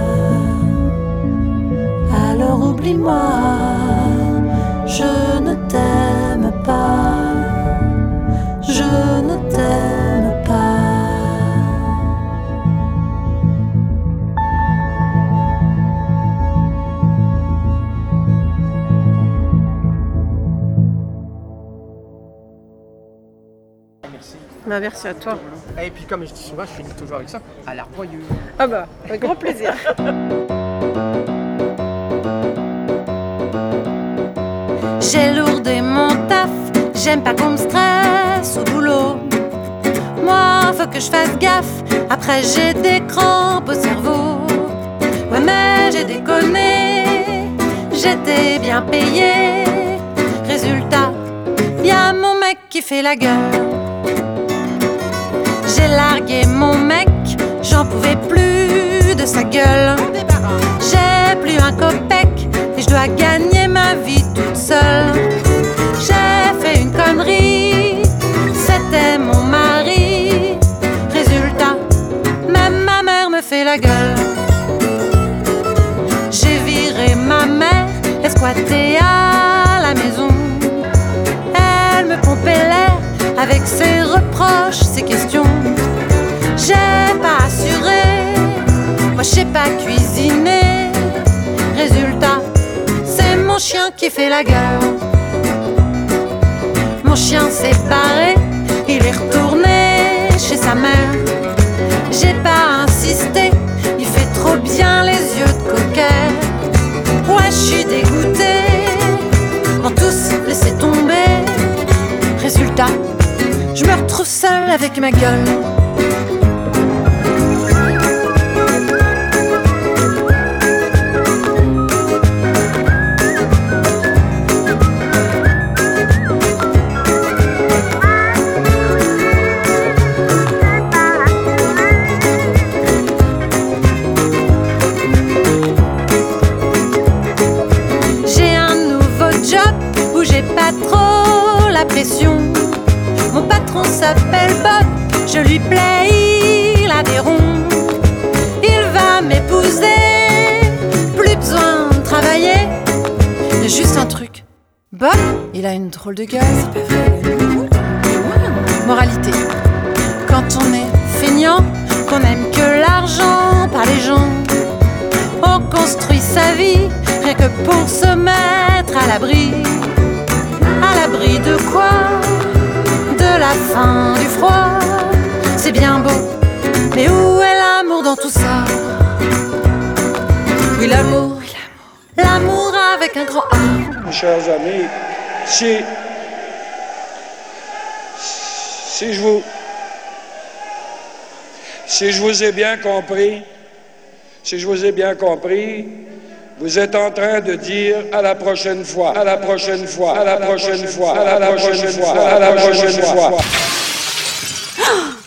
Alors oublie-moi, je ne t'aime pas, je ne t'aime pas. Bah, merci à toi. Et puis comme je dis souvent, je finis toujours avec ça. À la revoyure. Ah bah, avec grand plaisir. J'ai lourdé mon taf, j'aime pas qu'on me stresse au boulot. Moi, faut que je fasse gaffe, après j'ai des crampes au cerveau. Ouais mais j'ai déconné, j'étais bien payé. Résultat, y'a mon mec qui fait la gueule. J'ai largué mon mec, j'en pouvais plus de sa gueule. J'ai plus un copec et je dois gagner ma vie toute seule. J'ai fait une connerie, c'était mon mari. Résultat, même ma mère me fait la gueule. J'ai viré ma mère, elle squattait à la maison. Elle me pompait l'air avec ses reproches, ses questions. J'ai pas assuré, moi je sais pas cuisiner. Résultat, c'est mon chien qui fait la gueule. Mon chien s'est barré, il est retourné chez sa mère. J'ai pas insisté, il fait trop bien les yeux de coquet. Ouais, je suis dégoûtée, m'ont tous laissé tomber. Résultat, je me retrouve seule avec ma gueule. J'ai un nouveau job où j'ai pas trop la pression. Mon patron s'appelle Bob, je lui plais, il a des ronds. Il va m'épouser, plus besoin de travailler. Il y a juste un truc, Bob, il a une drôle de gueule, c'est pas vrai. Moralité, quand on est feignant, qu'on aime que l'argent, pas les gens, on construit sa vie, rien que pour se mettre à l'abri. À l'abri de quoi? De la faim, du froid. C'est bien beau, mais où est l'amour dans tout ça? Oui, l'amour, oui, l'amour, l'amour avec un grand A. Mes chers amis, si, si je vous, si je vous ai bien compris, si je vous ai bien compris, vous êtes en train de dire à la prochaine fois, à la prochaine fois, à la prochaine fois, à la prochaine fois, à la prochaine fois.